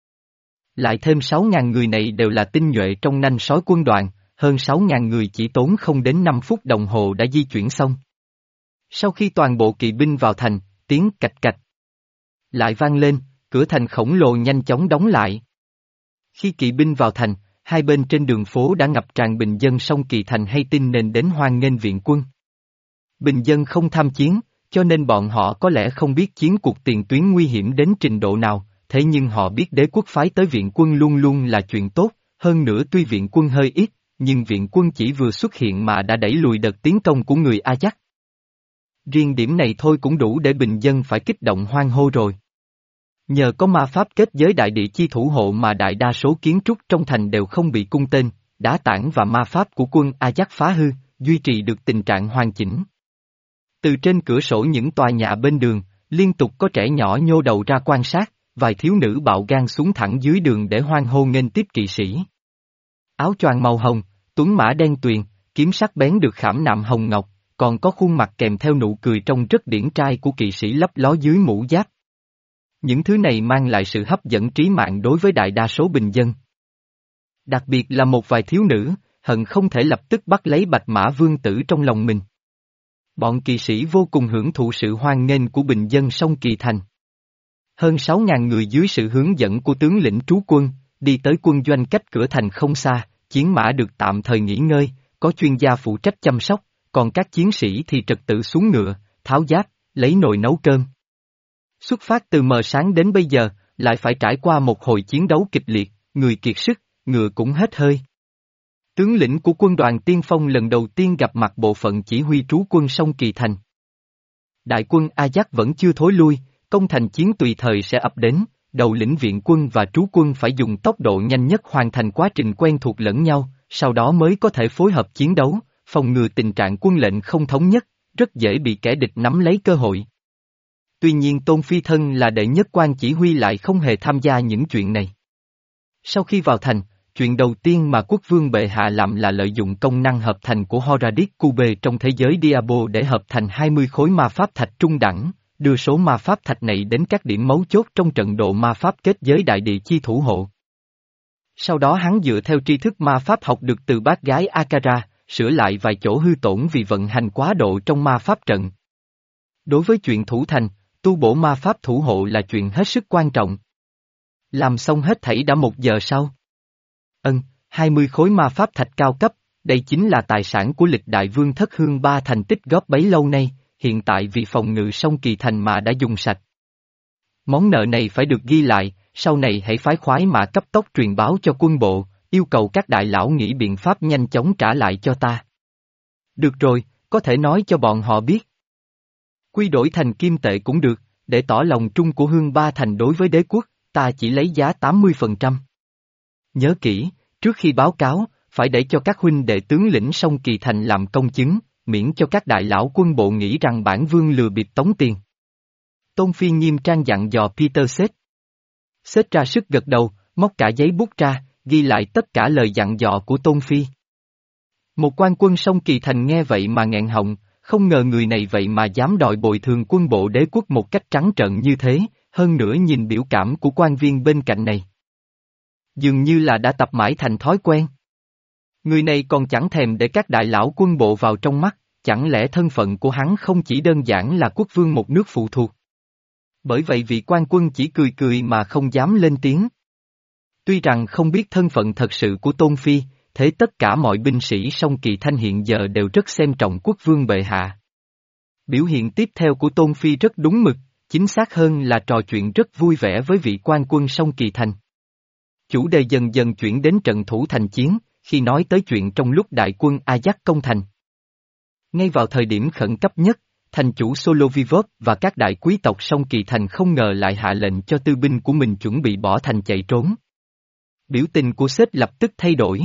Lại thêm sáu ngàn người này đều là tinh nhuệ trong nanh sói quân đoàn, hơn sáu ngàn người chỉ tốn không đến năm phút đồng hồ đã di chuyển xong. Sau khi toàn bộ kỵ binh vào thành, tiếng cạch cạch lại vang lên, cửa thành khổng lồ nhanh chóng đóng lại. Khi kỵ binh vào thành, hai bên trên đường phố đã ngập tràn bình dân sông Kỳ Thành hay tin nên đến hoan nghênh viện quân. Bình dân không tham chiến, cho nên bọn họ có lẽ không biết chiến cuộc tiền tuyến nguy hiểm đến trình độ nào, thế nhưng họ biết đế quốc phái tới viện quân luôn luôn là chuyện tốt, hơn nữa tuy viện quân hơi ít, nhưng viện quân chỉ vừa xuất hiện mà đã đẩy lùi đợt tiến công của người Ajax. Riêng điểm này thôi cũng đủ để bình dân phải kích động hoan hô rồi. Nhờ có ma pháp kết giới đại địa chi thủ hộ mà đại đa số kiến trúc trong thành đều không bị cung tên, đá tảng và ma pháp của quân Ajax phá hư, duy trì được tình trạng hoàn chỉnh. Từ trên cửa sổ những tòa nhà bên đường, liên tục có trẻ nhỏ nhô đầu ra quan sát, vài thiếu nữ bạo gan xuống thẳng dưới đường để hoan hô nghênh tiếp kỵ sĩ. Áo choàng màu hồng, tuấn mã đen tuyền, kiếm sắc bén được khảm nạm hồng ngọc, còn có khuôn mặt kèm theo nụ cười trông rất điển trai của kỵ sĩ lấp ló dưới mũ giáp. Những thứ này mang lại sự hấp dẫn trí mạng đối với đại đa số bình dân. Đặc biệt là một vài thiếu nữ, hận không thể lập tức bắt lấy Bạch Mã Vương tử trong lòng mình. Bọn kỵ sĩ vô cùng hưởng thụ sự hoan nghênh của bình dân sông Kỳ Thành. Hơn sáu ngàn người dưới sự hướng dẫn của tướng lĩnh trú quân, đi tới quân doanh cách cửa thành không xa, chiến mã được tạm thời nghỉ ngơi, có chuyên gia phụ trách chăm sóc, còn các chiến sĩ thì trật tự xuống ngựa, tháo giáp, lấy nồi nấu cơm. Xuất phát từ mờ sáng đến bây giờ, lại phải trải qua một hồi chiến đấu kịch liệt, người kiệt sức, ngựa cũng hết hơi. Tướng lĩnh của quân đoàn tiên phong lần đầu tiên gặp mặt bộ phận chỉ huy trú quân sông Kỳ Thành. Đại quân Ajax vẫn chưa thối lui, công thành chiến tùy thời sẽ ập đến, đầu lĩnh viện quân và trú quân phải dùng tốc độ nhanh nhất hoàn thành quá trình quen thuộc lẫn nhau, sau đó mới có thể phối hợp chiến đấu, phòng ngừa tình trạng quân lệnh không thống nhất, rất dễ bị kẻ địch nắm lấy cơ hội. Tuy nhiên Tôn Phi thân là đệ nhất quan chỉ huy lại không hề tham gia những chuyện này. Sau khi vào thành, chuyện đầu tiên mà quốc vương bệ hạ làm là lợi dụng công năng hợp thành của Horadis Cube trong thế giới Diablo để hợp thành hai mươi khối ma pháp thạch trung đẳng, đưa số ma pháp thạch này đến các điểm mấu chốt trong trận độ ma pháp kết giới đại địa chi thủ hộ. Sau đó hắn dựa theo tri thức ma pháp học được từ bác gái Akara, sửa lại vài chỗ hư tổn vì vận hành quá độ trong ma pháp trận. Đối với chuyện thủ thành, tu bổ ma pháp thủ hộ là chuyện hết sức quan trọng. Làm xong hết thảy đã một giờ sau. Ân, hai mươi khối ma pháp thạch cao cấp, đây chính là tài sản của lịch đại vương thất hương ba thành tích góp bấy lâu nay, hiện tại vì phòng ngự sông Kỳ Thành mà đã dùng sạch. Món nợ này phải được ghi lại, sau này hãy phái khoái mã cấp tốc truyền báo cho quân bộ, yêu cầu các đại lão nghĩ biện pháp nhanh chóng trả lại cho ta. Được rồi, có thể nói cho bọn họ biết. Quy đổi thành kim tệ cũng được, để tỏ lòng trung của hương ba thành đối với đế quốc, ta chỉ lấy giá tám mươi phần trăm. Nhớ kỹ, trước khi báo cáo, phải để cho các huynh đệ tướng lĩnh sông Kỳ Thành làm công chứng, miễn cho các đại lão quân bộ nghĩ rằng bản vương lừa bịp tống tiền. Tôn Phi nghiêm trang dặn dò Peter Seth. Seth ra sức gật đầu, móc cả giấy bút ra, ghi lại tất cả lời dặn dò của Tôn Phi. Một quan quân sông Kỳ Thành nghe vậy mà nghẹn họng, không ngờ người này vậy mà dám đòi bồi thường quân bộ đế quốc một cách trắng trợn như thế, hơn nữa nhìn biểu cảm của quan viên bên cạnh này. Dường như là đã tập mãi thành thói quen. Người này còn chẳng thèm để các đại lão quân bộ vào trong mắt, chẳng lẽ thân phận của hắn không chỉ đơn giản là quốc vương một nước phụ thuộc. Bởi vậy vị quan quân chỉ cười cười mà không dám lên tiếng. Tuy rằng không biết thân phận thật sự của Tôn Phi, thế tất cả mọi binh sĩ sông Kỳ Thanh hiện giờ đều rất xem trọng quốc vương bệ hạ. Biểu hiện tiếp theo của Tôn Phi rất đúng mực, chính xác hơn là trò chuyện rất vui vẻ với vị quan quân sông Kỳ Thành. Chủ đề dần dần chuyển đến trận thủ thành chiến, khi nói tới chuyện trong lúc đại quân Ajax công thành. Ngay vào thời điểm khẩn cấp nhất, thành chủ Solovivov và các đại quý tộc sông Kỳ Thành không ngờ lại hạ lệnh cho tư binh của mình chuẩn bị bỏ thành chạy trốn. Biểu tình của Seth lập tức thay đổi.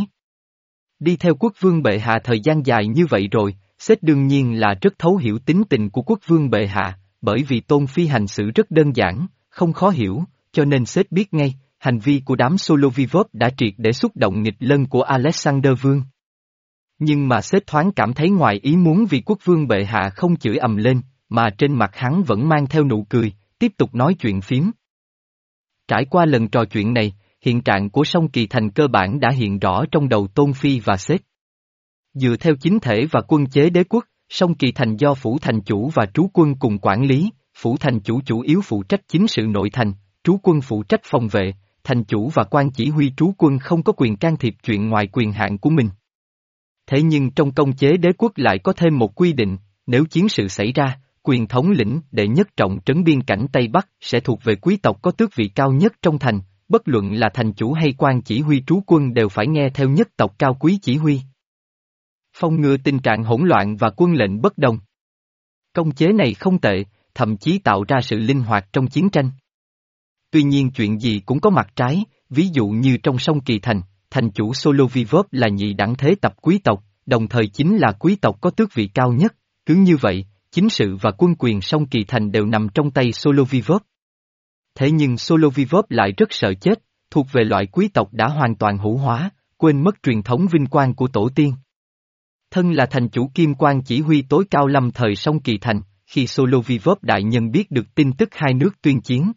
Đi theo quốc vương bệ hạ thời gian dài như vậy rồi, Seth đương nhiên là rất thấu hiểu tính tình của quốc vương bệ hạ, bởi vì Tôn Phi hành xử rất đơn giản, không khó hiểu, cho nên sếp biết ngay, hành vi của đám Solovivov đã triệt để xúc động nghịch lân của Alexander Vương. Nhưng mà sếp thoáng cảm thấy ngoài ý muốn vì quốc vương bệ hạ không chửi ầm lên, mà trên mặt hắn vẫn mang theo nụ cười, tiếp tục nói chuyện phiếm. Trải qua lần trò chuyện này, hiện trạng của Song Kỳ Thành cơ bản đã hiện rõ trong đầu Tôn Phi và sếp. Dựa theo chính thể và quân chế đế quốc, Song Kỳ Thành do phủ thành chủ và trú quân cùng quản lý, phủ thành chủ chủ yếu phụ trách chính sự nội thành, trú quân phụ trách phòng vệ, thành chủ và quan chỉ huy trú quân không có quyền can thiệp chuyện ngoài quyền hạn của mình. Thế nhưng trong công chế đế quốc lại có thêm một quy định, nếu chiến sự xảy ra, quyền thống lĩnh đệ nhất trọng trấn biên cảnh Tây Bắc sẽ thuộc về quý tộc có tước vị cao nhất trong thành, bất luận là thành chủ hay quan chỉ huy trú quân đều phải nghe theo nhất tộc cao quý chỉ huy. Phòng ngừa tình trạng hỗn loạn và quân lệnh bất đồng. Công chế này không tệ, thậm chí tạo ra sự linh hoạt trong chiến tranh. Tuy nhiên chuyện gì cũng có mặt trái, ví dụ như trong Song Kỳ Thành, thành chủ Solovivov là nhị đẳng thế tập quý tộc, đồng thời chính là quý tộc có tước vị cao nhất, cứ như vậy, chính sự và quân quyền Song Kỳ Thành đều nằm trong tay Solovivov. Thế nhưng Solovivov lại rất sợ chết, thuộc về loại quý tộc đã hoàn toàn hữu hóa, quên mất truyền thống vinh quang của tổ tiên. Thân là thành chủ kim quan chỉ huy tối cao lâm thời Song Kỳ Thành, khi Solovivov đại nhân biết được tin tức hai nước tuyên chiến.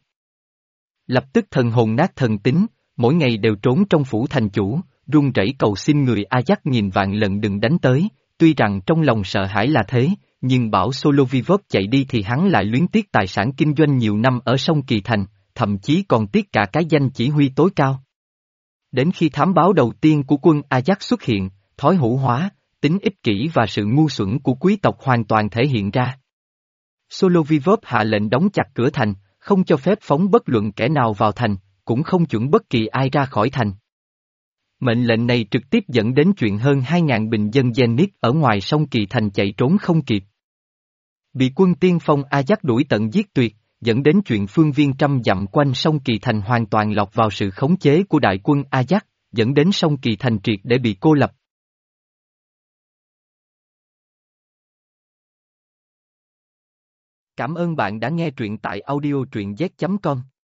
Lập tức thần hồn nát thần tính, mỗi ngày đều trốn trong phủ thành chủ, run rẩy cầu xin người Ajax nghìn vạn lần đừng đánh tới, tuy rằng trong lòng sợ hãi là thế, nhưng bảo Solovivov chạy đi thì hắn lại luyến tiếc tài sản kinh doanh nhiều năm ở Song Kỳ Thành, thậm chí còn tiếc cả cái danh chỉ huy tối cao. Đến khi thám báo đầu tiên của quân Ajax xuất hiện, thói hữu hóa, tính ích kỷ và sự ngu xuẩn của quý tộc hoàn toàn thể hiện ra. Solovivov hạ lệnh đóng chặt cửa thành, không cho phép phóng bất luận kẻ nào vào thành, cũng không chuẩn bất kỳ ai ra khỏi thành. Mệnh lệnh này trực tiếp dẫn đến chuyện hơn hai nghìn bình dân Zenit ở ngoài Song Kỳ Thành chạy trốn không kịp. Bị quân tiên phong Ajax đuổi tận giết tuyệt, dẫn đến chuyện phương viên trăm dặm quanh Song Kỳ Thành hoàn toàn lọt vào sự khống chế của đại quân Ajax, dẫn đến Song Kỳ Thành triệt để bị cô lập. Cảm ơn bạn đã nghe truyện tại audio truyện z chấm com.